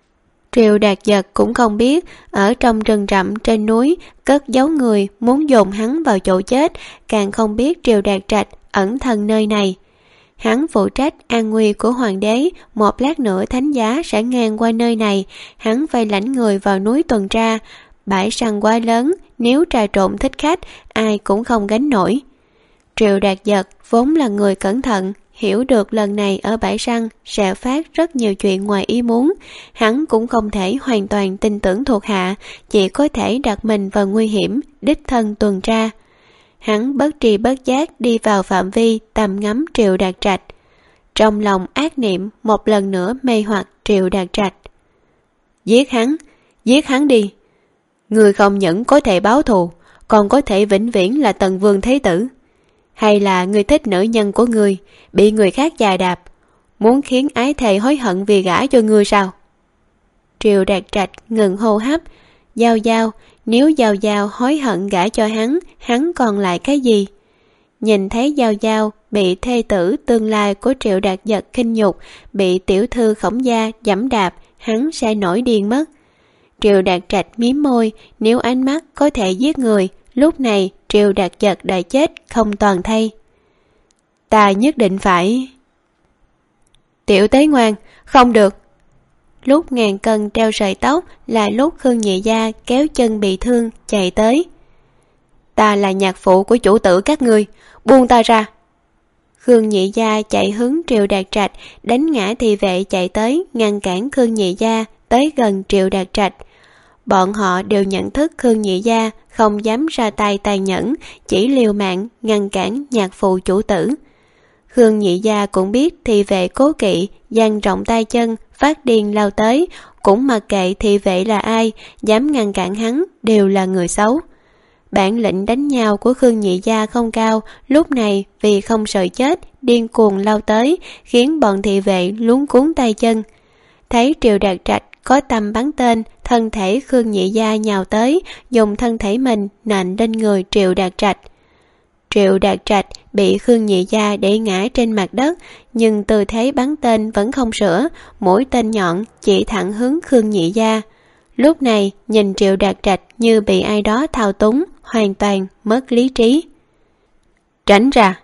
Triệu Đạt Giật cũng không biết ở trong rừng rậm trên núi cất giấu người muốn dồn hắn vào chỗ chết, càng không biết Triệu Đạt Trạch ẩn thân nơi này. Hắn phụ trách an nguy của hoàng đế, một lát nữa thánh giá sẽ ngang qua nơi này, hắn phải lãnh người vào núi tuần tra. Bãi săn quá lớn, nếu trà trộn thích khách, ai cũng không gánh nổi. Triệu Đạt Giật vốn là người cẩn thận, hiểu được lần này ở bãi săn sẽ phát rất nhiều chuyện ngoài ý muốn. Hắn cũng không thể hoàn toàn tin tưởng thuộc hạ, chỉ có thể đặt mình vào nguy hiểm, đích thân tuần tra. Hắn bất tri bất giác đi vào phạm vi tầm ngắm Triệu Đạt Trạch. Trong lòng ác niệm một lần nữa mê hoặc Triệu Đạt Trạch. Giết hắn đi. Người không những có thể báo thù, còn có thể vĩnh viễn là Tần Vương Thế Tử. Hay là người thích nữ nhân của người bị người khác chà đạp, muốn khiến ái thề hối hận vì gả cho ngươi sao? Triệu Đạt Trạch ngừng hô hấp. Giao, nếu Giao hối hận gả cho hắn còn lại cái gì? Nhìn thấy Giao bị thê tử tương lai của Triệu Đạt Giật khinh nhục, bị tiểu thư Khổng Gia giẫm đạp, hắn sẽ nổi điên mất. Triệu Đạt Trạch mím môi, nếu ánh mắt có thể giết người, lúc này Triệu Đạt Giật đã chết không toàn thây. Ta nhất định phải... Tiểu tế ngoan, không được. Lúc ngàn cân treo sợi tóc là lúc Khương Nhị Gia kéo chân bị thương chạy tới. Ta là nhạc phụ của chủ tử các ngươi, buông ta ra. Khương Nhị Gia chạy hướng Triệu Đạt Trạch, đánh ngã thị vệ chạy tới ngăn cản Khương Nhị Gia tới gần Triệu Đạt Trạch. Bọn họ đều nhận thức Khương Nhị Gia không dám ra tay tàn nhẫn, chỉ liều mạng ngăn cản nhạc phụ chủ tử. Khương Nhị Gia cũng biết thị vệ cố kỵ, dang rộng tay chân, phát điên lao tới, cũng mặc kệ thị vệ là ai, dám ngăn cản hắn đều là người xấu. Bản lĩnh đánh nhau của Khương Nhị Gia không cao, lúc này vì không sợ chết, điên cuồng lao tới, khiến bọn thị vệ luống cuống tay chân. Thấy Triệu Đạt Trạch có tâm bắn tên, thân thể Khương Nhị Gia nhào tới, dùng thân thể mình nện lên người Triệu Đạt Trạch. Triệu Đạt Trạch bị Khương Nhị Gia đẩy ngã trên mặt đất, nhưng tư thế bắn tên vẫn không sửa, mũi tên nhọn chỉ thẳng hướng Khương Nhị Gia. Lúc này nhìn Triệu Đạt Trạch như bị ai đó thao túng, hoàn toàn mất lý trí. Tránh ra.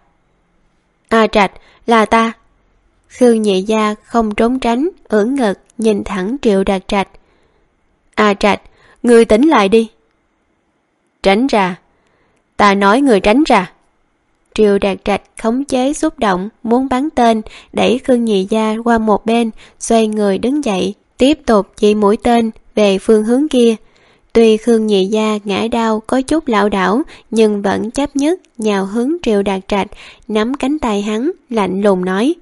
A Trạch, là ta. Khương Nhị Gia không trốn tránh, ưỡn ngực nhìn thẳng Triệu Đạt Trạch. A Trạch, ngươi tỉnh lại đi. Tránh ra. Ta nói người tránh ra. Triệu Đạt Trạch khống chế xúc động muốn bắn tên, đẩy Khương Nhị Gia qua một bên, xoay người đứng dậy, tiếp tục chỉ mũi tên về phương hướng kia. Tuy Khương Nhị Gia ngã đau có chút lảo đảo, nhưng vẫn chấp nhất nhào hướng Triệu Đạt Trạch, nắm cánh tay hắn lạnh lùng nói: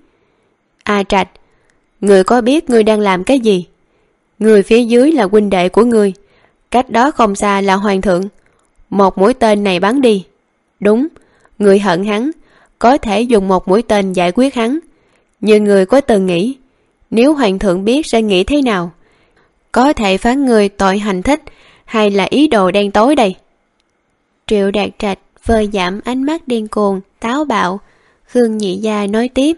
A Trạch, người có biết ngươi đang làm cái gì? Người phía dưới là huynh đệ của ngươi, cách đó không xa là hoàng thượng. Một mũi tên này bắn đi. Đúng, người hận hắn, có thể dùng một mũi tên giải quyết hắn. Nhưng người có từng nghĩ, nếu hoàng thượng biết sẽ nghĩ thế nào? Có thể phán người tội hành thích, hay là ý đồ đen tối đây? Triệu Đạt Trạch vơi giảm ánh mắt điên cuồng, táo bạo. Khương Nhị Gia nói tiếp: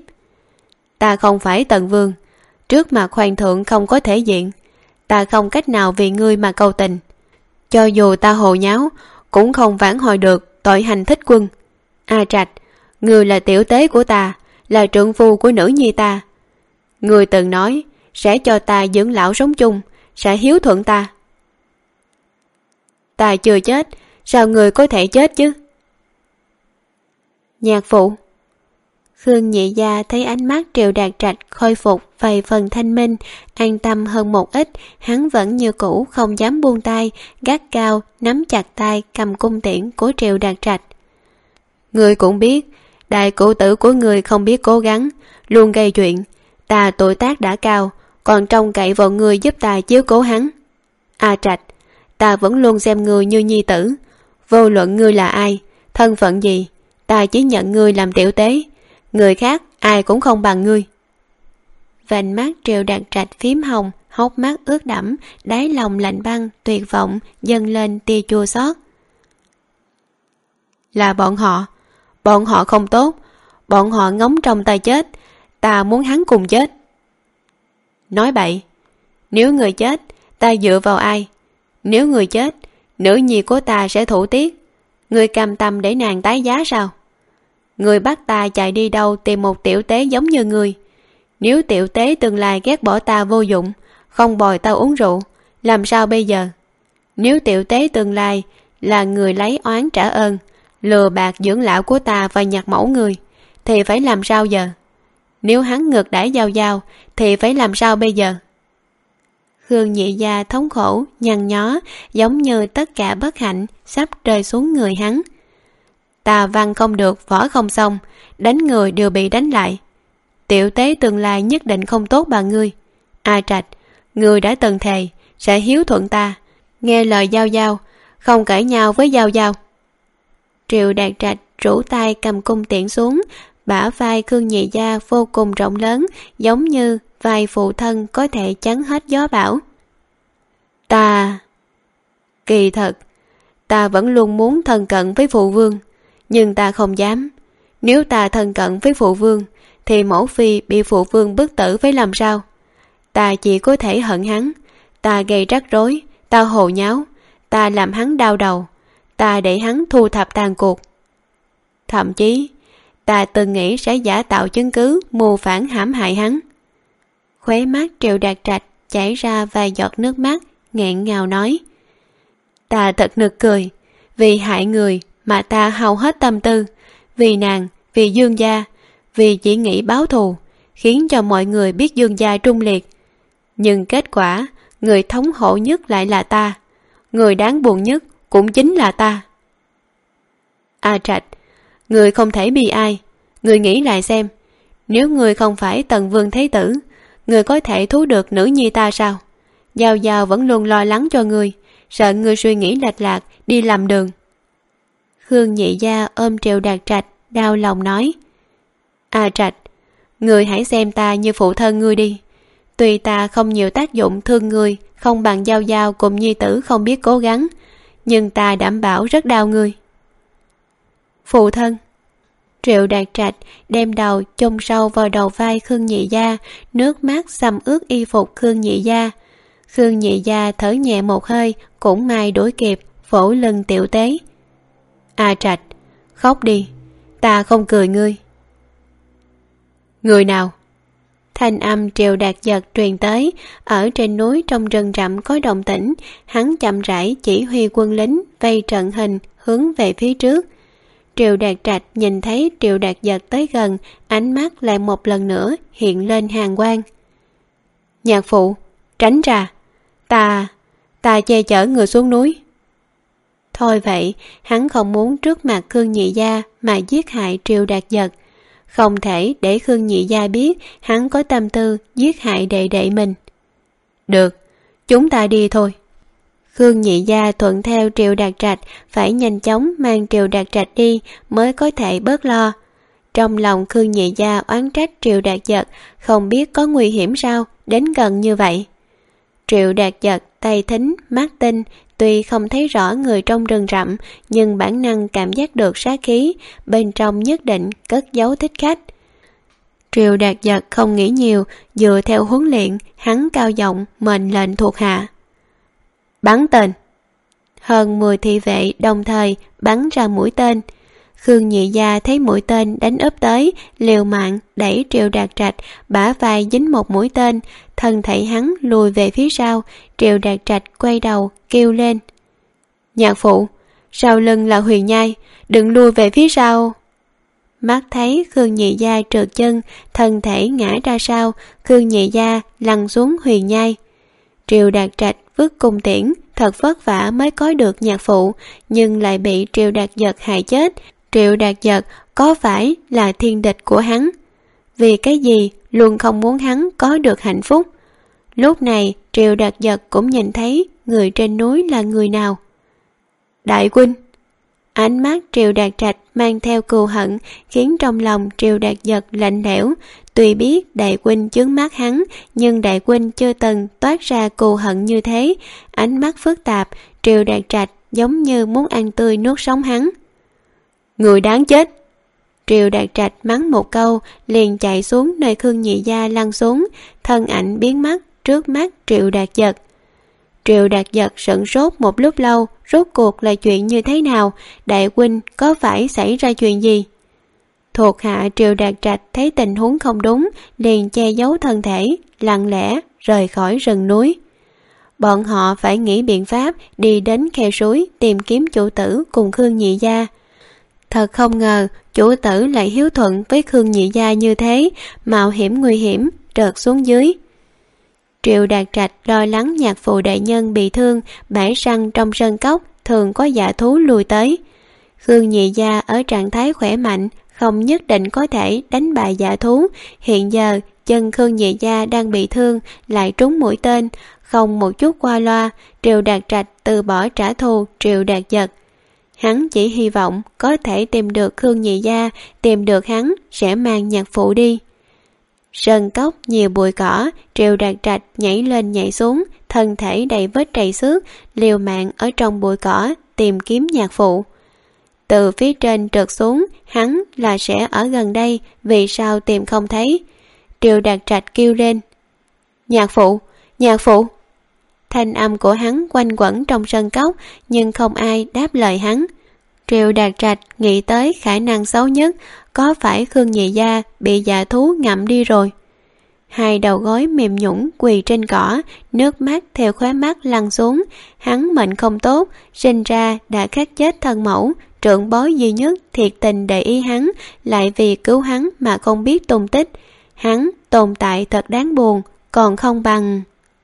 Ta không phải Tần Vương, trước mặt hoàng thượng không có thể diện. Ta không cách nào vì ngươi mà cầu tình. Cho dù ta hồ nháo, cũng không vãn hồi được tội hành thích quân. A Trạch, ngươi là tiểu tế của ta, là trượng phu của nữ nhi ta. Ngươi từng nói sẽ cho ta dưỡng lão sống chung, sẽ hiếu thuận ta. Ta chưa chết, sao ngươi có thể chết chứ? Nhạc phụ. Khương Nhị Gia thấy ánh mắt Triệu Đạt Trạch khôi phục vài phần thanh minh, an tâm hơn một ít. Hắn vẫn như cũ không dám buông tay, gắt cao nắm chặt tay cầm cung tiễn của Triệu Đạt Trạch. Ngươi cũng biết, đại cụ tử của ngươi không biết cố gắng, luôn gây chuyện. Ta tuổi tác đã cao, còn trông cậy vào ngươi giúp ta chiếu cố hắn. A Trạch, ta vẫn luôn xem ngươi như nhi tử. Vô luận ngươi là ai, thân phận gì, ta chỉ nhận ngươi làm tiểu tế. Người khác ai cũng không bằng ngươi. Vành mắt Triệu Đạt Trạch phím hồng, hốc mắt ướt đẫm, đáy lòng lạnh băng, tuyệt vọng dâng lên tia chua xót. Là bọn họ không tốt, bọn họ ngóng trong ta chết, ta muốn hắn cùng chết. Nói bậy, nếu người chết, Ta dựa vào ai? Nếu người chết, nữ nhi của ta sẽ thủ tiết. Người cam tâm để nàng tái giá sao? Người bắt ta chạy đi đâu tìm một tiểu tế giống như người? Nếu tiểu tế tương lai ghét bỏ ta vô dụng, không bồi ta uống rượu, làm sao bây giờ? Nếu tiểu tế tương lai là người lấy oán trả ơn, lừa bạc dưỡng lão của ta và nhặt mẫu người, thì phải làm sao giờ? Nếu hắn ngược đãi Giao Giao, thì phải làm sao bây giờ? Khương Nhị Gia thống khổ, nhăn nhó, giống như tất cả bất hạnh sắp rơi xuống người hắn. Ta văn không được, võ không xong, đánh người đều bị đánh lại. Tiểu tế tương lai nhất định không tốt bằng ngươi. A Trạch, ngươi đã từng thề sẽ hiếu thuận ta, nghe lời Giao Giao, không cãi nhau với Giao Giao. Triệu Đạt Trạch rũ tay cầm cung tiễn xuống, bả vai Khương Nhị Gia vô cùng rộng lớn, giống như vai phụ thân có thể chắn hết gió bão. Kỳ thật, ta vẫn luôn muốn thân cận với phụ vương, nhưng ta không dám. Nếu ta thân cận với phụ vương, thì mẫu phi bị phụ vương bức tử phải làm sao? Ta chỉ có thể hận hắn. Ta gây rắc rối, ta hồ nháo, ta làm hắn đau đầu, ta để hắn thu thập tàn cuộc. Thậm chí, ta từng nghĩ sẽ giả tạo chứng cứ mưu phản hãm hại hắn. Khóe mắt Triệu Đạt Trạch chảy ra vài giọt nước mắt, nghẹn ngào nói: Ta thật nực cười, vì hại người mà ta hao hết tâm tư, vì nàng, vì Dương gia, vì chỉ nghĩ báo thù, khiến cho mọi người biết Dương gia trung liệt. Nhưng kết quả, người thống hổ nhất lại là ta, người đáng buồn nhất cũng chính là ta. A Trạch, người không thể bi ai. Người nghĩ lại xem, nếu người không phải Tần Vương Thế Tử, người có thể thú được nữ nhi ta sao? Giao Giao vẫn luôn lo lắng cho người, sợ người suy nghĩ lệch lạc, đi lầm đường. Khương Nhị Gia ôm Triệu Đạt Trạch, đau lòng nói: A Trạch, người hãy xem ta như phụ thân ngươi đi. Tuy ta không nhiều tác dụng thương người, không bằng Giao Giao cùng nhi tử không biết cố gắng, nhưng ta đảm bảo rất đau ngươi. Phụ thân. Triệu Đạt Trạch đem đầu chôn sâu vào đầu vai Khương Nhị Gia, nước mắt xăm ướt y phục Khương Nhị Gia. Khương Nhị Gia thở nhẹ một hơi, cũng may đuổi kịp, vỗ lưng tiểu tế. A Trạch, khóc đi, ta không cười ngươi. Người nào? Thanh âm Triệu Đạt Giật truyền tới. Ở trên núi trong rừng rậm có động tĩnh, hắn chậm rãi chỉ huy quân lính vây trận hình hướng về phía trước. Triệu Đạt Trạch nhìn thấy Triệu Đạt Giật tới gần, ánh mắt lại một lần nữa hiện lên hàn quang. Nhạc phụ, tránh ra, ta che chở người xuống núi. Thôi vậy, hắn không muốn trước mặt Khương Nhị Gia mà giết hại Triệu Đạt Giật. Không thể để Khương Nhị Gia biết hắn có tâm tư giết hại đệ đệ mình. Được, chúng ta đi thôi. Khương Nhị Gia thuận theo Triệu Đạt Trạch, phải nhanh chóng mang Triệu Đạt Trạch đi mới có thể bớt lo. Trong lòng Khương Nhị Gia oán trách Triệu Đạt Giật, không biết có nguy hiểm sao đến gần như vậy. Triệu Đạt Giật tay thính, mắt tinh, tuy không thấy rõ người trong rừng rậm, nhưng bản năng cảm giác được sát khí, bên trong nhất định cất giấu thích khách. Triệu Đạt Giật không nghĩ nhiều, dựa theo huấn luyện, hắn cao giọng mệnh lệnh thuộc hạ. Bắn tên. Hơn 10 thị vệ đồng thời bắn ra mũi tên. Khương Nhị Gia thấy mũi tên đánh úp tới, liều mạng đẩy Triệu Đạt Trạch, bả vai dính một mũi tên, thân thể hắn lùi về phía sau. Triệu Đạt Trạch quay đầu kêu lên: Nhạc phụ, sau lưng là Huyền Nhai, đừng lùi về phía sau. Mắt thấy Khương Nhị Gia trượt chân, thân thể ngã ra sau, Khương Nhị Gia lăn xuống Huyền Nhai. Triệu Đạt Trạch vứt cung tiễn, thật vất vả mới có được nhạc phụ, nhưng lại bị Triệu Đạt Giật hại chết. Triệu Đạt Giật có phải là thiên địch của hắn? Vì cái gì luôn không muốn hắn có được hạnh phúc? Lúc này Triệu Đạt Giật cũng nhìn thấy người trên núi là người nào. Đại huynh. Ánh mắt Triệu Đạt Trạch mang theo cừu hận, khiến trong lòng Triệu Đạt Giật lạnh lẽo. Tuy biết đại huynh chướng mắt hắn, nhưng đại huynh chưa từng toát ra cừu hận như thế. Ánh mắt phức tạp, Triệu Đạt Trạch giống như muốn ăn tươi nuốt sống hắn. Người đáng chết. Triệu Đạt Trạch mắng một câu, liền chạy xuống nơi Khương Nhị Gia lăn xuống, thân ảnh biến mất trước mắt Triệu Đạt Giật. Triệu Đạt Giật sửng sốt một lúc lâu, rốt cuộc là chuyện như thế nào, đại huynh có phải xảy ra chuyện gì? Thuộc hạ Triệu Đạt Trạch thấy tình huống không đúng, liền che giấu thân thể, lặng lẽ rời khỏi rừng núi. Bọn họ phải nghĩ biện pháp đi đến khe suối tìm kiếm chủ tử cùng Khương Nhị Gia. Thật không ngờ chủ tử lại hiếu thuận với Khương Nhị Gia như thế, mạo hiểm nguy hiểm trượt xuống dưới. Triệu Đạt Trạch lo lắng nhạc phụ đại nhân bị thương, bãi săn trong sơn cốc thường có dã thú lùi tới. Khương Nhị Gia ở trạng thái khỏe mạnh, không nhất định có thể đánh bại dã thú. Hiện giờ chân Khương Nhị Gia đang bị thương, lại trúng mũi tên, không một chút qua loa. Triệu Đạt Trạch từ bỏ trả thù Triệu Đạt Giật. Hắn chỉ hy vọng có thể tìm được Khương Nhị Gia, tìm được hắn sẽ mang nhạc phụ đi. Sơn cốc nhiều bụi cỏ, Triệu Đạt Trạch nhảy lên nhảy xuống, thân thể đầy vết trầy xước, liều mạng ở trong bụi cỏ tìm kiếm nhạc phụ. Từ phía trên trượt xuống, hắn là sẽ ở gần đây, vì sao tìm không thấy? Triệu Đạt Trạch kêu lên, nhạc phụ, nhạc phụ. Thanh âm của hắn quanh quẩn trong sân cốc, nhưng không ai đáp lời hắn. Triệu Đạt Trạch nghĩ tới khả năng xấu nhất, có phải Khương Nhị Gia bị dã thú ngậm đi rồi? Hai đầu gối mềm nhũn quỳ trên cỏ, nước mắt theo khóe mắt lăn xuống. Hắn mệnh không tốt, sinh ra đã khắc chết thân mẫu, trưởng bối duy nhất thiệt tình để ý hắn, lại vì cứu hắn mà không biết tung tích. Hắn tồn tại thật đáng buồn, còn không bằng...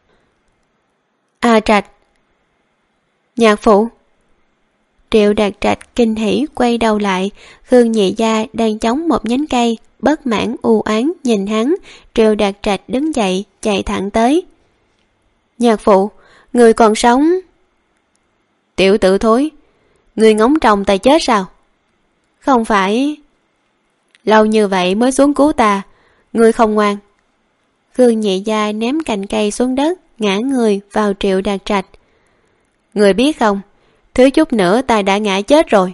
A Trạch, nhạc phụ. Triệu Đạt Trạch kinh hỉ quay đầu lại, Khương Nhị Gia đang chống một nhánh cây, bất mãn u oán nhìn hắn. Triệu Đạt Trạch đứng dậy chạy thẳng tới. Nhạc phụ, người còn sống? Tiểu tử thối, người ngóng trông ta chết sao? Không phải... Lâu như vậy mới xuống cứu ta, người không ngoan. Khương Nhị Gia ném cành cây xuống đất, ngã người vào Triệu Đạt Trạch. Người biết không, thiếu chút nữa ta đã ngã chết rồi.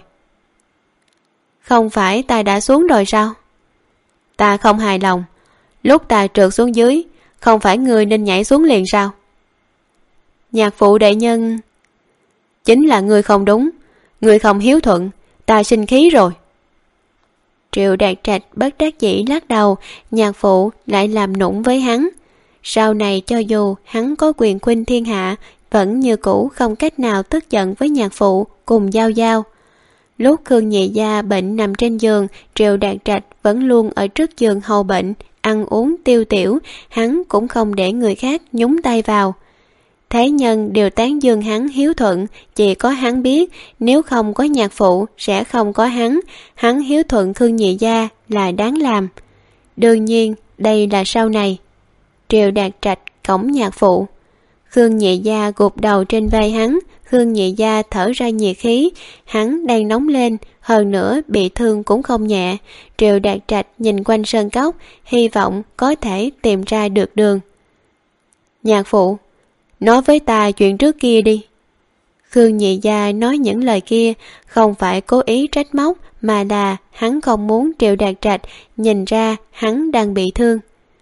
Không phải ta đã xuống rồi sao? Ta không hài lòng, lúc ta trượt xuống dưới, không phải người nên nhảy xuống liền sao? Nhạc phụ đại nhân... Chính là người không đúng, người không hiếu thuận, ta sinh khí rồi. Triệu Đạt Trạch bất đắc dĩ lắc đầu, nhạc phụ lại làm nũng với hắn. Sau này cho dù hắn có quyền khuynh thiên hạ, vẫn như cũ không cách nào tức giận với nhạc phụ cùng Giao Giao. Lúc Khương Nhị Gia bệnh nằm trên giường, Triệu Đạt Trạch vẫn luôn ở trước giường hầu bệnh, ăn uống tiêu tiểu, hắn cũng không để người khác nhúng tay vào. Thế nhân đều tán dương hắn hiếu thuận, chỉ có hắn biết nếu không có nhạc phụ sẽ không có hắn. Hắn hiếu thuận Khương Nhị Gia là đáng làm. Đương nhiên đây là sau này. Triệu Đạt Trạch cõng nhạc phụ, Khương Nhị Gia gục đầu trên vai hắn. Khương Nhị Gia thở ra nhiệt khí, hắn đang nóng lên, hơn nữa bị thương cũng không nhẹ. Triệu Đạt Trạch nhìn quanh sơn cốc, hy vọng có thể tìm ra được đường. Nhạc phụ, nói với ta chuyện trước kia đi. Khương Nhị Gia nói những lời kia không phải cố ý trách móc, mà là hắn không muốn Triệu Đạt Trạch nhìn ra hắn đang bị thương.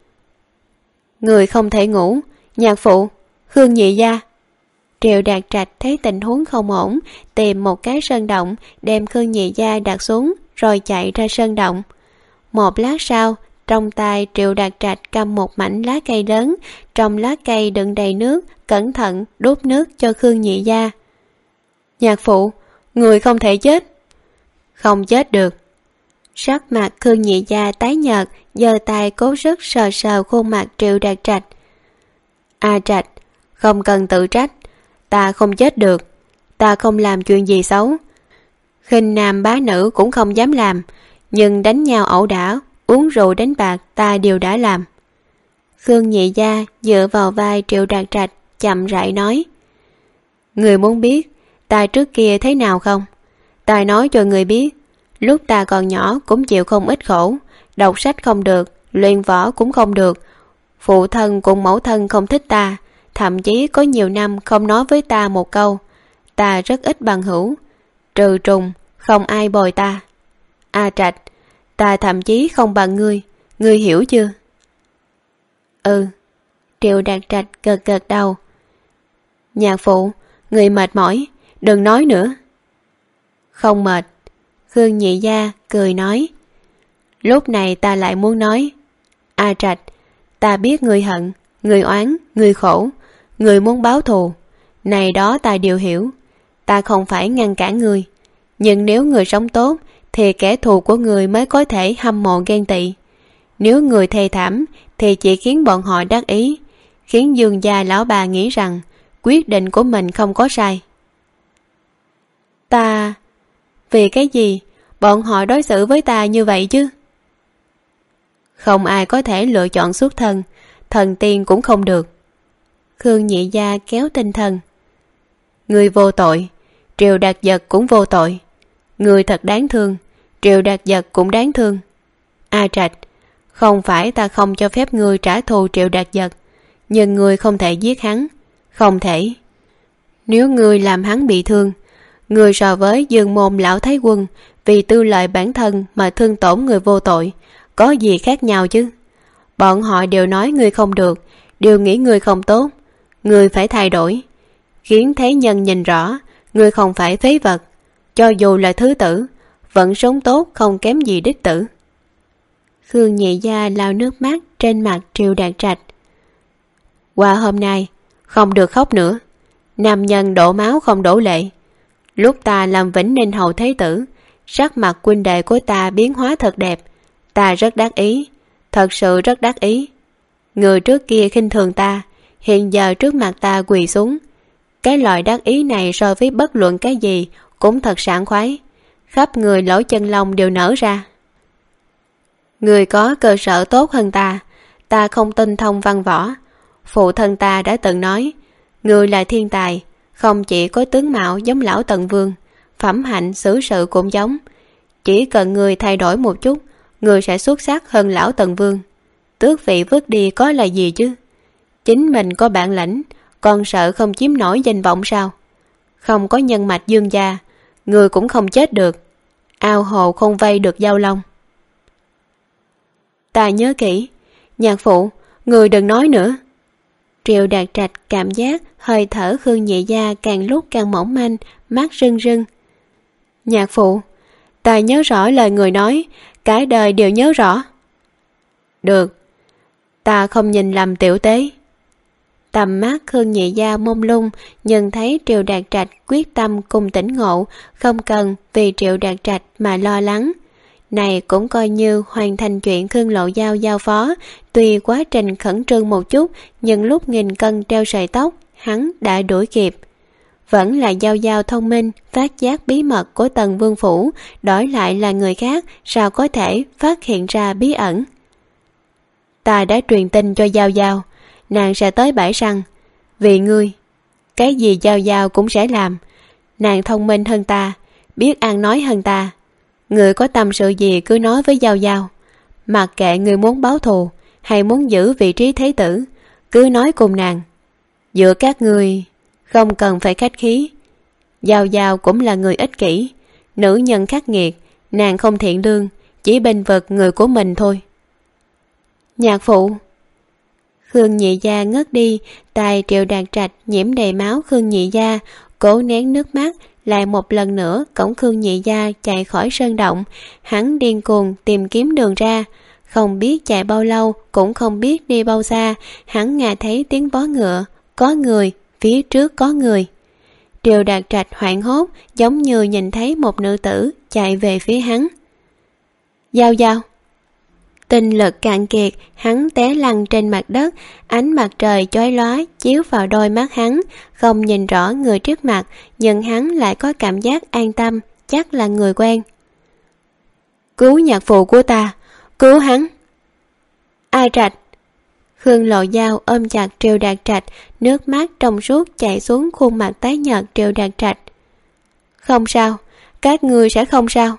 Người không thể ngủ, nhạc phụ, Khương Nhị Gia. Triệu Đạt Trạch thấy tình huống không ổn, tìm một cái sơn động, đem Khương Nhị Gia đặt xuống, rồi chạy ra sơn động. Một lát sau, trong tay Triệu Đạt Trạch cầm một mảnh lá cây lớn, trong lá cây đựng đầy nước, cẩn thận đút nước cho Khương Nhị Gia. Nhạc phụ, người không thể chết. Không chết được. Sắc mặt Khương Nhị Gia tái nhợt, giơ tay cố sức sờ sờ khuôn mặt Triệu Đạt Trạch. A Trạch, không cần tự trách, ta không chết được, ta không làm chuyện gì xấu. Khinh nam bá nữ cũng không dám làm, nhưng đánh nhau ẩu đả, uống rượu đánh bạc ta đều đã làm. Khương Nhị Gia dựa vào vai Triệu Đạt Trạch, chậm rãi nói. Người muốn biết ta trước kia thế nào không? Ta nói cho người biết, lúc ta còn nhỏ cũng chịu không ít khổ, đọc sách không được, luyện võ cũng không được. Phụ thân cùng mẫu thân không thích ta, thậm chí có nhiều năm không nói với ta một câu. Ta rất ít bằng hữu, trừ trùng, không ai bồi ta. A Trạch, ta thậm chí không bằng ngươi hiểu chưa? Ừ. Triệu Đạt Trạch gật gật đầu. Nhạc phụ, người mệt mỏi, đừng nói nữa. Không mệt. Khương Nhị Gia cười nói. Lúc này ta lại muốn nói. A Trạch, ta biết người hận, người oán, người khổ, người muốn báo thù. Này đó ta đều hiểu. Ta không phải ngăn cản người. Nhưng nếu người sống tốt thì kẻ thù của người mới có thể hâm mộ ghen tị. Nếu người thê thảm thì chỉ khiến bọn họ đắc ý, khiến Dương gia lão bà nghĩ rằng quyết định của mình không có sai. Ta... Vì cái gì bọn họ đối xử với ta như vậy chứ? Không ai có thể lựa chọn xuất thân, thần tiên cũng không được. Khương Nhị Gia kéo tinh thần. Người vô tội, Triệu Đạt Dật cũng vô tội. Người thật đáng thương, Triệu Đạt Dật cũng đáng thương. A Trạch, không phải ta không cho phép ngươi trả thù Triệu Đạt Dật, nhưng ngươi không thể giết hắn. Không thể. Nếu ngươi làm hắn bị thương, ngươi so với Dương Môn lão thái quân vì tư lợi bản thân mà thương tổn người vô tội, có gì khác nhau chứ? Bọn họ đều nói ngươi không được, đều nghĩ ngươi không tốt. Ngươi phải thay đổi, khiến thế nhân nhìn rõ ngươi không phải phế vật. Cho dù là thứ tử, vẫn sống tốt không kém gì đích tử. Khương Nhị Gia lau nước mắt trên mặt Triệu Đạt Trạch. Qua hôm nay không được khóc nữa. Nam nhân đổ máu không đổ lệ. Lúc ta làm Vĩnh Ninh hầu thế tử, sắc mặt huynh đệ của ta biến hóa thật đẹp. Ta rất đắc ý, thật sự rất đắc ý. Người trước kia khinh thường ta, hiện giờ trước mặt ta quỳ xuống. Cái loại đắc ý này so với bất luận cái gì cũng thật sảng khoái. Khắp người lỗ chân lông đều nở ra. Người có cơ sở tốt hơn ta không tinh thông văn võ. Phụ thân ta đã từng nói, người là thiên tài, không chỉ có tướng mạo giống lão Tần Vương, phẩm hạnh xử sự cũng giống. Chỉ cần người thay đổi một chút, người sẽ xuất sắc hơn lão Tần Vương. Tước vị vứt đi có là gì chứ? Chính mình có bản lãnh, còn sợ không chiếm nổi danh vọng sao? Không có nhân mạch Dương gia, người cũng không chết được. Ao hồ không vây được dao long. Ta nhớ kỹ. Nhạc phụ, người đừng nói nữa. Triệu Đạt Trạch cảm giác hơi thở Khương Nhị Gia càng lúc càng mỏng manh, mắt rưng rưng. Nhạc phụ, ta nhớ rõ lời người nói, cả đời đều nhớ rõ. Được, ta không nhìn lầm tiểu tế. Tầm mắt Khương Nhị Gia mông lung, nhưng thấy Triệu Đạt Trạch quyết tâm cùng tỉnh ngộ, không cần vì Triệu Đạt Trạch mà lo lắng. Này cũng coi như hoàn thành chuyện Khương Lộ Giao giao phó. Tuy quá trình khẩn trương một chút, nhưng lúc nghìn cân treo sợi tóc, hắn đã đuổi kịp. Vẫn là Giao Giao thông minh, phát giác bí mật của Tần Vương Phủ, đổi lại là người khác, sao có thể phát hiện ra bí ẩn. Ta đã truyền tin cho Giao Giao, nàng sẽ tới bãi săn. Vì ngươi, cái gì Giao Giao cũng sẽ làm. Nàng thông minh hơn ta, biết ăn nói hơn ta. Người có tâm sự gì cứ nói với Giao Giao. Mặc kệ người muốn báo thù hay muốn giữ vị trí thế tử, cứ nói cùng nàng. Giữa các người không cần phải khách khí. Giao Giao cũng là người ích kỷ, nữ nhân khắc nghiệt, nàng không thiện lương, chỉ bênh vực người của mình thôi. Nhạc phụ. Khương Nhị Gia ngất đi, tai Triệu Đạt Trạch nhiễm đầy máu Khương Nhị Gia, cố nén nước mắt, lại một lần nữa cõng Khương Nhị Gia chạy khỏi sơn động. Hắn điên cuồng tìm kiếm đường ra, không biết chạy bao lâu, cũng không biết đi bao xa. Hắn nghe thấy tiếng vó ngựa, có người, phía trước có người. Triệu Đạt Trạch hoảng hốt, giống như nhìn thấy một nữ tử chạy về phía hắn. Giao Giao. Tinh lực cạn kiệt, hắn té lăn trên mặt đất, ánh mặt trời chói lóa chiếu vào đôi mắt hắn, không nhìn rõ người trước mặt, nhưng hắn lại có cảm giác an tâm, chắc là người quen. Cứu nhạc phụ của ta, cứu hắn. A Trạch. Khương Lộ Giao ôm chặt Triệu Đạt Trạch, nước mắt trong suốt chảy xuống khuôn mặt tái nhợt Triệu Đạt Trạch. Không sao, các ngươi sẽ không sao.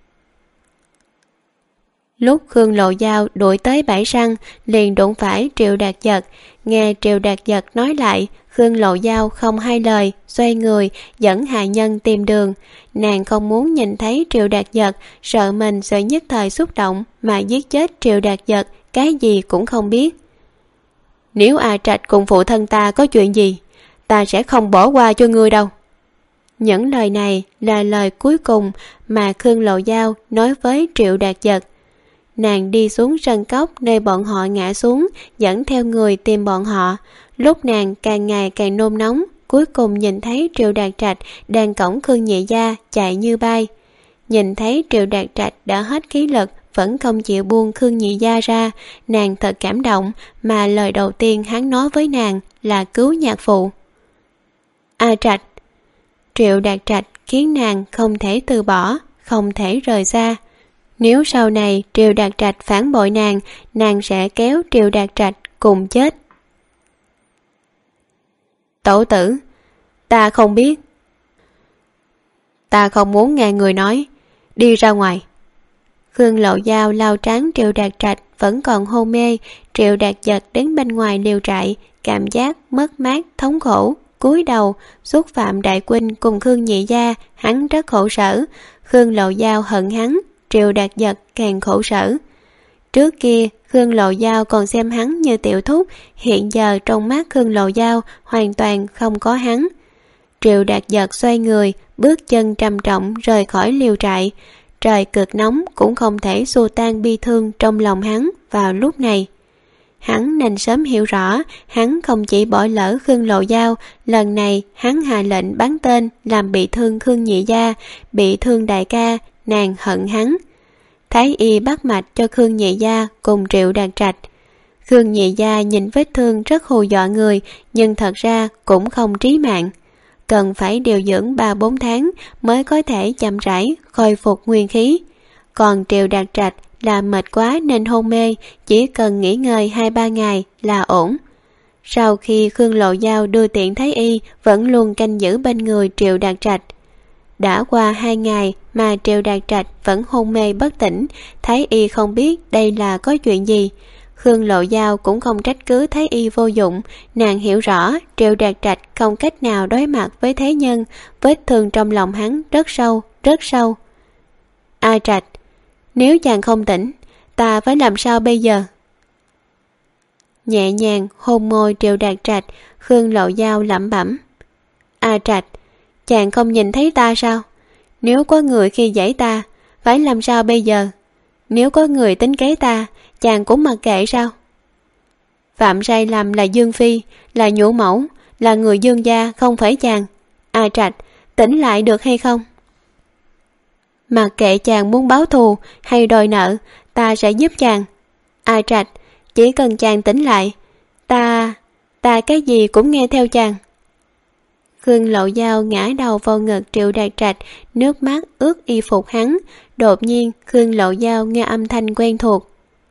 Lúc Khương Lộ Giao đuổi tới bãi săn, liền đụng phải Triệu Đạt Dật. Nghe Triệu Đạt Dật nói lại, Khương Lộ Giao không hai lời, xoay người dẫn hạ nhân tìm đường. Nàng không muốn nhìn thấy Triệu Đạt Dật, sợ mình sẽ nhất thời xúc động mà giết chết Triệu Đạt Dật, cái gì cũng không biết. Nếu A Trạch cùng phụ thân ta có chuyện gì, ta sẽ không bỏ qua cho ngươi đâu. Những lời này là lời cuối cùng mà Khương Lộ Giao nói với Triệu Đạt Giật. Nàng đi xuống sân cốc nơi bọn họ ngã xuống, dẫn theo người tìm bọn họ. Lúc nàng càng ngày càng nôn nóng, cuối cùng nhìn thấy Triệu Đạt Trạch đang cõng Khương Nhị Gia chạy như bay. Nhìn thấy Triệu Đạt Trạch đã hết khí lực, vẫn không chịu buông Khương Nhị Gia ra, nàng thật cảm động, mà lời đầu tiên hắn nói với nàng là cứu nhạc phụ. A Trạch. Triệu Đạt Trạch khiến nàng không thể từ bỏ, không thể rời xa. Nếu sau này Triệu Đạt Trạch phản bội nàng sẽ kéo Triệu Đạt Trạch cùng chết. Tẩu tử, ta không biết. Ta không muốn nghe người nói, đi ra ngoài. Khương Lộ Giao lau trán Triệu Đạt Trạch vẫn còn hôn mê. Triệu Đạt Giật đến bên ngoài liều trại, cảm giác mất mát thống khổ, cúi đầu xúc phạm đại huynh cùng Khương Nhị Gia, hắn rất khổ sở. Khương Lộ Giao hận hắn, Triệu Đạt Giật càng khổ sở. Trước kia Khương Lộ Giao còn xem hắn như tiểu thúc, hiện giờ trong mắt Khương Lộ Giao hoàn toàn không có hắn. Triệu Đạt Giật xoay người, bước chân trầm trọng rời khỏi liều trại. Trời cực nóng cũng không thể xua tan bi thương trong lòng hắn vào lúc này. Hắn nên sớm hiểu rõ, hắn không chỉ bỏ lỡ Khương Lộ Giao, lần này hắn hạ lệnh bắn tên làm bị thương Khương Nhị Gia, bị thương đại ca, nàng hận hắn. Thái y bắt mạch cho Khương Nhị Gia cùng Triệu Đạt Trạch. Khương Nhị Gia nhìn vết thương rất hù dọa người, nhưng thật ra cũng không trí mạng. Cần phải điều dưỡng 3-4 tháng mới có thể chậm rãi khôi phục nguyên khí. Còn Triệu Đạt Trạch là mệt quá nên hôn mê, chỉ cần nghỉ ngơi 2-3 ngày là ổn. Sau khi Khương Lộ Giao đưa tiện Thái y vẫn luôn canh giữ bên người Triệu Đạt Trạch. Đã qua 2 ngày mà Triệu Đạt Trạch vẫn hôn mê bất tỉnh, Thái y không biết đây là có chuyện gì. Khương Lộ Giao cũng không trách cứ Thái y vô dụng, nàng hiểu rõ Triệu Đạt Trạch không cách nào đối mặt với thế nhân, vết thương trong lòng hắn rất sâu, rất sâu. A Trạch, nếu chàng không tỉnh, ta phải làm sao bây giờ? Nhẹ nhàng hôn môi Triệu Đạt Trạch, Khương Lộ Giao lẩm bẩm. A Trạch, chàng không nhìn thấy ta sao? Nếu có người khi dãy ta, phải làm sao bây giờ? Nếu có người tính kế ta, chàng cũng mặc kệ sao? Phạm sai lầm là Dương Phi, là nhũ mẫu, là người Dương gia, không phải chàng. A Trạch, tỉnh lại được hay không? Mặc kệ chàng muốn báo thù hay đòi nợ, ta sẽ giúp chàng. A Trạch, chỉ cần chàng tỉnh lại, ta cái gì cũng nghe theo chàng. Khương Lộ Giao ngã đầu vào ngực Triệu Đạt Trạch, nước mắt ướt y phục hắn. Đột nhiên Khương Lộ Giao nghe âm thanh quen thuộc.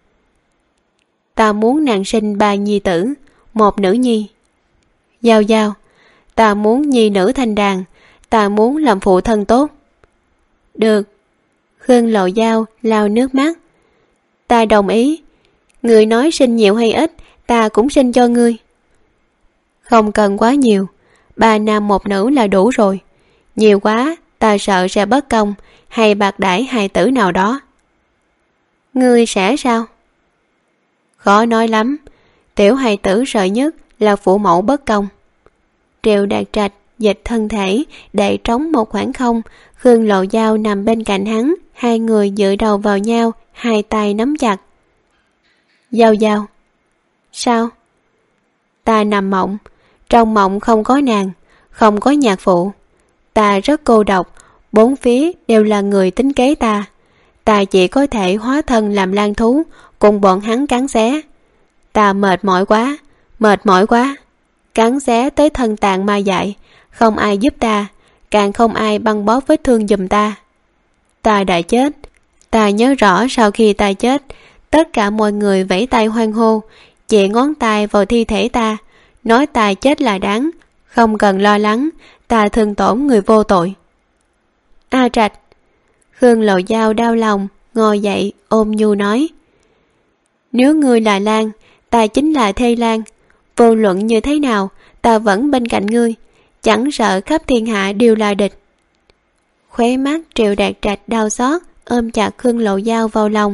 Ta muốn nàng sinh 3 nhi tử, 1 nữ nhi. Giao Giao, ta muốn nhi nữ thành đàn, ta muốn làm phụ thân tốt. Được. Khương Lộ Giao lau nước mắt. Ta đồng ý. Người nói sinh nhiều hay ít, ta cũng sinh cho ngươi. Không cần quá nhiều, 3 nam 1 nữ là đủ rồi. Nhiều quá ta sợ sẽ bất công, hay bạc đãi hài tử nào đó. Ngươi sẽ sao? Khó nói lắm, tiểu hài tử sợ nhất là phụ mẫu bất công. Triệu Đạt Trạch dịch thân thể để trống một khoảng không. Khương Lộ Giao nằm bên cạnh hắn, hai người dựa đầu vào nhau, hai tay nắm chặt. Giao Giao. Sao? Ta nằm mộng, trong mộng không có nàng, không có nhạc phụ. Ta rất cô độc, 4 phía đều là người tính kế ta. Ta chỉ có thể hóa thân làm lang thú, cùng bọn hắn cắn xé. Ta mệt mỏi quá. Cắn xé tới thân tàn ma dại, không ai giúp ta, càng không ai băng bó vết thương giùm ta. Ta đã chết. Ta nhớ rõ sau khi ta chết, tất cả mọi người vẫy tay hoan hô, chỉ ngón tay vào thi thể ta, nói ta chết là đáng, không cần lo lắng, ta thương tổn người vô tội. A Trạch. Khương Lộ Giao đau lòng, ngồi dậy ôm nhu nói. Nếu ngươi là Lan, ta chính là Thê Lan. Vô luận như thế nào, ta vẫn bên cạnh ngươi, chẳng sợ khắp thiên hạ đều là địch. Khóe mắt Triệu Đạt Trạch đau xót, ôm chặt Khương Lộ Giao vào lòng.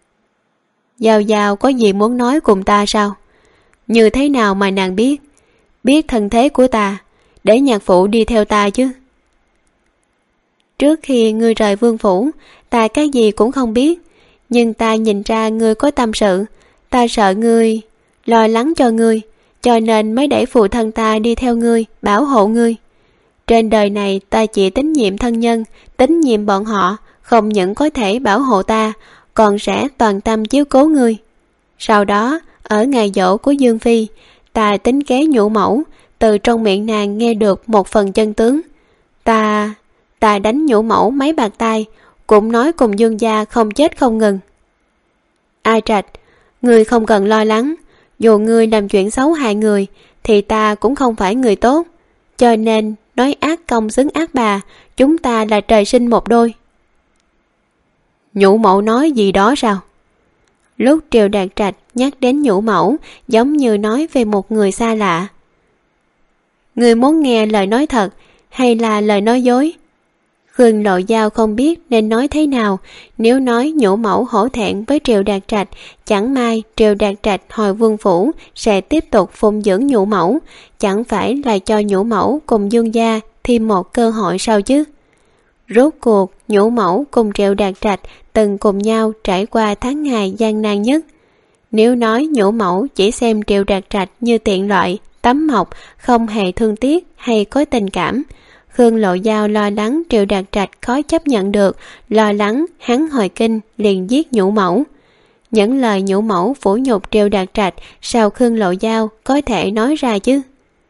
Giao Giao có gì muốn nói cùng ta sao? Như thế nào mà nàng biết? biết thân thế của ta, để nhạc phụ đi theo ta chứ. Trước khi ngươi rời vương phủ, ta cái gì cũng không biết, nhưng ta nhìn ra ngươi có tâm sự, ta sợ ngươi, lo lắng cho ngươi, cho nên mới để phụ thân ta đi theo ngươi, bảo hộ ngươi. Trên đời này ta chỉ tín nhiệm thân nhân, tín nhiệm bọn họ, không những có thể bảo hộ ta, còn sẽ toàn tâm chiếu cố ngươi. Sau đó, ở ngày giỗ của Dương Phi, ta tính kế nhũ mẫu, từ trong miệng nàng nghe được một phần chân tướng. Ta đánh nhũ mẫu mấy bạt tai, cũng nói cùng Dương gia không chết không ngừng. A Trạch, ngươi không cần lo lắng, dù ngươi làm chuyện xấu hại người, thì ta cũng không phải người tốt, cho nên nói ác công xứng ác bà, chúng ta là trời sinh một đôi. Nhũ mẫu nói gì đó sao? Lúc Triều Đạt Trạch nhắc đến nhũ mẫu, giống như nói về một người xa lạ. Người muốn nghe lời nói thật hay là lời nói dối? Khương Lộ Giao không biết nên nói thế nào. Nếu nói nhũ mẫu hổ thẹn với Triều Đạt Trạch, chẳng may Triều Đạt Trạch hồi vương phủ sẽ tiếp tục phụng dưỡng nhũ mẫu, chẳng phải là cho nhũ mẫu cùng Dương gia thêm một cơ hội sao chứ? Rốt cuộc nhũ mẫu cùng Triệu Đạt Trạch từng cùng nhau trải qua tháng ngày gian nan nhất. Nếu nói nhũ mẫu chỉ xem Triệu Đạt Trạch như tiện lợi, tấm mộc, không hề thương tiếc hay có tình cảm, Khương Lộ Giao lo lắng Triệu Đạt Trạch khó chấp nhận được, lo lắng hắn hồi kinh liền giết nhũ mẫu. Những lời nhũ mẫu phủ nhục Triệu Đạt Trạch sao Khương Lộ Giao có thể nói ra chứ?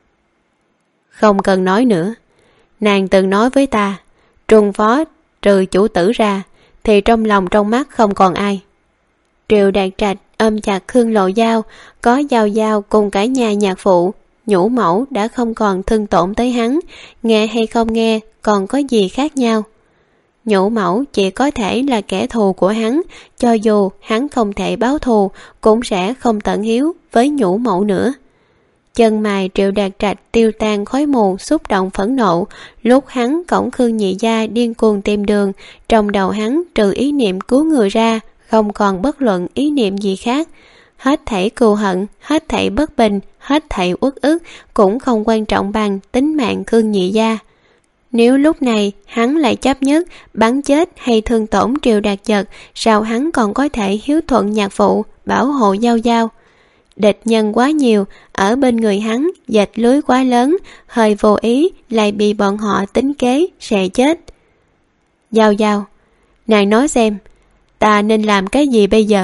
Không cần nói nữa, nàng từng nói với ta, Trung Phó trừ chủ tử ra thì trong lòng trong mắt không còn ai. Triệu Đạt Trạch ôm chặt Khương Lộ Giao, có Giao Giao cùng cả nhà nhạc phụ, nhũ mẫu đã không còn thương tổn tới hắn, nghe hay không nghe còn có gì khác nhau. Nhũ mẫu chỉ có thể là kẻ thù của hắn, cho dù hắn không thể báo thù cũng sẽ không tận hiếu với nhũ mẫu nữa. Chân mày Triệu Đạt Trạch tiêu tan khói mù, xúc động phẫn nộ. Lúc hắn cõng Khương nhị gia điên cuồng tìm đường, trong đầu hắn trừ ý niệm cứu người ra, không còn bất luận ý niệm gì khác. Hết thảy cừu hận, hết thảy bất bình, hết thảy uất ức cũng không quan trọng bằng tính mạng Khương nhị gia. Nếu lúc này hắn lại chấp nhất bắn chết hay thương tổn Triệu Đạt Trạch, sao hắn còn có thể hiếu thuận nhạc phụ, bảo hộ Giao Giao? Địch nhân quá nhiều, ở bên người hắn dệt lưới quá lớn, hơi vô ý lại bị bọn họ tính kế sẽ chết. Giao Giao, nàng nói xem, ta nên làm cái gì bây giờ?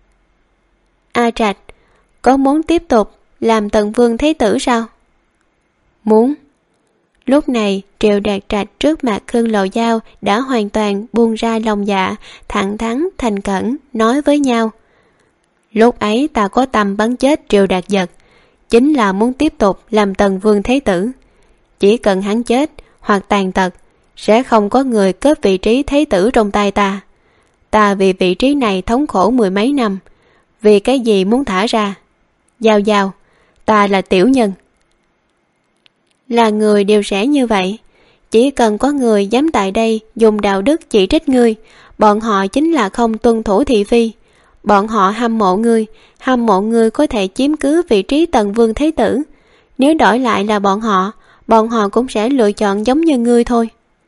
A Trạch, có muốn tiếp tục làm Tần Vương Thế Tử sao? Muốn. Lúc này Triệu Đạt Trạch trước mặt Khương Lộ Giao đã hoàn toàn buông ra lòng dạ, thẳng thắn thành khẩn nói với nhau. Lúc ấy ta có tâm bắn chết Triệu Đạt Giật, chính là muốn tiếp tục làm Tần Vương Thế Tử. Chỉ cần hắn chết hoặc tàn tật, sẽ không có người cướp vị trí Thế Tử trong tay ta. Ta vì vị trí này thống khổ mười mấy năm, vì cái gì muốn thả ra? Giao Giao, ta là tiểu nhân. Là người đều sẽ như vậy. Chỉ cần có người dám tại đây dùng đạo đức chỉ trích ngươi, bọn họ chính là không tuân thủ thị phi. Bọn họ hâm mộ ngươi có thể chiếm cứ vị trí Tần Vương Thế Tử. Nếu đổi lại là bọn họ cũng sẽ lựa chọn giống như ngươi thôi.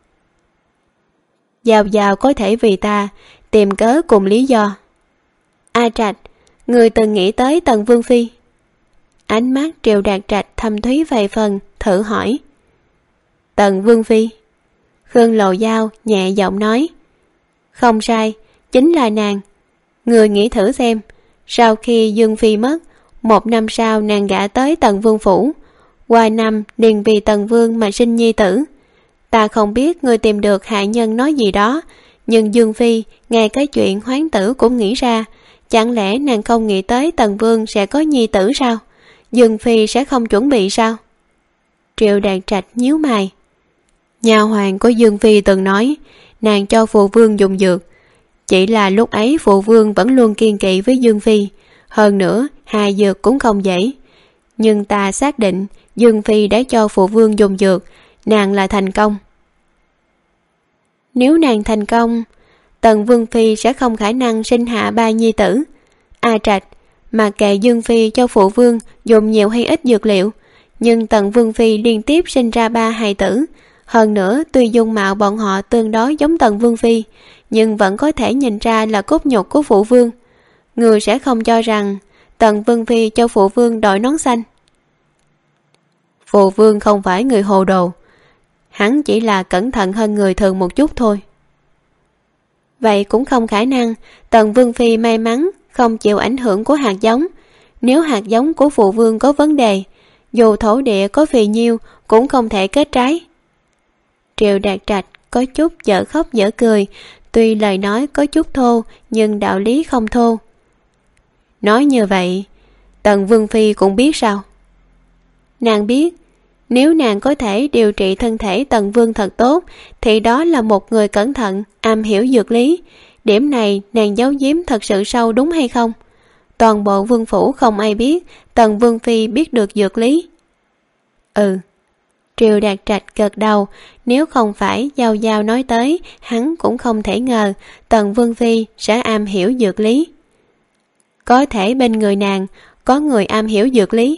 Giao Giao có thể vì ta tìm cớ cùng lý do. A Trạch, ngươi từng nghĩ tới Tần Vương Phi? Ánh mắt Triệu Đạt Trạch thâm thúy vài phần, thử hỏi. Tần Vương Phi? Khương Lộ Giao nhẹ giọng nói. Không sai, chính là nàng. Người nghĩ thử xem, sau khi Dương Phi mất, 1 năm sau nàng gả tới Tần Vương phủ, qua năm liền vì Tần Vương mà sinh nhi tử. Ta không biết người tìm được hạ nhân nói gì đó, nhưng Dương Phi ngay cái chuyện hoán tử cũng nghĩ ra. Chẳng lẽ nàng không nghĩ tới Tần Vương sẽ có nhi tử sao? Dương Phi sẽ không chuẩn bị sao? Triệu Đạt Trạch nhíu mày. Nhà hoàng của Dương Phi từng nói nàng cho phụ vương dùng dược, chỉ là lúc ấy phụ vương vẫn luôn kiên kỵ với Dương Phi, hơn nữa hai dược cũng không dễ. Nhưng ta xác định Dương Phi đã cho phụ vương dùng dược, nàng là thành công. Nếu nàng thành công, Tần Vương Phi sẽ không khả năng sinh hạ 3 nhi tử. A Trạch, mà kệ Dương Phi cho phụ vương dùng nhiều hay ít dược liệu, nhưng Tần Vương Phi liên tiếp sinh ra 3 hài tử. Hơn nữa tuy dung mạo bọn họ tương đối giống Tần Vương Phi, nhưng vẫn có thể nhìn ra là cốt nhục của phụ vương. Người sẽ không cho rằng Tần Vương Phi cho phụ vương đội nón xanh. Phụ vương không phải người hồ đồ, hắn chỉ là cẩn thận hơn người thường một chút thôi. Vậy cũng không khả năng Tần Vương Phi may mắn không chịu ảnh hưởng của hạt giống. Nếu hạt giống của phụ vương có vấn đề, dù thổ địa có phì nhiêu cũng không thể kết trái. Triệu Đạt Trạch có chút dở khóc dở cười, tuy lời nói có chút thô nhưng đạo lý không thô. Nói như vậy, Tần Vương Phi cũng biết sao? Nàng biết, nếu nàng có thể điều trị thân thể Tần Vương thật tốt, thì đó là một người cẩn thận, am hiểu dược lý. Điểm này nàng giấu giếm thật sự sâu đúng hay không? Toàn bộ vương phủ không ai biết Tần Vương Phi biết được dược lý. Ừ. Triệu Đạt Trạch gật đầu, nếu không phải Giao Giao nói tới, hắn cũng không thể ngờ Tần Vương Phi sẽ am hiểu dược lý. Có thể bên người nàng có người am hiểu dược lý.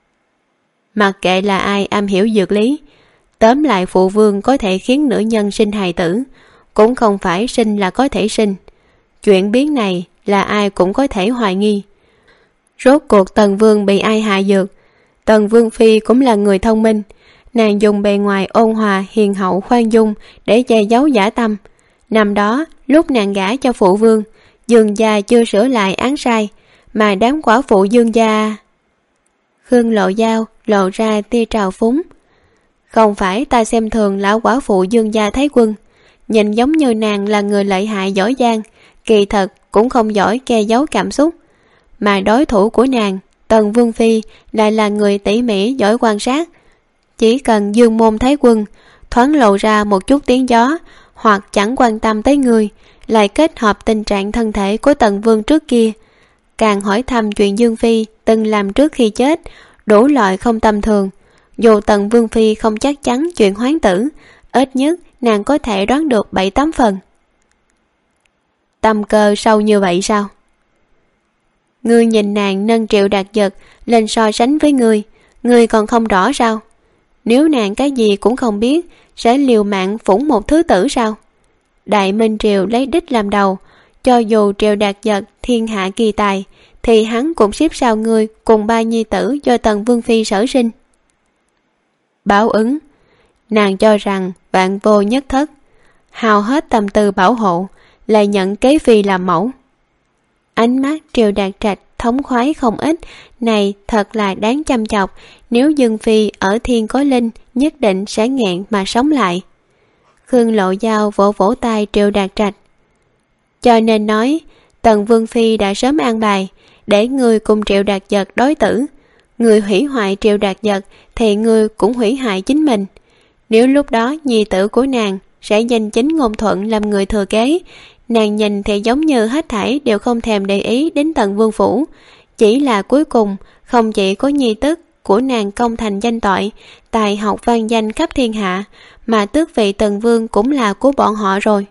Mặc kệ là ai am hiểu dược lý, tóm lại phụ vương có thể khiến nữ nhân sinh hài tử, cũng không phải sinh là có thể sinh. Chuyện biến này là ai cũng có thể hoài nghi. Rốt cuộc Tần Vương bị ai hạ dược? Tần Vương Phi cũng là người thông minh, nàng dùng bề ngoài ôn hòa hiền hậu khoan dung để che giấu dã tâm. Năm đó lúc nàng gả cho phụ vương, Dương gia chưa sửa lại án sai, mà đám quả phụ Dương gia... Khương Lộ Giao lộ ra tia trào phúng. Không phải ta xem thường lão quả phụ Dương gia Thái Quân, nhìn giống như nàng là người lợi hại giỏi giang, kỳ thật cũng không giỏi che giấu cảm xúc. Mà đối thủ của nàng, Tần Vương Phi, lại là người tỉ mỉ giỏi quan sát. Chỉ cần Dương môn Thái Quân thoáng lộ ra một chút tiếng gió, hoặc chẳng quan tâm tới người, lại kết hợp tình trạng thân thể của Tần Vương trước kia, càng hỏi thăm chuyện Dương Phi từng làm trước khi chết, đủ loại không tầm thường. Dù Tần Vương Phi không chắc chắn chuyện hoán tử, ít nhất nàng có thể đoán được 7-8 phần. Tâm cơ sâu như vậy sao? Ngươi nhìn nàng nâng Triệu Đạt Dật lên so sánh với ngươi còn không rõ sao? Nếu nàng cái gì cũng không biết, sẽ liều mạng phủng một thứ tử sao? Đại Minh Triều lấy đích làm đầu, cho dù Triệu Đạt Dật thiên hạ kỳ tài, thì hắn cũng xếp sau ngươi cùng 3 nhi tử do Tần Vương Phi sở sinh. Báo ứng, nàng cho rằng vạn vô nhất thất, hao hết tâm tư bảo hộ, lại nhận kế phi làm mẫu. Ánh mắt Triệu Đạt Trạch thống khoái không ít, này thật là đáng chăm chọc. Nếu Dương Phi ở thiên có linh, nhất định sẽ nghẹn mà sống lại. Khương Lộ Giao vỗ vỗ tay Triệu Đạt Trạch. Cho nên nói, Tần Vương Phi đã sớm an bài, để ngươi cùng Triệu Đạt Dật đối tử. Ngươi hủy hoại Triệu Đạt Dật, thì ngươi cũng hủy hại chính mình. Nếu lúc đó nhi tử của nàng sẽ giành chính ngôn thuận làm người thừa kế, nàng nhìn thì giống như hết thảy đều không thèm để ý đến Tần Vương phủ. Chỉ là cuối cùng không chỉ có nhi tức của nàng công thành danh toại, tài học vang danh khắp thiên hạ, mà tước vị Tần Vương cũng là của bọn họ rồi.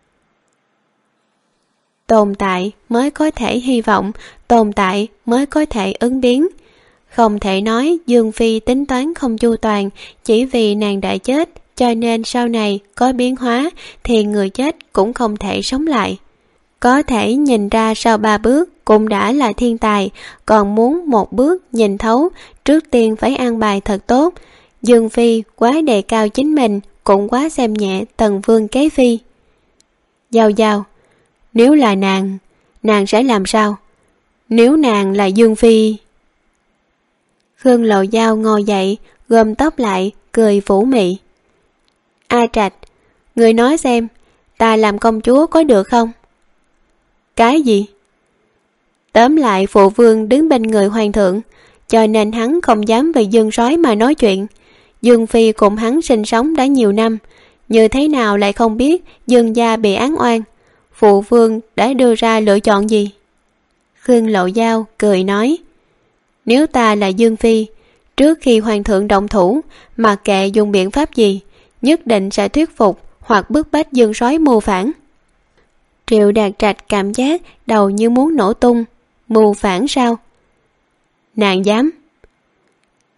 Tồn tại mới có thể hy vọng, tồn tại mới có thể ứng biến. Không thể nói Dương Phi tính toán không chu toàn, chỉ vì nàng đã chết, cho nên sau này có biến hóa thì người chết cũng không thể sống lại. Có thể nhìn ra sau 3 bước cũng đã là thiên tài, còn muốn một bước nhìn thấu, trước tiên phải an bài thật tốt. Dương Phi quá đề cao chính mình, cũng quá xem nhẹ Tần Vương kế phi. Giao Giao, nếu là nàng sẽ làm sao? Nếu nàng là Dương Phi... Khương Lộ Giao ngồi dậy, gom tóc lại, cười phủ mị. A Trạch, người nói xem, ta làm công chúa có được không? Cái gì? Tóm lại phụ vương đứng bên người hoàng thượng, cho nên hắn không dám về Dương Soái mà nói chuyện. Dương Phi cùng hắn sinh sống đã nhiều năm, như thế nào lại không biết Dương gia bị án oan? Phụ vương đã đưa ra lựa chọn gì? Khương Lộ Giao cười nói, nếu ta là Dương Phi, trước khi hoàng thượng động thủ, mặc kệ dùng biện pháp gì, nhất định sẽ thuyết phục hoặc bức bách Dương Soái mưu phản. Triệu Đạt Trạch cảm giác đầu như muốn nổ tung. Mưu phản sao? Nàng dám?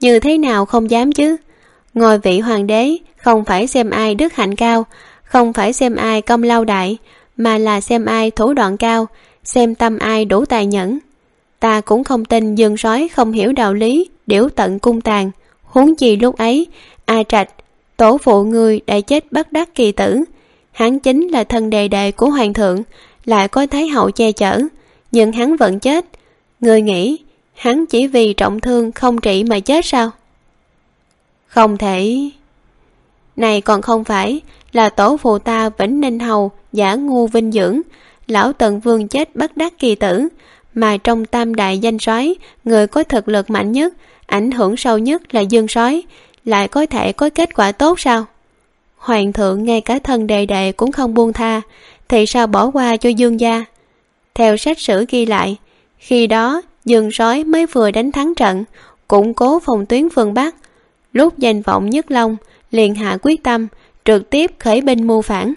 như thế nào không dám chứ. Ngôi vị hoàng đế không phải xem ai đức hạnh cao, không phải xem ai công lao đại, mà là xem ai thủ đoạn cao, xem tâm ai đủ tài nhẫn. Ta cũng không tin Dương Soái không hiểu đạo lý điểu tận cung tàn. Huống chi lúc ấy A Trạch, tổ phụ người đã chết bất đắc kỳ tử. Hắn chính là thân đệ đệ của hoàng thượng, lại có thái hậu che chở, nhưng hắn vẫn chết. Người nghĩ hắn chỉ vì trọng thương không trị mà chết sao? Không thể. Này còn không phải là tổ phụ ta Vĩnh Ninh hầu giả ngu vinh dưỡng, lão Tần Vương chết bất đắc kỳ tử, mà trong tam đại danh soái, người có thực lực mạnh nhất, ảnh hưởng sâu nhất là Dương Soái, lại có thể có kết quả tốt sao? Hoàng thượng ngay cả thân đệ đệ cũng không buông tha, thì sao bỏ qua cho Dương gia? Theo sách sử ghi lại, khi đó Dương Soái mới vừa đánh thắng trận, củng cố phòng tuyến phương Bắc. Lúc danh vọng nhất long, liền hạ quyết tâm trực tiếp khởi binh mưu phản.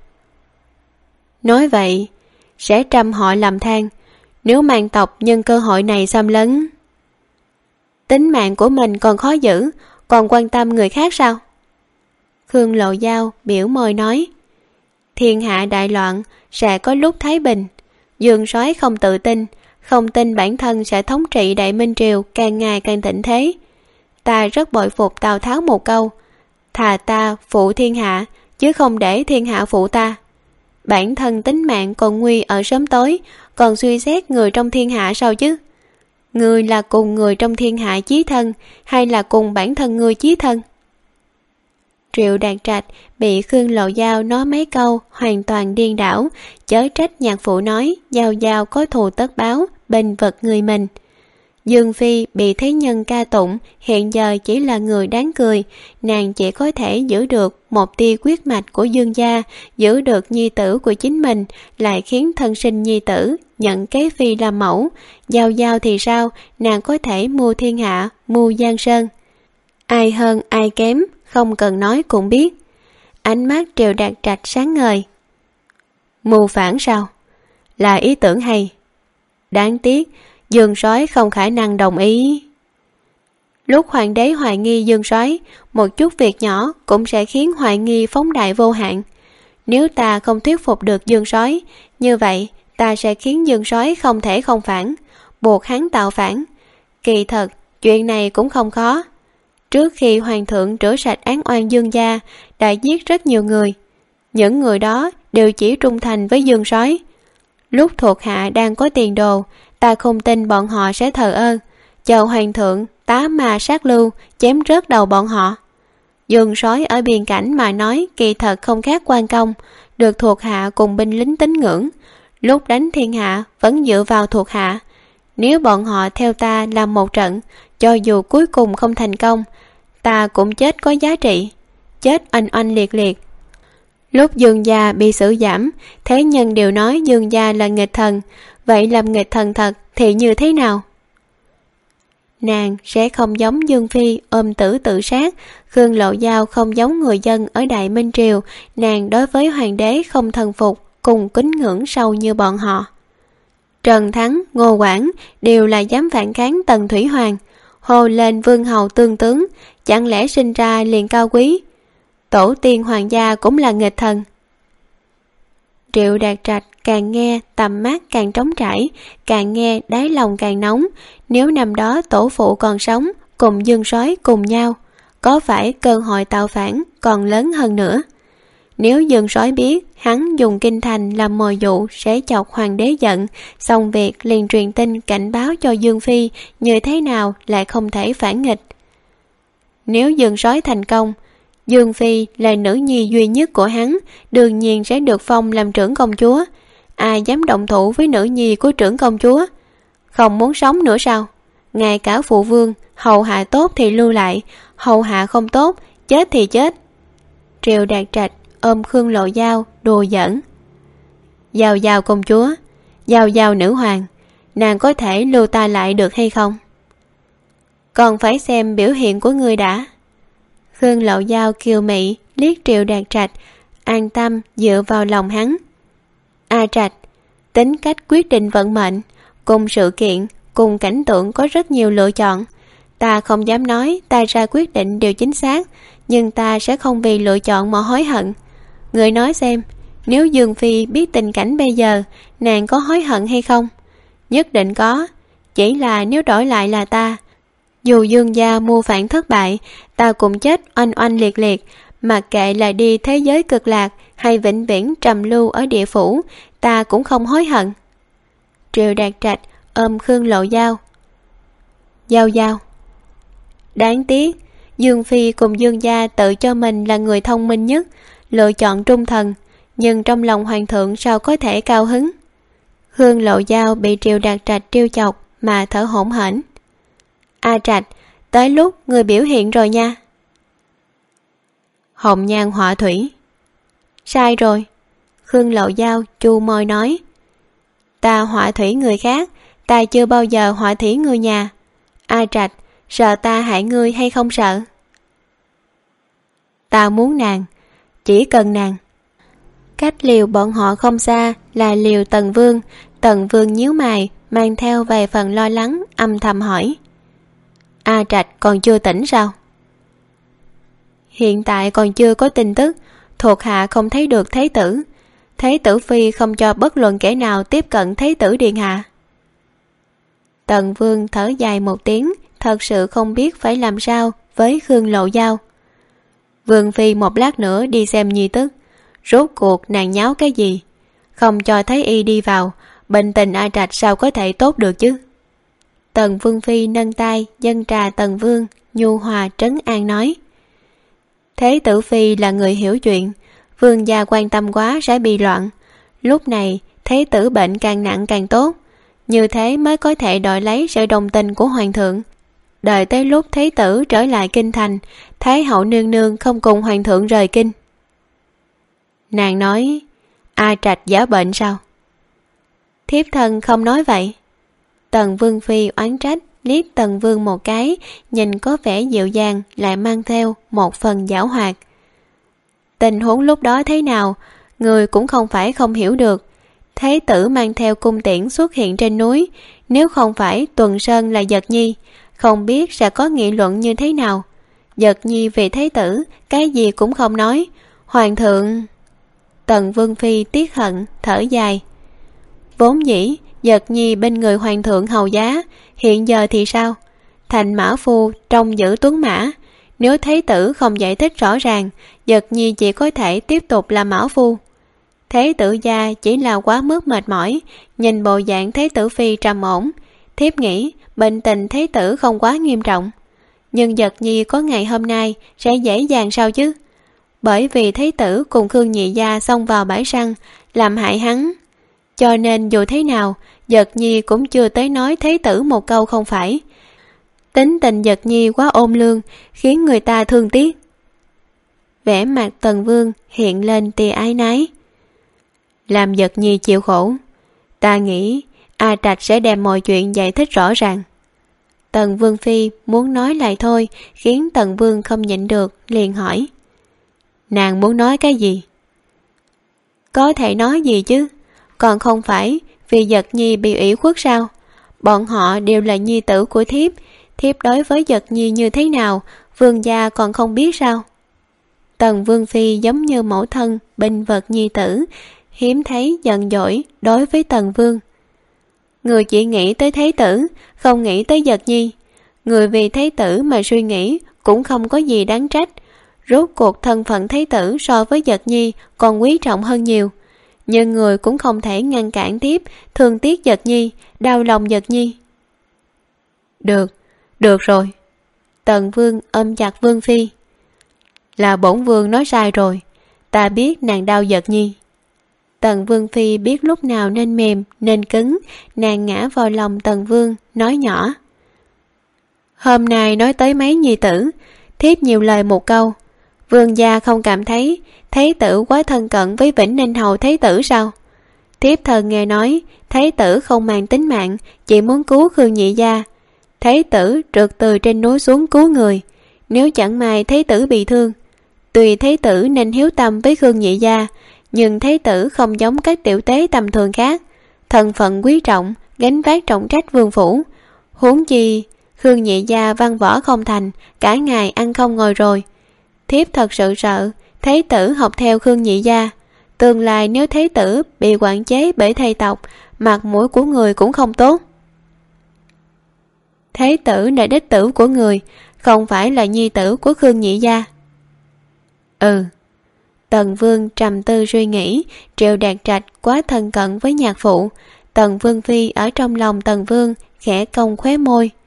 Nói vậy sẽ trăm họ làm than, nếu mang tộc nhân cơ hội này xâm lấn. Tính mạng của mình còn khó giữ, còn quan tâm người khác sao? Khương Lộ Giao biểu môi nói, thiên hạ đại loạn sẽ có lúc thái bình. Dương Soái không tự tin, không tin bản thân sẽ thống trị Đại Minh Triều càng ngày càng thịnh thế. Ta rất bội phục Tào Tháo một câu, thà ta phụ thiên hạ chứ không để thiên hạ phụ ta. Bản thân tính mạng còn nguy ở sớm tối, còn suy xét người trong thiên hạ sao chứ? Ngươi là cùng người trong thiên hạ chí thân, hay là cùng bản thân ngươi chí thân? Triệu Đạt Trạch bị Khương Lộ Giao nói mấy câu hoàn toàn điên đảo, chớ trách nhạc phụ nói Giao Giao có thù tất báo, bênh vực người mình. Dương Phi bị thế nhân ca tụng, hiện giờ chỉ là người đáng cười, nàng chỉ có thể giữ được một tia quyết mạch của Dương gia, giữ được nhi tử của chính mình, lại khiến thân sinh nhi tử nhận kế phi làm mẫu. Giao Giao thì sao, nàng có thể mưu thiên hạ, mưu giang sơn. Ai hơn ai kém, không cần nói cũng biết. Ánh mắt Triệu Đạt Trạch sáng ngời. Mưu phản sao? Là ý tưởng hay. Đáng tiếc Dương Soái không khả năng đồng ý. Lúc hoàng đế hoài nghi Dương Soái, một chút việc nhỏ cũng sẽ khiến hoài nghi phóng đại vô hạn. Nếu ta không thuyết phục được Dương Soái, như vậy ta sẽ khiến Dương Soái không thể không phản, buộc hắn tạo phản. Kỳ thật chuyện này cũng không khó. Trước khi hoàng thượng rửa sạch án oan Dương gia, đã giết rất nhiều người. Những người đó đều chỉ trung thành với Dương Soái. Lúc thuộc hạ đang có tiền đồ, ta không tin bọn họ sẽ thờ ơ, chờ hoàng thượng tá ma sát lưu, chém rớt đầu bọn họ. Dương Soái ở biên cảnh mà nói kỳ thật không khác quan công, được thuộc hạ cùng binh lính tín ngưỡng. Lúc đánh thiên hạ vẫn dựa vào thuộc hạ. Nếu bọn họ theo ta làm một trận, cho dù cuối cùng không thành công, ta cũng chết có giá trị, chết oanh oanh liệt liệt. Lúc Dương gia bị xử giảm, thế nhân đều nói Dương gia là nghịch thần, vậy làm nghịch thần thật thì như thế nào? Nàng sẽ không giống Dương Phi ôm tử tự sát. Khương Lộ Giao không giống người dân ở Đại Minh Triều, nàng đối với hoàng đế không thần phục, cùng kính ngưỡng sâu như bọn họ. Trần Thắng, Ngô Quảng đều là dám phản kháng Tần Thủy Hoàng, hồ lên vương hầu tương tướng, chẳng lẽ sinh ra liền cao quý? Tổ tiên hoàng gia cũng là nghịch thần. Triệu Đạt Trạch càng nghe tầm mắt càng trống trải, càng nghe đáy lòng càng nóng. Nếu năm đó tổ phụ còn sống, cùng Dương Soái cùng nhau, có phải cơ hội tạo phản còn lớn hơn nữa? Nếu Dương Soái biết hắn dùng kinh thành làm mồi dụ sẽ chọc hoàng đế giận, xong việc liền truyền tin cảnh báo cho Dương Phi, như thế nào lại không thể phản nghịch? Nếu Dương Soái thành công, Dương Phi là nữ nhi duy nhất của hắn, đương nhiên sẽ được phong làm trưởng công chúa. Ai dám động thủ với nữ nhi của trưởng công chúa? Không muốn sống nữa sao? Ngay cả phụ vương, hầu hạ tốt thì lưu lại, hầu hạ không tốt, chết thì chết. Triệu Đạt Trạch ôm Khương Lộ Giao đùa giỡn. Giao Giao công chúa, Giao Giao nữ hoàng, nàng có thể lưu ta lại được hay không? Còn phải xem biểu hiện của ngươi đã. Khương Lộ Giao kiều mị liếc Triệu Đạt Trạch, an tâm dựa vào lòng hắn. A Trạch, tính cách quyết định vận mệnh, cùng sự kiện, cùng cảnh tượng có rất nhiều lựa chọn. Ta không dám nói ta ra quyết định điều chính xác, nhưng ta sẽ không vì lựa chọn mà hối hận. Người nói xem, nếu Dương Phi biết tình cảnh bây giờ, nàng có hối hận hay không? Nhất định có. Chỉ là nếu đổi lại là ta, dù Dương gia mưu phản thất bại, ta cũng chết oanh oanh liệt liệt, mặc kệ là đi thế giới cực lạc hay vĩnh viễn trầm lưu ở địa phủ, ta cũng không hối hận. Triệu Đạt Trạch ôm Khương Lộ Giao. Giao Giao. Đáng tiếc, Dương Phi cùng Dương gia tự cho mình là người thông minh nhất, lựa chọn trung thần, nhưng trong lòng hoàng thượng sao có thể cao hứng. Khương Lộ Giao bị Triệu Đạt Trạch trêu chọc mà thở hổn hển. A Trạch, tới lúc người biểu hiện rồi nha. Hồng nhan họa thủy. Sai rồi. Khương Lộ Giao chu môi nói. Ta họa thủy người khác, ta chưa bao giờ họa thủy người nhà. A Trạch, sợ ta hại ngươi hay không sợ? Ta muốn nàng, chỉ cần nàng. Cách liều bọn họ không xa là liều Tần Vương. Tần Vương nhíu mày, mang theo vài phần lo lắng, âm thầm hỏi. A Trạch còn chưa tỉnh sao? Hiện tại còn chưa có tin tức, thuộc hạ không thấy được Thế tử. Thế tử phi không cho bất luận kẻ nào tiếp cận Thế tử điện hạ. Tần Vương thở dài một tiếng, thật sự không biết phải làm sao với Khương Lộ Giao. Vương phi một lát nữa đi xem nhi tức, rốt cuộc nàng nháo cái gì? Không cho thấy y đi vào, bệnh tình A Trạch sao có thể tốt được chứ? Tần Vương phi nâng tay dâng trà Tần Vương, nhu hòa trấn an nói. Thế tử phi là người hiểu chuyện, vương gia quan tâm quá sẽ bị loạn. Lúc này thế tử bệnh càng nặng càng tốt, như thế mới có thể đòi lấy sự đồng tình của hoàng thượng. Đợi tới lúc thế tử trở lại kinh thành, thái hậu nương nương không cùng hoàng thượng rời kinh. Nàng nói, A Trạch giả bệnh sao? Thiếp thân không nói vậy. Tần Vương phi oán trách liếc Tần Vương một cái, nhìn có vẻ dịu dàng lại mang theo một phần giảo hoạt. Tình huống lúc đó thế nào, người cũng không phải không hiểu được. Thế tử mang theo cung tiễn xuất hiện trên núi, nếu không phải Tuần Sơn là Giật Nhi, không biết sẽ có nghị luận như thế nào. Giật Nhi vì thế tử, cái gì cũng không nói. Hoàng thượng... Tần Vương phi tiếc hận, thở dài. Vốn dĩ Giật Nhi bên người hoàng thượng hầu giá, hiện giờ thì sao? Thành mã phu trông giữ tuấn mã. Nếu thế tử không giải thích rõ ràng, Giật Nhi chỉ có thể tiếp tục làm mã phu. Thế tử gia chỉ là quá mức mệt mỏi, nhìn bộ dạng thế tử phi trầm ổn, thiếp nghĩ bệnh tình thế tử không quá nghiêm trọng. Nhưng Giật Nhi có ngày hôm nay sẽ dễ dàng sao chứ? Bởi vì thế tử cùng Khương nhị gia xông vào bãi săn, làm hại hắn. Cho nên dù thế nào, Giật Nhi cũng chưa tới nói thế tử một câu không phải. Tính tình Giật Nhi quá ôn lương, khiến người ta thương tiếc. Vẻ mặt Tần Vương hiện lên tia ái nái. Làm Giật Nhi chịu khổ, ta nghĩ A Trạch sẽ đem mọi chuyện giải thích rõ ràng. Tần Vương phi muốn nói lại thôi, khiến Tần Vương không nhịn được, liền hỏi. Nàng muốn nói cái gì? Có thể nói gì chứ, còn không phải vì Giật Nhi bị ủy khuất sao? Bọn họ đều là nhi tử của thiếp, thiếp đối với Giật Nhi như thế nào, vương gia còn không biết sao? Tần Vương phi giống như mẫu thân binh vật nhi tử, hiếm thấy giận dỗi đối với Tần Vương. Người chỉ nghĩ tới thế tử, không nghĩ tới Giật Nhi. Người vì thế tử mà suy nghĩ cũng không có gì đáng trách. Rốt cuộc thân phận thế tử so với Giật Nhi còn quý trọng hơn nhiều. Nhưng người cũng không thể ngăn cản tiếp thương tiếc Giật Nhi, đau lòng Giật Nhi. Được rồi. Tần Vương ôm chặt Vương phi. Là bổn vương nói sai rồi, ta biết nàng đau Giật Nhi. Tần Vương phi biết lúc nào nên mềm nên cứng, nàng ngã vào lòng Tần Vương, nói nhỏ. Hôm nay nói tới mấy nhi tử, thiếp nhiều lời một câu. Vương gia không cảm thấy thế tử quá thân cận với Vĩnh Ninh hầu thế tử sao? Thiếp thần nghe nói thế tử không màng tính mạng, chỉ muốn cứu Khương nhị gia. Thế tử trượt từ trên núi xuống cứu người, nếu chẳng may thế tử bị thương. Tuy thế tử nên hiếu tâm với Khương nhị gia, nhưng thế tử không giống các tiểu tế tầm thường khác, thân phận quý trọng, gánh vác trọng trách vương phủ. Huống chi Khương Nhị Gia văn võ không thành, cả ngày ăn không ngồi rồi. Thiếp thật sự sợ Thế tử học theo Khương Nhị Gia, tương lai nếu Thế tử bị quản chế bởi thầy tộc, mặt mũi của người cũng không tốt. Thế tử là đích tử của người, không phải là nhi tử của Khương Nhị Gia. Tần Vương trầm tư suy nghĩ. Triệu Đạt Trạch quá thân cận với nhạc phụ. Tần Vương phi ở trong lòng Tần Vương khẽ cong khóe môi.